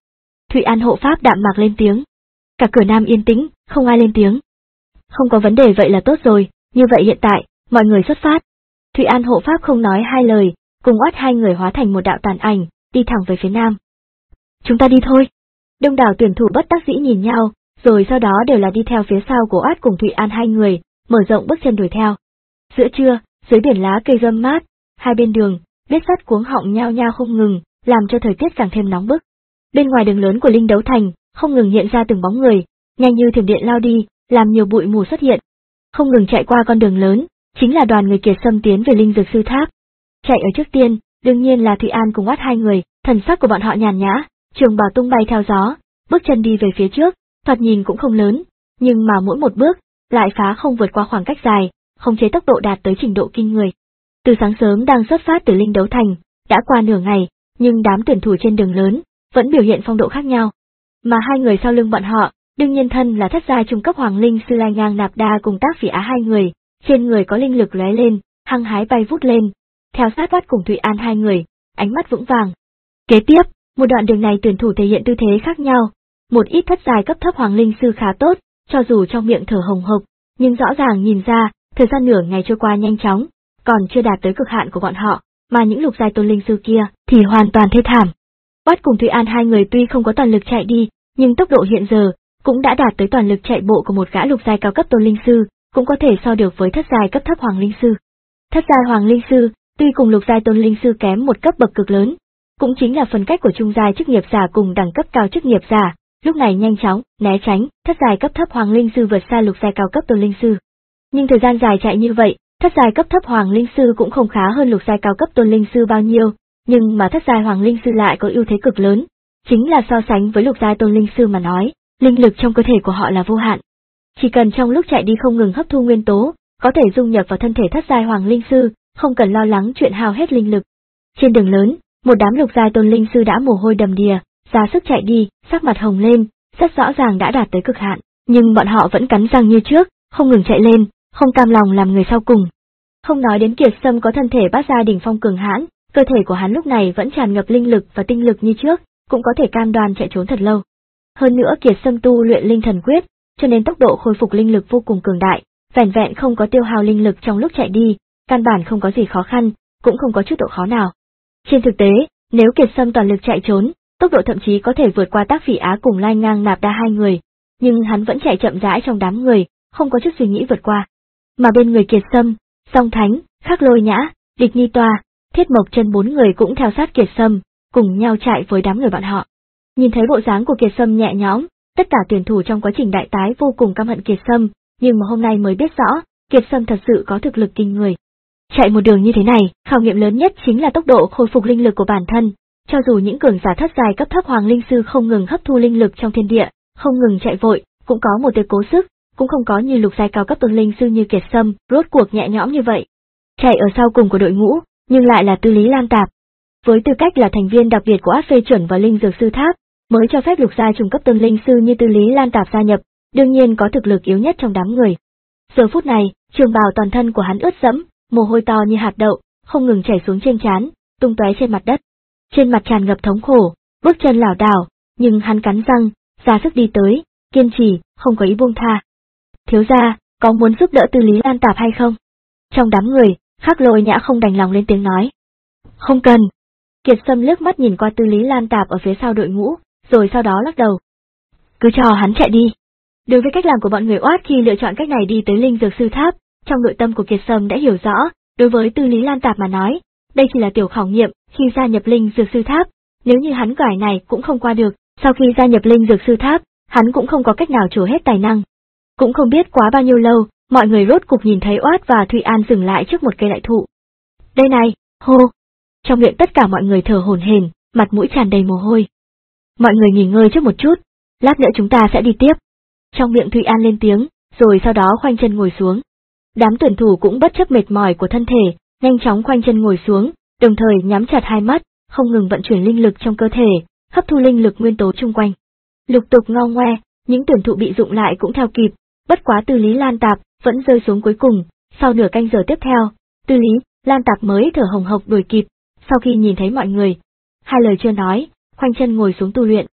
Thụy An hộ pháp đạm mạc lên tiếng. Cả cửa Nam yên tĩnh, không ai lên tiếng. Không có vấn đề vậy là tốt rồi, như vậy hiện tại, mọi người xuất phát. Thụy An hộ pháp không nói hai lời, cùng Oát hai người hóa thành một đạo tàn ảnh, đi thẳng về phía Nam. Chúng ta đi thôi. Đông đảo tuyển thủ bất đắc dĩ nhìn nhau, rồi sau đó đều là đi theo phía sau của Oát cùng Thụy An hai người, mở rộng bước chân đuổi theo. Giữa trưa, dưới biển lá cây râm mát, hai bên đường, biết sắt cuống họng nhao nhao không ngừng, làm cho thời tiết càng thêm nóng bức. Bên ngoài đường lớn của Linh Đấu Thành, không ngừng hiện ra từng bóng người, nhanh như thiểm điện lao đi, làm nhiều bụi mù xuất hiện. Không ngừng chạy qua con đường lớn, chính là đoàn người Kiệt Sâm tiến về Linh Dược Sư Tháp. Chạy ở trước tiên, đương nhiên là Thụy An cùng Oát hai người, thần sắc của bọn họ nhàn nhã, trường bào tung bay theo gió, bước chân đi về phía trước, thoạt nhìn cũng không lớn, nhưng mà mỗi một bước lại phá không vượt qua khoảng cách dài, khống chế tốc độ đạt tới trình độ kinh người. Từ sáng sớm đang xuất phát từ Linh Đấu Thành, đã qua nửa ngày, nhưng đám tuyển thủ trên đường lớn vẫn biểu hiện phong độ khác nhau. Mà hai người sau lưng bọn họ, đương nhiên thân là thất giai trung cấp Hoàng Linh Sư Lai Ngang Nạp Đa cùng Tác Phỉ Á hai người, trên người có linh lực lóe lên, hăng hái bay vút lên, theo sát Oát cùng Thụy An hai người, ánh mắt vững vàng. Kế tiếp, một đoạn đường này tuyển thủ thể hiện tư thế khác nhau, một ít thất giai cấp thấp Hoàng Linh Sư khá tốt, cho dù trong miệng thở hồng hộc, nhưng rõ ràng nhìn ra, thời gian nửa ngày trôi qua nhanh chóng, còn chưa đạt tới cực hạn của bọn họ, mà những lục giai tôn linh sư kia thì hoàn toàn thê thảm. Oát cùng Thụy An hai người tuy không có toàn lực chạy đi, nhưng tốc độ hiện giờ cũng đã đạt tới toàn lực chạy bộ của một gã lục giai cao cấp tôn linh sư, cũng có thể so được với thất giai cấp thấp Hoàng Linh Sư. Thất giai Hoàng Linh Sư, tuy cùng lục giai tôn linh sư kém một cấp bậc cực lớn, cũng chính là phần cách của trung giai chức nghiệp giả cùng đẳng cấp cao chức nghiệp giả, lúc này nhanh chóng né tránh thất giai cấp thấp Hoàng Linh Sư vượt xa lục giai cao cấp tôn linh sư. Nhưng thời gian dài chạy như vậy, thất giai cấp thấp Hoàng Linh Sư cũng không khá hơn lục giai cao cấp tôn linh sư bao nhiêu, nhưng mà thất giai Hoàng Linh Sư lại có ưu thế cực lớn, chính là so sánh với lục giai tôn linh sư mà nói, linh lực trong cơ thể của họ là vô hạn. Chỉ cần trong lúc chạy đi không ngừng hấp thu nguyên tố, có thể dung nhập vào thân thể thất giai Hoàng Linh Sư, không cần lo lắng chuyện hao hết linh lực. Trên đường lớn, một đám lục giai tôn linh sư đã mồ hôi đầm đìa, ra sức chạy đi, sắc mặt hồng lên, rất rõ ràng đã đạt tới cực hạn, nhưng bọn họ vẫn cắn răng như trước, không ngừng chạy lên, không cam lòng làm người sau cùng. Không nói đến Kiệt Sâm có thân thể bát giai đỉnh phong cường hãn, cơ thể của hắn lúc này vẫn tràn ngập linh lực và tinh lực như trước, cũng có thể cam đoan chạy trốn thật lâu. Hơn nữa Kiệt Sâm tu luyện linh thần quyết, cho nên tốc độ khôi phục linh lực vô cùng cường đại, vẻn vẹn không có tiêu hao linh lực trong lúc chạy đi, căn bản không có gì khó khăn, cũng không có chút độ khó nào. Trên thực tế, nếu Kiệt Sâm toàn lực chạy trốn, tốc độ thậm chí có thể vượt qua Tác Phỉ Á cùng Lai Ngang Nạp Đa hai người, nhưng hắn vẫn chạy chậm rãi trong đám người, không có chút suy nghĩ vượt qua. Mà bên người Kiệt Sâm, Song Thánh, Khắc Lôi Nhã, Địch Nhi Toa, Thiết Mộc Chân bốn người cũng theo sát Kiệt Sâm, cùng nhau chạy với đám người bọn họ. Nhìn thấy bộ dáng của Kiệt Sâm nhẹ nhõm, tất cả tuyển thủ trong quá trình đại tái vô cùng căm hận Kiệt Sâm, nhưng mà hôm nay mới biết rõ, Kiệt Sâm thật sự có thực lực kinh người. Chạy một đường như thế này, khảo nghiệm lớn nhất chính là tốc độ khôi phục linh lực của bản thân, cho dù những cường giả thất giai cấp thấp Hoàng Linh Sư không ngừng hấp thu linh lực trong thiên địa, không ngừng chạy vội, cũng có một tia cố sức, cũng không có như lục giai cao cấp tôn linh sư như Kiệt Sâm, rốt cuộc nhẹ nhõm như vậy. Chạy ở sau cùng của đội ngũ, nhưng lại là Tư Lý Lan Tạp. Với tư cách là thành viên đặc biệt của át phê chuẩn và Linh Dược Sư Tháp, mới cho phép lục giai trung cấp tôn linh sư như Tư Lý Lan Tạp gia nhập, đương nhiên có thực lực yếu nhất trong đám người. Giờ phút này, trường bào toàn thân của hắn ướt đẫm, mồ hôi to như hạt đậu, không ngừng chảy xuống trên trán, tung tóe trên mặt đất. Trên mặt tràn ngập thống khổ, bước chân lảo đảo, nhưng hắn cắn răng, ra sức đi tới, kiên trì, không có ý buông tha. Thiếu gia, có muốn giúp đỡ Tư Lý Lan Tạp hay không? Trong đám người, Khắc Lôi Nhã không đành lòng lên tiếng nói. Không cần. Kiệt Sâm liếc mắt nhìn qua Tư Lý Lan Tạp ở phía sau đội ngũ, rồi sau đó lắc đầu. Cứ cho hắn chạy đi. Đối với cách làm của bọn người Oát khi lựa chọn cách này đi tới Linh Dược Sư Tháp, trong nội tâm của Kiệt Sâm đã hiểu rõ, đối với Tư Lý Lan Tạp mà nói, đây chỉ là tiểu khảo nghiệm khi gia nhập Linh Dược Sư Tháp, nếu như hắn cải này cũng không qua được, sau khi gia nhập Linh Dược Sư Tháp, hắn cũng không có cách nào trổ hết tài năng. Cũng không biết quá bao nhiêu lâu, mọi người rốt cục nhìn thấy Oát và Thụy An dừng lại trước một cây đại thụ. Đây này, hô! Trong miệng tất cả mọi người thở hổn hển, mặt mũi tràn đầy mồ hôi. Mọi người nghỉ ngơi trước một chút, lát nữa chúng ta sẽ đi tiếp. Trong miệng Thụy An lên tiếng, rồi sau đó khoanh chân ngồi xuống. Đám tuyển thủ cũng bất chấp mệt mỏi của thân thể, nhanh chóng khoanh chân ngồi xuống, đồng thời nhắm chặt hai mắt, không ngừng vận chuyển linh lực trong cơ thể, hấp thu linh lực nguyên tố chung quanh. Lục tục ngao ngoe, những tuyển thụ bị dụng lại cũng theo kịp, bất quá Tư Lý Lan Tạp vẫn rơi xuống cuối cùng, sau nửa canh giờ tiếp theo, Tư Lý Lan Tạp mới thở hồng hộc đuổi kịp, sau khi nhìn thấy mọi người, hai lời chưa nói, khoanh chân ngồi xuống tu luyện.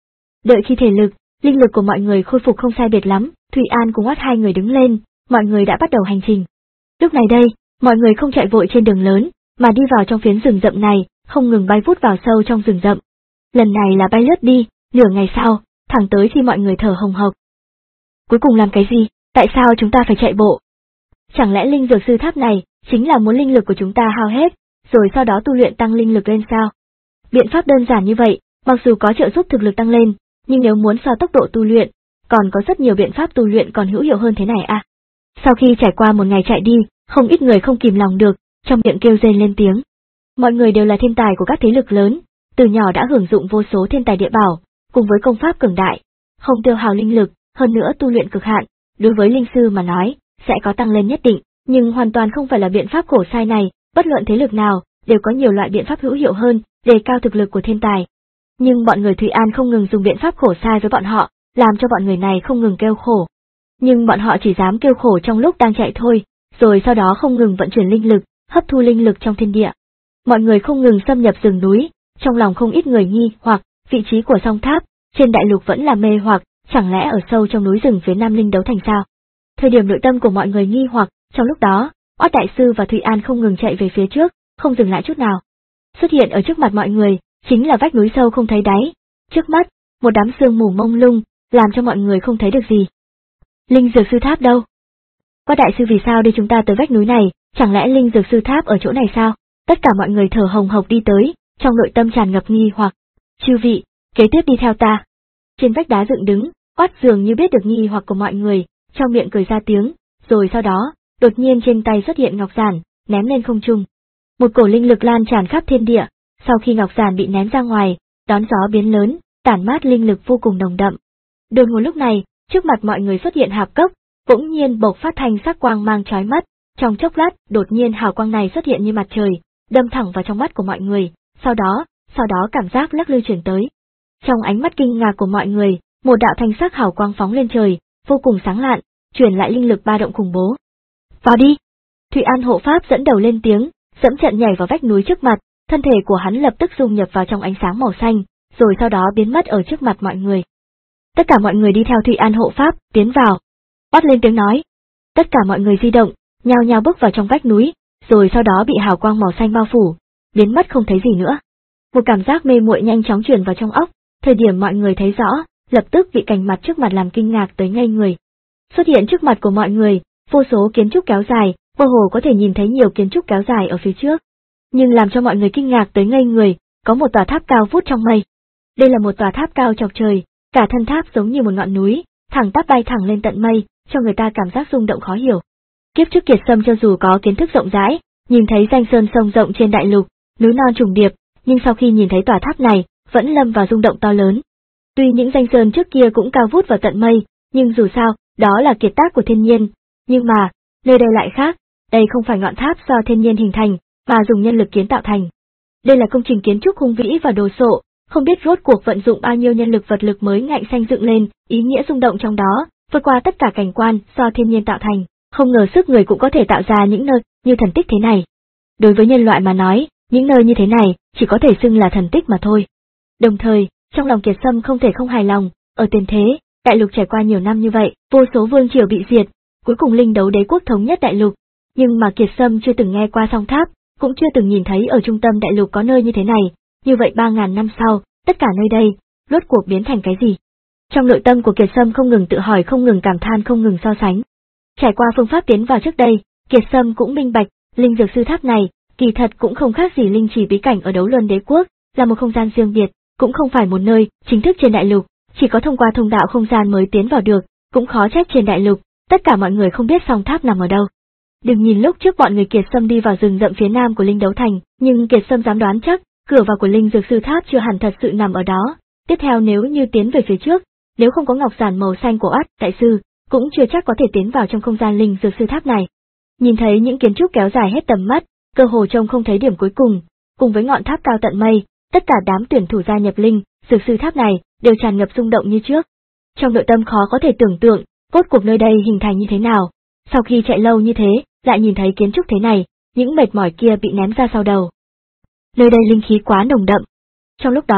Đợi khi thể lực, linh lực của mọi người khôi phục không sai biệt lắm, Thủy An cùng Oát hai người đứng lên, mọi người đã bắt đầu hành trình. Lúc này đây, mọi người không chạy vội trên đường lớn, mà đi vào trong phiến rừng rậm này, không ngừng bay vút vào sâu trong rừng rậm. Lần này là bay lướt đi, nửa ngày sau, thẳng tới khi mọi người thở hồng hộc. Cuối cùng làm cái gì? Tại sao chúng ta phải chạy bộ? Chẳng lẽ linh dược sư tháp này chính là muốn linh lực của chúng ta hao hết, rồi sau đó tu luyện tăng linh lực lên sao? Biện pháp đơn giản như vậy, mặc dù có trợ giúp thực lực tăng lên, nhưng nếu muốn so tốc độ tu luyện, còn có rất nhiều biện pháp tu luyện còn hữu hiệu hơn thế này à? Sau khi trải qua một ngày chạy đi, không ít người không kìm lòng được, trong miệng kêu rên lên tiếng. Mọi người đều là thiên tài của các thế lực lớn, từ nhỏ đã hưởng dụng vô số thiên tài địa bảo, cùng với công pháp cường đại, không tiêu hao linh lực, hơn nữa tu luyện cực hạn, đối với linh sư mà nói, sẽ có tăng lên nhất định, nhưng hoàn toàn không phải là biện pháp khổ sai này, bất luận thế lực nào, đều có nhiều loại biện pháp hữu hiệu hơn, đề cao thực lực của thiên tài. Nhưng bọn người Thủy An không ngừng dùng biện pháp khổ sai với bọn họ, làm cho bọn người này không ngừng kêu khổ. Nhưng bọn họ chỉ dám kêu khổ trong lúc đang chạy thôi, rồi sau đó không ngừng vận chuyển linh lực, hấp thu linh lực trong thiên địa. Mọi người không ngừng xâm nhập rừng núi, trong lòng không ít người nghi hoặc vị trí của song tháp trên đại lục vẫn là mê hoặc, chẳng lẽ ở sâu trong núi rừng phía Nam Linh Đấu Thành sao? Thời điểm nội tâm của mọi người nghi hoặc, trong lúc đó, Oát đại sư và Thủy An không ngừng chạy về phía trước, không dừng lại chút nào. Xuất hiện ở trước mặt mọi người, chính là vách núi sâu không thấy đáy. Trước mắt, một đám sương mù mông lung, làm cho mọi người không thấy được gì. Linh dược sư tháp đâu? Oát đại sư vì sao đưa chúng ta tới vách núi này, chẳng lẽ linh dược sư tháp ở chỗ này sao? Tất cả mọi người thở hồng hộc đi tới, trong nội tâm tràn ngập nghi hoặc. Chư vị, kế tiếp đi theo ta. Trên vách đá dựng đứng, Oát dường như biết được nghi hoặc của mọi người, trong miệng cười ra tiếng, rồi sau đó, đột nhiên trên tay xuất hiện ngọc giản, ném lên không trung. Một cổ linh lực lan tràn khắp thiên địa, sau khi ngọc giản bị ném ra ngoài, đón gió biến lớn, tản mát linh lực vô cùng nồng đậm. Đột ngột lúc này, trước mặt mọi người xuất hiện hạp cốc, bỗng nhiên bộc phát thanh sắc quang mang chói mắt, trong chốc lát, đột nhiên hào quang này xuất hiện như mặt trời, đâm thẳng vào trong mắt của mọi người, sau đó, sau đó cảm giác lắc lư chuyển tới. Trong ánh mắt kinh ngạc của mọi người, một đạo thanh sắc hào quang phóng lên trời, vô cùng sáng lạn, truyền lại linh lực ba động khủng bố. Vào đi! Thủy An hộ pháp dẫn đầu lên tiếng, dẫm trận nhảy vào vách núi trước mặt, thân thể của hắn lập tức dung nhập vào trong ánh sáng màu xanh, rồi sau đó biến mất ở trước mặt mọi người. Tất cả mọi người đi theo Thủy An hộ pháp, tiến vào. Oát lên tiếng nói. Tất cả mọi người di động, nhao nhao bước vào trong vách núi, rồi sau đó bị hào quang màu xanh bao phủ, biến mất không thấy gì nữa. Một cảm giác mê muội nhanh chóng truyền vào trong óc, thời điểm mọi người thấy rõ, lập tức bị cảnh mặt trước mặt làm kinh ngạc tới ngây người. Xuất hiện trước mặt của mọi người, vô số kiến trúc kéo dài, mơ hồ có thể nhìn thấy nhiều kiến trúc kéo dài ở phía trước. Nhưng làm cho mọi người kinh ngạc tới ngây người, có một tòa tháp cao vút trong mây. Đây là một tòa tháp cao chọc trời, cả thân tháp giống như một ngọn núi, thẳng tắp bay thẳng lên tận mây, cho người ta cảm giác rung động khó hiểu. Kiếp trước Kiệt Sâm cho dù có kiến thức rộng rãi, nhìn thấy danh sơn sông rộng trên đại lục, núi non trùng điệp, nhưng sau khi nhìn thấy tòa tháp này, vẫn lâm vào rung động to lớn. Tuy những danh sơn trước kia cũng cao vút vào tận mây, nhưng dù sao, đó là kiệt tác của thiên nhiên, nhưng mà, nơi đây lại khác, đây không phải ngọn tháp do thiên nhiên hình thành, mà dùng nhân lực kiến tạo thành. Đây là công trình kiến trúc hùng vĩ và đồ sộ, không biết rốt cuộc vận dụng bao nhiêu nhân lực vật lực mới ngạnh xanh dựng lên, ý nghĩa rung động trong đó, vượt qua tất cả cảnh quan do thiên nhiên tạo thành, không ngờ sức người cũng có thể tạo ra những nơi như thần tích thế này. Đối với nhân loại mà nói, những nơi như thế này chỉ có thể xưng là thần tích mà thôi. Đồng thời, trong lòng Kiệt Sâm không thể không hài lòng, ở tiền thế, đại lục trải qua nhiều năm như vậy, vô số vương triều bị diệt, cuối cùng Linh Đấu Đế quốc thống nhất đại lục, nhưng mà Kiệt Sâm chưa từng nghe qua song tháp, cũng chưa từng nhìn thấy ở trung tâm đại lục có nơi như thế này, như vậy ba ngàn năm sau, tất cả nơi đây, rốt cuộc biến thành cái gì? Trong nội tâm của Kiệt Sâm không ngừng tự hỏi, không ngừng cảm than, không ngừng so sánh. Trải qua phương pháp tiến vào trước đây, Kiệt Sâm cũng minh bạch, linh dược sư tháp này, kỳ thật cũng không khác gì linh trì bí cảnh ở Đấu Luân Đế quốc, là một không gian riêng biệt, cũng không phải một nơi chính thức trên đại lục, chỉ có thông qua thông đạo không gian mới tiến vào được, cũng khó trách trên đại lục, tất cả mọi người không biết song tháp nằm ở đâu. Đừng nhìn lúc trước bọn người Kiệt Sâm đi vào rừng rậm phía nam của Linh Đấu Thành, nhưng Kiệt Sâm dám đoán chắc, cửa vào của linh dược sư tháp chưa hẳn thật sự nằm ở đó. Tiếp theo nếu như tiến về phía trước, nếu không có ngọc giản màu xanh của Oát đại sư, cũng chưa chắc có thể tiến vào trong không gian linh dược sư tháp này. Nhìn thấy những kiến trúc kéo dài hết tầm mắt, cơ hồ trông không thấy điểm cuối cùng, cùng với ngọn tháp cao tận mây, tất cả đám tuyển thủ gia nhập linh dược sư tháp này đều tràn ngập rung động như trước. Trong nội tâm khó có thể tưởng tượng, cốt cuộc nơi đây hình thành như thế nào. Sau khi chạy lâu như thế, lại nhìn thấy kiến trúc thế này, những mệt mỏi kia bị ném ra sau đầu. Nơi đây linh khí quá nồng đậm. Trong lúc đó,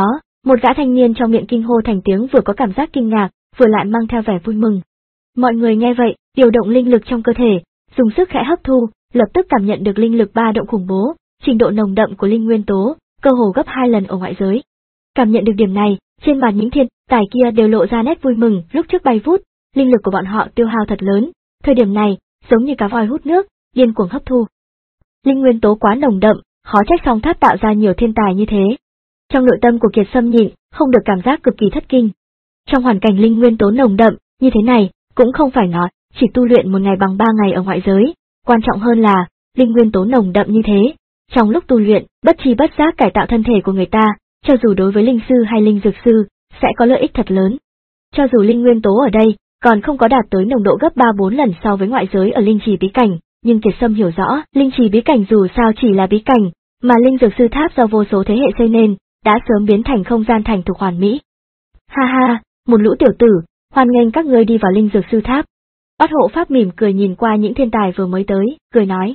Một gã thanh niên trong miệng kinh hô thành tiếng vừa có cảm giác kinh ngạc, vừa lại mang theo vẻ vui mừng. Mọi người nghe vậy, điều động linh lực trong cơ thể, dùng sức khẽ hấp thu, lập tức cảm nhận được linh lực ba động khủng bố, trình độ nồng đậm của linh nguyên tố, cơ hồ gấp hai lần ở ngoại giới. Cảm nhận được điểm này, trên mặt những thiên tài kia đều lộ ra nét vui mừng, lúc trước bay vút, linh lực của bọn họ tiêu hao thật lớn, thời điểm này, giống như cá voi hút nước, điên cuồng hấp thu. Linh nguyên tố quá nồng đậm, khó trách Song Tháp tạo ra nhiều thiên tài như thế. Trong nội tâm của Kiệt Sâm nhịn, không được cảm giác cực kỳ thất kinh. Trong hoàn cảnh linh nguyên tố nồng đậm như thế này, cũng không phải nói chỉ tu luyện một ngày bằng ba ngày ở ngoại giới, quan trọng hơn là linh nguyên tố nồng đậm như thế, trong lúc tu luyện, bất tri bất giác cải tạo thân thể của người ta, cho dù đối với linh sư hay linh dược sư, sẽ có lợi ích thật lớn. Cho dù linh nguyên tố ở đây còn không có đạt tới nồng độ gấp ba bốn lần so với ngoại giới ở linh trì bí cảnh, nhưng Kiệt Sâm hiểu rõ, linh trì bí cảnh dù sao chỉ là bí cảnh, mà linh dược sư tháp do vô số thế hệ xây nên, đã sớm biến thành không gian thành thục hoàn mỹ. Ha ha, một lũ tiểu tử, hoan nghênh các ngươi đi vào linh dược sư tháp. Bát hộ pháp mỉm cười nhìn qua những thiên tài vừa mới tới, cười nói.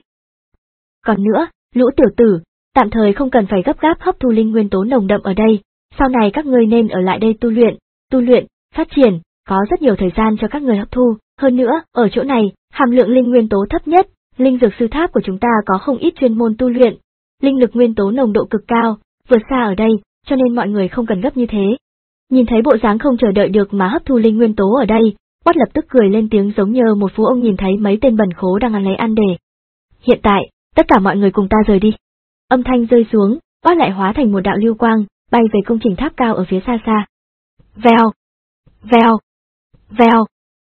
Còn nữa, lũ tiểu tử, tạm thời không cần phải gấp gáp hấp thu linh nguyên tố nồng đậm ở đây, sau này các ngươi nên ở lại đây tu luyện, tu luyện, phát triển, có rất nhiều thời gian cho các người hấp thu, hơn nữa, ở chỗ này, hàm lượng linh nguyên tố thấp nhất, linh dược sư tháp của chúng ta có không ít chuyên môn tu luyện, linh lực nguyên tố nồng độ cực cao, vượt xa ở đây, cho nên mọi người không cần gấp như thế. Nhìn thấy bộ dáng không chờ đợi được mà hấp thu linh nguyên tố ở đây, Quát lập tức cười lên tiếng giống như một phú ông nhìn thấy mấy tên bần khố đang ăn lấy ăn để. Hiện tại, tất cả mọi người cùng ta rời đi. Âm thanh rơi xuống, Quát lại hóa thành một đạo lưu quang, bay về công trình tháp cao ở phía xa xa. Vèo, vèo, vèo.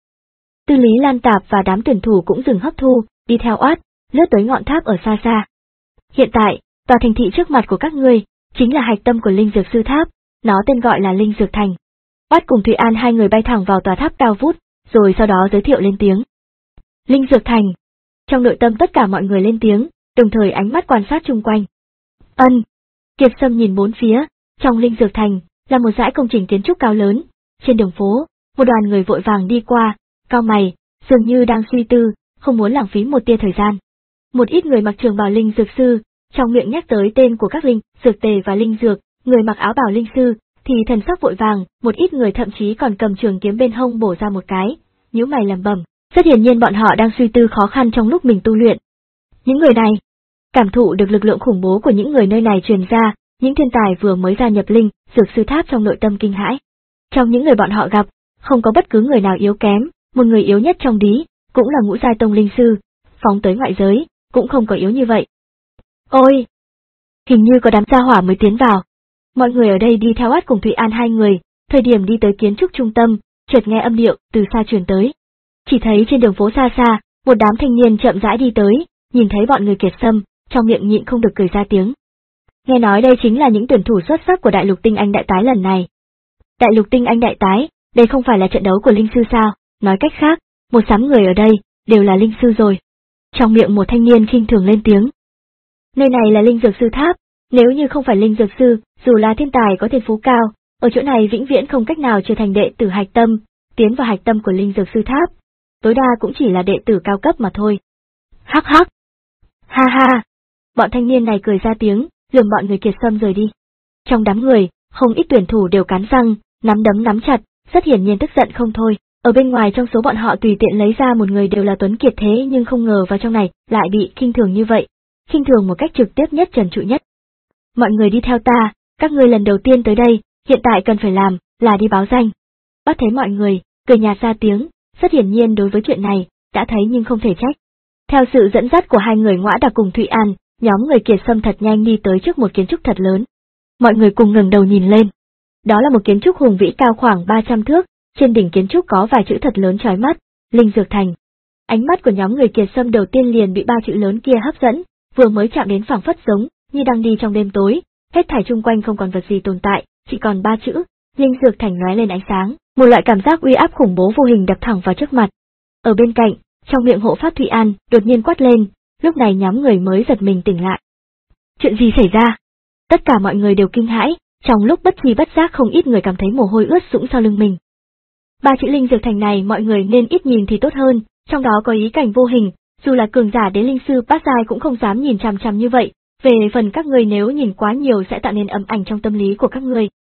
Tư Lý Lan Tạp và đám tuyển thủ cũng dừng hấp thu, đi theo Quát, lướt tới ngọn tháp ở xa xa. Hiện tại, tòa thành thị trước mặt của các ngươi chính là hạch tâm của linh dược sư tháp, nó tên gọi là Linh Dược Thành. Quát cùng Thụy An hai người bay thẳng vào tòa tháp cao vút, rồi sau đó giới thiệu lên tiếng. Linh Dược Thành. Trong nội tâm tất cả mọi người lên tiếng, đồng thời ánh mắt quan sát chung quanh. Ân. Kiệt Sâm nhìn bốn phía, trong Linh Dược Thành là một dãy công trình kiến trúc cao lớn, trên đường phố, một đoàn người vội vàng đi qua, cau mày, dường như đang suy tư, không muốn lãng phí một tia thời gian. Một ít người mặc trường bào linh dược sư, trong miệng nhắc tới tên của các linh dược tề và linh dược, người mặc áo bào linh sư thì thần sắc vội vàng, một ít người thậm chí còn cầm trường kiếm bên hông bổ ra một cái, nhíu mày lẩm bẩm, rất hiển nhiên bọn họ đang suy tư khó khăn trong lúc mình tu luyện. Những người này cảm thụ được lực lượng khủng bố của những người nơi này truyền ra, những thiên tài vừa mới gia nhập linh dược sư tháp trong nội tâm kinh hãi. Trong những người bọn họ gặp, không có bất cứ người nào yếu kém, một người yếu nhất trong đí, cũng là ngũ giai tông linh sư, phóng tới ngoại giới, cũng không có yếu như vậy. Ôi! Hình như có đám gia hỏa mới tiến vào. Mọi người ở đây đi theo Át cùng Thụy An hai người, thời điểm đi tới kiến trúc trung tâm, chợt nghe âm điệu từ xa truyền tới. Chỉ thấy trên đường phố xa xa, một đám thanh niên chậm rãi đi tới, nhìn thấy bọn người Kiệt Sâm, trong miệng nhịn không được cười ra tiếng. Nghe nói đây chính là những tuyển thủ xuất sắc của Đại Lục Tinh Anh Đại Tái lần này. Đại Lục Tinh Anh Đại Tái, đây không phải là trận đấu của linh sư sao? Nói cách khác, một đám người ở đây đều là linh sư rồi. Trong miệng một thanh niên khinh thường lên tiếng. Nơi này là linh dược sư tháp, nếu như không phải linh dược sư, dù là thiên tài có thiên phú cao, ở chỗ này vĩnh viễn không cách nào trở thành đệ tử hạch tâm, tiến vào hạch tâm của linh dược sư tháp, tối đa cũng chỉ là đệ tử cao cấp mà thôi. Hắc hắc. Ha ha. Bọn thanh niên này cười ra tiếng, lườm bọn người Kiệt Sâm rời đi. Trong đám người, không ít tuyển thủ đều cắn răng, nắm đấm nắm chặt, rất hiển nhiên tức giận không thôi. Ở bên ngoài trong số bọn họ tùy tiện lấy ra một người đều là tuấn kiệt thế, nhưng không ngờ vào trong này lại bị khinh thường như vậy, khinh thường một cách trực tiếp nhất, trần trụi nhất. Mọi người đi theo ta, các ngươi lần đầu tiên tới đây, hiện tại cần phải làm là đi báo danh. Bắt thấy mọi người cười nhạt ra tiếng, rất hiển nhiên đối với chuyện này đã thấy nhưng không thể trách. Theo sự dẫn dắt của hai người Ngõa Đạc cùng Thụy An, nhóm người Kiệt Sâm thật nhanh đi tới trước một kiến trúc thật lớn. Mọi người cùng ngẩng đầu nhìn lên. Đó là một kiến trúc hùng vĩ cao khoảng ba trăm thước, trên đỉnh kiến trúc có vài chữ thật lớn chói mắt, Linh Dược Thành. Ánh mắt của nhóm người Kiệt Sâm đầu tiên liền bị ba chữ lớn kia hấp dẫn, vừa mới chạm đến phảng phất giống như đang đi trong đêm tối, hết thảy chung quanh không còn vật gì tồn tại, chỉ còn ba chữ, Linh Dược Thành lóe lên ánh sáng, một loại cảm giác uy áp khủng bố vô hình đập thẳng vào trước mặt. Ở bên cạnh, trong miệng hộ pháp Thụy An đột nhiên quát lên, lúc này nhóm người mới giật mình tỉnh lại. Chuyện gì xảy ra? Tất cả mọi người đều kinh hãi, trong lúc bất tri bất giác không ít người cảm thấy mồ hôi ướt sũng sau lưng mình. Ba chữ Linh Dược Thành này mọi người nên ít nhìn thì tốt hơn, trong đó có ý cảnh vô hình, dù là cường giả đến linh sư bát giai cũng không dám nhìn chằm chằm như vậy, về phần các người nếu nhìn quá nhiều sẽ tạo nên ấm ảnh trong tâm lý của các người.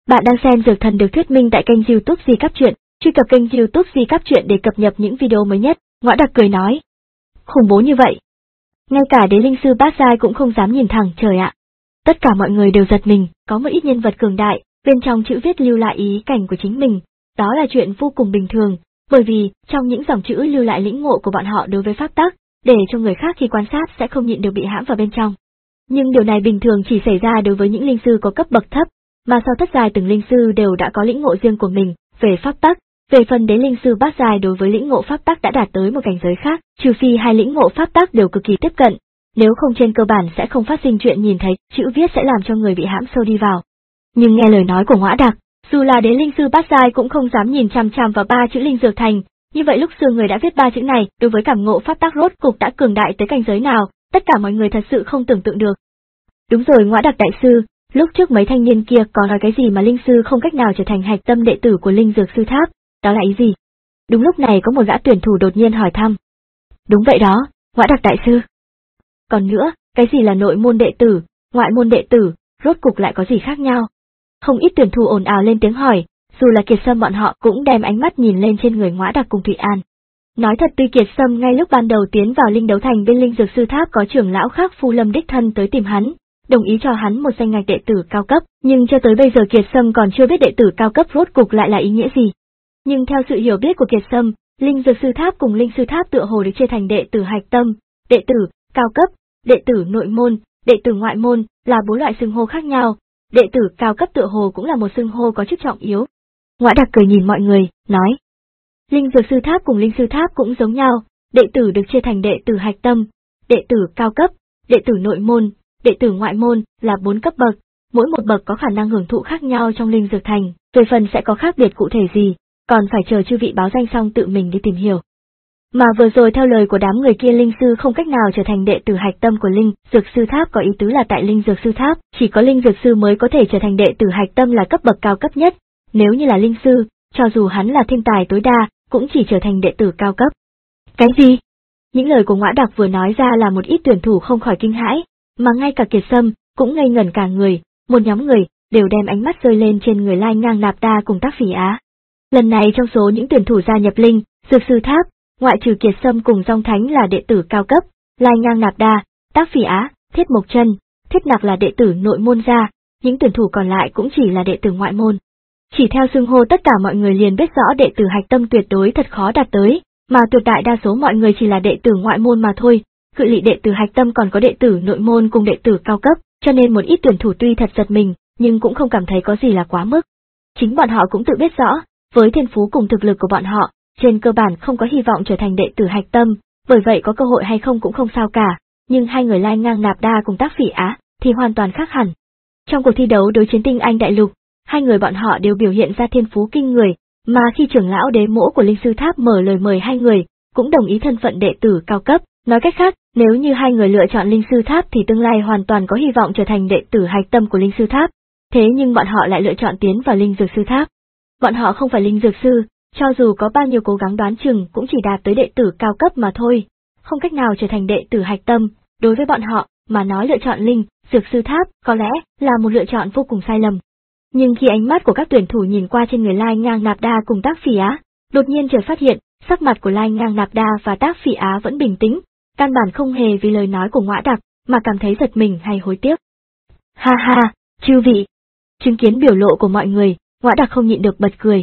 Bạn đang xem Dược Thần được thuyết minh tại kênh YouTube Di Cáp Truyện, truy cập kênh YouTube Di Cáp Truyện để cập nhật những video mới nhất. Ngõa Đặc cười nói. Khủng bố như vậy. Ngay cả đế linh sư bát giai cũng không dám nhìn thẳng trời ạ. Tất cả mọi người đều giật mình, có một ít nhân vật cường đại, bên trong chữ viết lưu lại ý cảnh của chính mình. Đó là chuyện vô cùng bình thường, bởi vì trong những dòng chữ lưu lại lĩnh ngộ của bọn họ đối với pháp tắc, để cho người khác khi quan sát sẽ không nhịn được bị hãm vào bên trong. Nhưng điều này bình thường chỉ xảy ra đối với những linh sư có cấp bậc thấp, mà sau thất giai từng linh sư đều đã có lĩnh ngộ riêng của mình về pháp tắc. Về phần đế linh sư bát giai đối với lĩnh ngộ pháp tắc đã đạt tới một cảnh giới khác, trừ phi hai lĩnh ngộ pháp tắc đều cực kỳ tiếp cận, nếu không trên cơ bản sẽ không phát sinh chuyện nhìn thấy chữ viết sẽ làm cho người bị hãm sâu đi vào. Nhưng nghe lời nói của Ngõa Đặc, dù là đế linh sư bát giai cũng không dám nhìn chằm chằm vào ba chữ linh dược thành, như vậy lúc xưa người đã viết ba chữ này đối với cảm ngộ pháp tắc rốt cục đã cường đại tới cảnh giới nào, tất cả mọi người thật sự không tưởng tượng được. Đúng rồi Ngõa Đặc đại sư, lúc trước mấy thanh niên kia có nói cái gì mà linh sư không cách nào trở thành hạch tâm đệ tử của linh dược sư tháp, đó là ý gì? Đúng lúc này có một gã tuyển thủ đột nhiên hỏi thăm. Đúng vậy đó, Ngõa Đặc đại sư. Còn nữa, cái gì là nội môn đệ tử, ngoại môn đệ tử, rốt cục lại có gì khác nhau? Không ít tuyển thủ ồn ào lên tiếng hỏi, dù là Kiệt Sâm bọn họ cũng đem ánh mắt nhìn lên trên người Ngõa Đặc cùng Thụy An. Nói thật tuy Kiệt Sâm ngay lúc ban đầu tiến vào linh đấu thành bên linh dược sư tháp có trưởng lão khác Phu Lâm đích thân tới tìm hắn, đồng ý cho hắn một danh ngạch đệ tử cao cấp, nhưng cho tới bây giờ Kiệt Sâm còn chưa biết đệ tử cao cấp rốt cục lại là ý nghĩa gì. Nhưng theo sự hiểu biết của Kiệt Sâm, linh dược sư tháp cùng linh sư tháp tựa hồ được chia thành đệ tử hạch tâm, đệ tử cao cấp, đệ tử nội môn, đệ tử ngoại môn, là bốn loại xưng hô khác nhau. Đệ tử cao cấp tựa hồ cũng là một xưng hô có chức trọng yếu. Ngõa Đặc cười nhìn mọi người, nói. Linh dược sư tháp cùng linh sư tháp cũng giống nhau, đệ tử được chia thành đệ tử hạch tâm, đệ tử cao cấp, đệ tử nội môn, đệ tử ngoại môn, là bốn cấp bậc, mỗi một bậc có khả năng hưởng thụ khác nhau trong linh dược thành, về phần sẽ có khác biệt cụ thể gì, còn phải chờ chư vị báo danh xong tự mình đi tìm hiểu. Mà vừa rồi theo lời của đám người kia linh sư không cách nào trở thành đệ tử hạch tâm của linh dược sư tháp có ý tứ là tại linh dược sư tháp, chỉ có linh dược sư mới có thể trở thành đệ tử hạch tâm là cấp bậc cao cấp nhất, nếu như là linh sư, cho dù hắn là thiên tài tối đa, cũng chỉ trở thành đệ tử cao cấp. Cái gì? Những lời của Ngõa Đặc vừa nói ra là một ít tuyển thủ không khỏi kinh hãi, mà ngay cả Kiệt Sâm cũng ngây ngẩn cả người, một nhóm người đều đem ánh mắt rơi lên trên người Lai Ngang Nạp Đa cùng Tác Phỉ Á. Lần này trong số những tuyển thủ gia nhập linh dược sư tháp, ngoại trừ Kiệt Sâm cùng Dòng Thánh là đệ tử cao cấp, Lai Ngang Nạp Đa, Tác Phỉ Á, Thiết Mộc Chân, Thiết Nặc là đệ tử nội môn ra, những tuyển thủ còn lại cũng chỉ là đệ tử ngoại môn. Chỉ theo xưng hô tất cả mọi người liền biết rõ đệ tử hạch tâm tuyệt đối thật khó đạt tới, mà tuyệt đại đa số mọi người chỉ là đệ tử ngoại môn mà thôi, cự ly đệ tử hạch tâm còn có đệ tử nội môn cùng đệ tử cao cấp, cho nên một ít tuyển thủ tuy thật giật mình, nhưng cũng không cảm thấy có gì là quá mức. Chính bọn họ cũng tự biết rõ, với thiên phú cùng thực lực của bọn họ, trên cơ bản không có hy vọng trở thành đệ tử hạch tâm, bởi vậy có cơ hội hay không cũng không sao cả, nhưng hai người Lai Ngang Nạp Đa cùng Tác Phỉ Á thì hoàn toàn khác hẳn. Trong cuộc thi đấu đối chiến tinh anh đại lục, hai người bọn họ đều biểu hiện ra thiên phú kinh người, mà khi trưởng lão đế mỗ của linh sư tháp mở lời mời hai người, cũng đồng ý thân phận đệ tử cao cấp, nói cách khác, nếu như hai người lựa chọn linh sư tháp thì tương lai hoàn toàn có hy vọng trở thành đệ tử hạch tâm của linh sư tháp. Thế nhưng bọn họ lại lựa chọn tiến vào linh dược sư tháp. Bọn họ không phải linh dược sư, cho dù có bao nhiêu cố gắng đoán chừng cũng chỉ đạt tới đệ tử cao cấp mà thôi, không cách nào trở thành đệ tử hạch tâm. Đối với bọn họ, mà nói lựa chọn linh dược sư tháp có lẽ là một lựa chọn vô cùng sai lầm. Nhưng khi ánh mắt của các tuyển thủ nhìn qua trên người Lai Ngang Nạp Đa cùng Tác Phỉ Á, đột nhiên chợt phát hiện, sắc mặt của Lai Ngang Nạp Đa và Tác Phỉ Á vẫn bình tĩnh, căn bản không hề vì lời nói của Ngõa Đặc mà cảm thấy giật mình hay hối tiếc. Ha ha, chư vị! Chứng kiến biểu lộ của mọi người, Ngõa Đặc không nhịn được bật cười.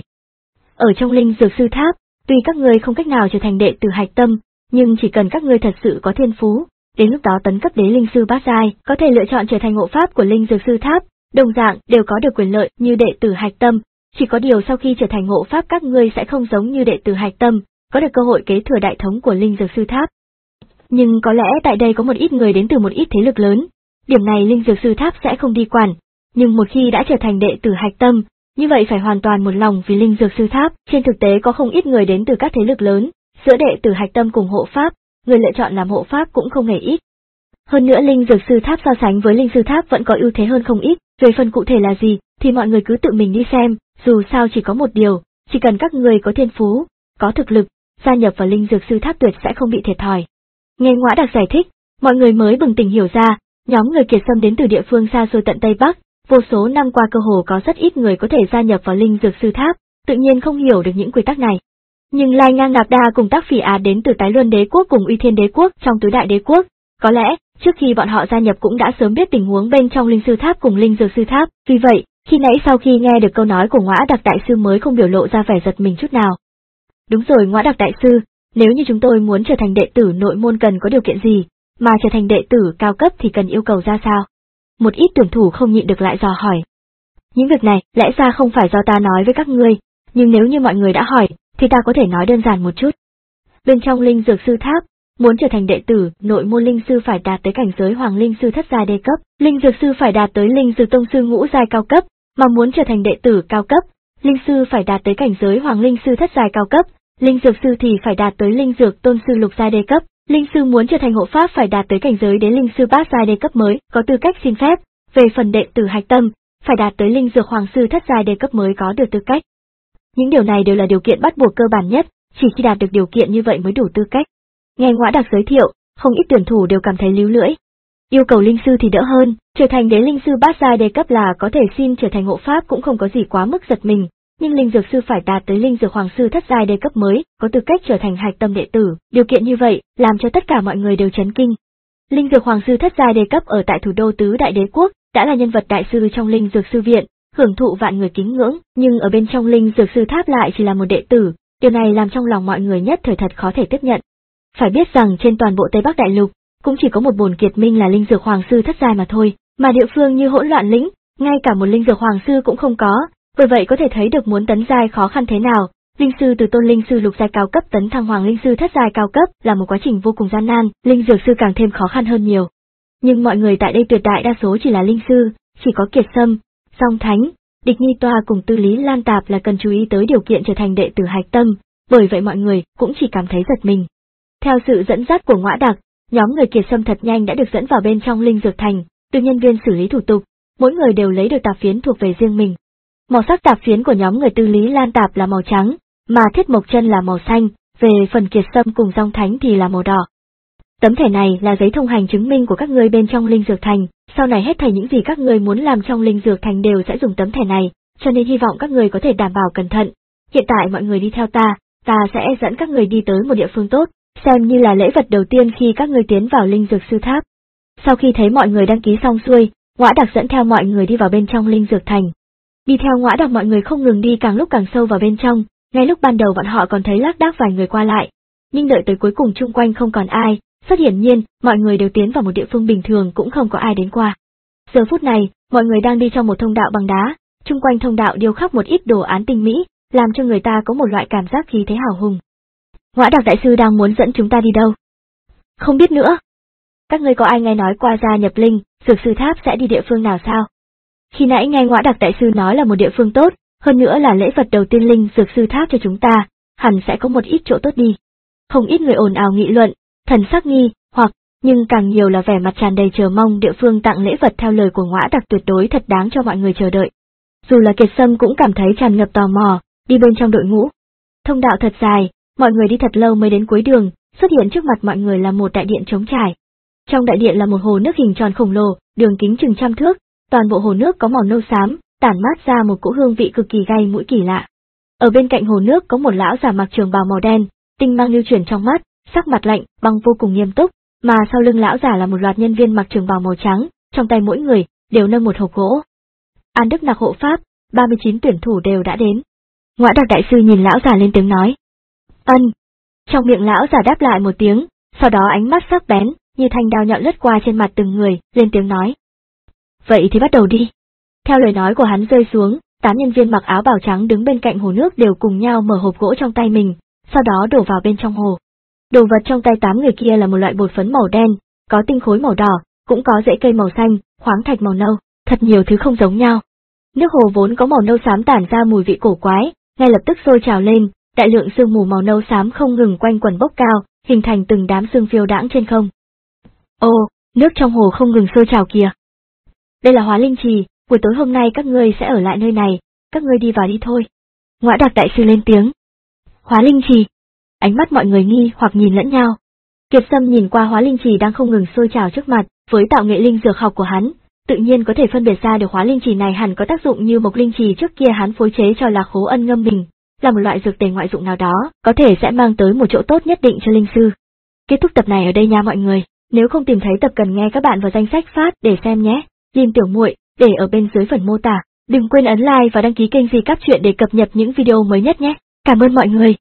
Ở trong linh dược sư tháp, tuy các ngươi không cách nào trở thành đệ tử hạch tâm, nhưng chỉ cần các ngươi thật sự có thiên phú, đến lúc đó tấn cấp đế linh sư bát giai, có thể lựa chọn trở thành ngộ pháp của linh dược sư tháp, đồng dạng đều có được quyền lợi như đệ tử hạch tâm, chỉ có điều sau khi trở thành ngộ pháp các ngươi sẽ không giống như đệ tử hạch tâm, có được cơ hội kế thừa đại thống của linh dược sư tháp. Nhưng có lẽ tại đây có một ít người đến từ một ít thế lực lớn, điểm này linh dược sư tháp sẽ không đi quản, nhưng một khi đã trở thành đệ tử hạch tâm, như vậy phải hoàn toàn một lòng vì linh dược sư tháp. Trên thực tế có không ít người đến từ các thế lực lớn, giữa đệ tử hạch tâm cùng hộ pháp, người lựa chọn làm hộ pháp cũng không hề ít. Hơn nữa linh dược sư tháp so sánh với linh sư tháp vẫn có ưu thế hơn không ít, về phần cụ thể là gì, thì mọi người cứ tự mình đi xem, dù sao chỉ có một điều, chỉ cần các người có thiên phú, có thực lực, gia nhập vào linh dược sư tháp tuyệt sẽ không bị thiệt thòi. Nghe Ngõa Đặc giải thích, mọi người mới bừng tỉnh hiểu ra, nhóm người Kiệt Sâm đến từ địa phương xa xôi tận Tây Bắc, vô số năm qua cơ hồ có rất ít người có thể gia nhập vào linh dược sư tháp, tự nhiên không hiểu được những quy tắc này. Nhưng Lai Ngang Nạp Đa cùng Tác Phỉ Á đến từ Tái Luân Đế quốc cùng Uy Thiên Đế quốc trong tứ đại đế quốc, có lẽ trước khi bọn họ gia nhập cũng đã sớm biết tình huống bên trong linh sư tháp cùng linh dược sư tháp, vì vậy, khi nãy sau khi nghe được câu nói của Ngõa Đặc đại sư mới không biểu lộ ra vẻ giật mình chút nào. Đúng rồi Ngõa Đặc đại sư, nếu như chúng tôi muốn trở thành đệ tử nội môn cần có điều kiện gì, mà trở thành đệ tử cao cấp thì cần yêu cầu ra sao? Một ít tuyển thủ không nhịn được lại dò hỏi. Những việc này lẽ ra không phải do ta nói với các ngươi, nhưng nếu như mọi người đã hỏi, thì ta có thể nói đơn giản một chút. Bên trong linh dược sư tháp, muốn trở thành đệ tử, nội môn linh sư phải đạt tới cảnh giới hoàng linh sư thất giai đê cấp, linh dược sư phải đạt tới linh dược tông sư ngũ giai cao cấp, mà muốn trở thành đệ tử cao cấp, linh sư phải đạt tới cảnh giới hoàng linh sư thất giai cao cấp, linh dược sư thì phải đạt tới linh dược tôn sư lục giai đê cấp, linh sư muốn trở thành hộ pháp phải đạt tới cảnh giới đến linh sư bát giai đê cấp mới có tư cách xin phép. Về phần đệ tử hạch tâm, phải đạt tới linh dược hoàng sư thất giai đê cấp mới có được tư cách. Những điều này đều là điều kiện bắt buộc cơ bản nhất, chỉ khi đạt được điều kiện như vậy mới đủ tư cách. Nghe Ngõa Đặc giới thiệu, không ít tuyển thủ đều cảm thấy líu lưỡi. Yêu cầu linh sư thì đỡ hơn, trở thành đế linh sư bát giai đê cấp là có thể xin trở thành hộ pháp cũng không có gì quá mức giật mình, nhưng linh dược sư phải đạt tới linh dược hoàng sư thất giai đê cấp mới có tư cách trở thành hạch tâm đệ tử, điều kiện như vậy làm cho tất cả mọi người đều chấn kinh. Linh dược hoàng sư thất giai đê cấp ở tại thủ đô tứ đại đế quốc đã là nhân vật đại sư trong linh dược sư viện, hưởng thụ vạn người kính ngưỡng, nhưng ở bên trong linh dược sư tháp lại chỉ là một đệ tử, điều này làm trong lòng mọi người nhất thời thật khó thể tiếp nhận. Phải biết rằng trên toàn bộ Tây Bắc Đại Lục, cũng chỉ có một bổn kiệt minh là linh dược hoàng sư thất giai mà thôi, mà địa phương như Hỗn Loạn Lĩnh, ngay cả một linh dược hoàng sư cũng không có, bởi vậy có thể thấy được muốn tấn giai khó khăn thế nào. Linh sư từ tôn linh sư lục giai cao cấp tấn thăng hoàng linh sư thất giai cao cấp là một quá trình vô cùng gian nan, linh dược sư càng thêm khó khăn hơn nhiều. Nhưng mọi người tại đây tuyệt đại đa số chỉ là linh sư, chỉ có Kiệt Sâm, Song Thánh, Địch Nhi Toa cùng Tư Lý Lan Tạp là cần chú ý tới điều kiện trở thành đệ tử hạch tâm, bởi vậy mọi người cũng chỉ cảm thấy giật mình. Theo sự dẫn dắt của Ngõa Đặc, nhóm người Kiệt Sâm thật nhanh đã được dẫn vào bên trong linh dược thành, từ nhân viên xử lý thủ tục, mỗi người đều lấy được tạp phiến thuộc về riêng mình. Màu sắc tạp phiến của nhóm người Tư Lý Lan Tạp là màu trắng, mà Thiết Mộc Chân là màu xanh, về phần Kiệt Sâm cùng Song Thánh thì là màu đỏ. Tấm thẻ này là giấy thông hành chứng minh của các ngươi bên trong linh dược thành, sau này hết thảy những gì các ngươi muốn làm trong linh dược thành đều sẽ dùng tấm thẻ này, cho nên hy vọng các ngươi có thể đảm bảo cẩn thận. Hiện tại mọi người đi theo ta, ta sẽ dẫn các người đi tới một địa phương tốt, xem như là lễ vật đầu tiên khi các ngươi tiến vào linh dược sư tháp. Sau khi thấy mọi người đăng ký xong xuôi, Ngõa Đặc dẫn theo mọi người đi vào bên trong linh dược thành. Đi theo Ngõa Đặc mọi người không ngừng đi càng lúc càng sâu vào bên trong, ngay lúc ban đầu bọn họ còn thấy lác đác vài người qua lại, nhưng đợi tới cuối cùng chung quanh không còn ai, rất hiển nhiên, mọi người đều tiến vào một địa phương bình thường cũng không có ai đến qua. Giờ phút này, mọi người đang đi trong một thông đạo bằng đá, chung quanh thông đạo điêu khắc một ít đồ án tinh mỹ, làm cho người ta có một loại cảm giác khí thế hào hùng. Ngõa Đặc đại sư đang muốn dẫn chúng ta đi đâu? Không biết nữa. Các ngươi có ai nghe nói qua gia nhập linh, dược sư tháp sẽ đi địa phương nào sao? Khi nãy nghe Ngõa Đặc đại sư nói là một địa phương tốt, hơn nữa là lễ vật đầu tiên linh dược sư tháp cho chúng ta, hẳn sẽ có một ít chỗ tốt đi. Không ít người ồn ào nghị luận, thần sắc nghi, hoặc, nhưng càng nhiều là vẻ mặt tràn đầy chờ mong địa phương tặng lễ vật theo lời của Ngõa Đặc tuyệt đối thật đáng cho mọi người chờ đợi. Dù là Kiệt Sâm cũng cảm thấy tràn ngập tò mò, đi bên trong đội ngũ. Thông đạo thật dài, mọi người đi thật lâu mới đến cuối đường, xuất hiện trước mặt mọi người là một đại điện trống trải. Trong đại điện là một hồ nước hình tròn khổng lồ, đường kính chừng trăm thước, toàn bộ hồ nước có màu nâu xám, tản mát ra một cỗ hương vị cực kỳ gây mũi kỳ lạ. Ở bên cạnh hồ nước có một lão già mặc trường bào màu đen, tinh mang lưu chuyển trong mắt, sắc mặt lạnh, băng vô cùng nghiêm túc, mà sau lưng lão già là một loạt nhân viên mặc trường bào màu trắng, trong tay mỗi người đều nâng một hộp gỗ. An Đức Nặc hộ pháp, ba mươi chín tuyển thủ đều đã đến. Ngõa Đặc đại sư nhìn lão già lên tiếng nói. Ân. Trong miệng lão già đáp lại một tiếng, sau đó ánh mắt sắc bén, như thanh đao nhọn lướt qua trên mặt từng người, lên tiếng nói. Vậy thì bắt đầu đi. Theo lời nói của hắn rơi xuống, tám nhân viên mặc áo bào trắng đứng bên cạnh hồ nước đều cùng nhau mở hộp gỗ trong tay mình, sau đó đổ vào bên trong hồ. Đồ vật trong tay tám người kia là một loại bột phấn màu đen, có tinh khối màu đỏ, cũng có rễ cây màu xanh, khoáng thạch màu nâu, thật nhiều thứ không giống nhau. Nước hồ vốn có màu nâu xám tản ra mùi vị cổ quái, ngay lập tức sôi trào lên, đại lượng sương mù màu nâu xám không ngừng quanh quẩn bốc cao, hình thành từng đám sương phiêu đãng trên không. Ồ, nước trong hồ không ngừng sôi trào kìa. Đây là Hóa Linh Trì, buổi tối hôm nay các ngươi sẽ ở lại nơi này, các ngươi đi vào đi thôi. Ngõa Đặc đại sư lên tiếng. Hóa Linh Trì. Ánh mắt mọi người nghi hoặc nhìn lẫn nhau. Kiệt Sâm nhìn qua Hóa Linh Trì đang không ngừng sôi trào trước mặt, với tạo nghệ linh dược học của hắn, tự nhiên có thể phân biệt ra được hóa linh trì này hẳn có tác dụng như mộc linh trì trước kia hắn phối chế cho Lạc Khố Ân ngâm mình, là một loại dược tề ngoại dụng nào đó, có thể sẽ mang tới một chỗ tốt nhất định cho linh sư. Kết thúc tập này ở đây nha mọi người, nếu không tìm thấy tập cần nghe các bạn vào danh sách phát để xem nhé. Lim Tiểu Muội để ở bên dưới phần mô tả. Đừng quên ấn like và đăng ký kênh Di Cáp Truyện để cập nhật những video mới nhất nhé. Cảm ơn mọi người.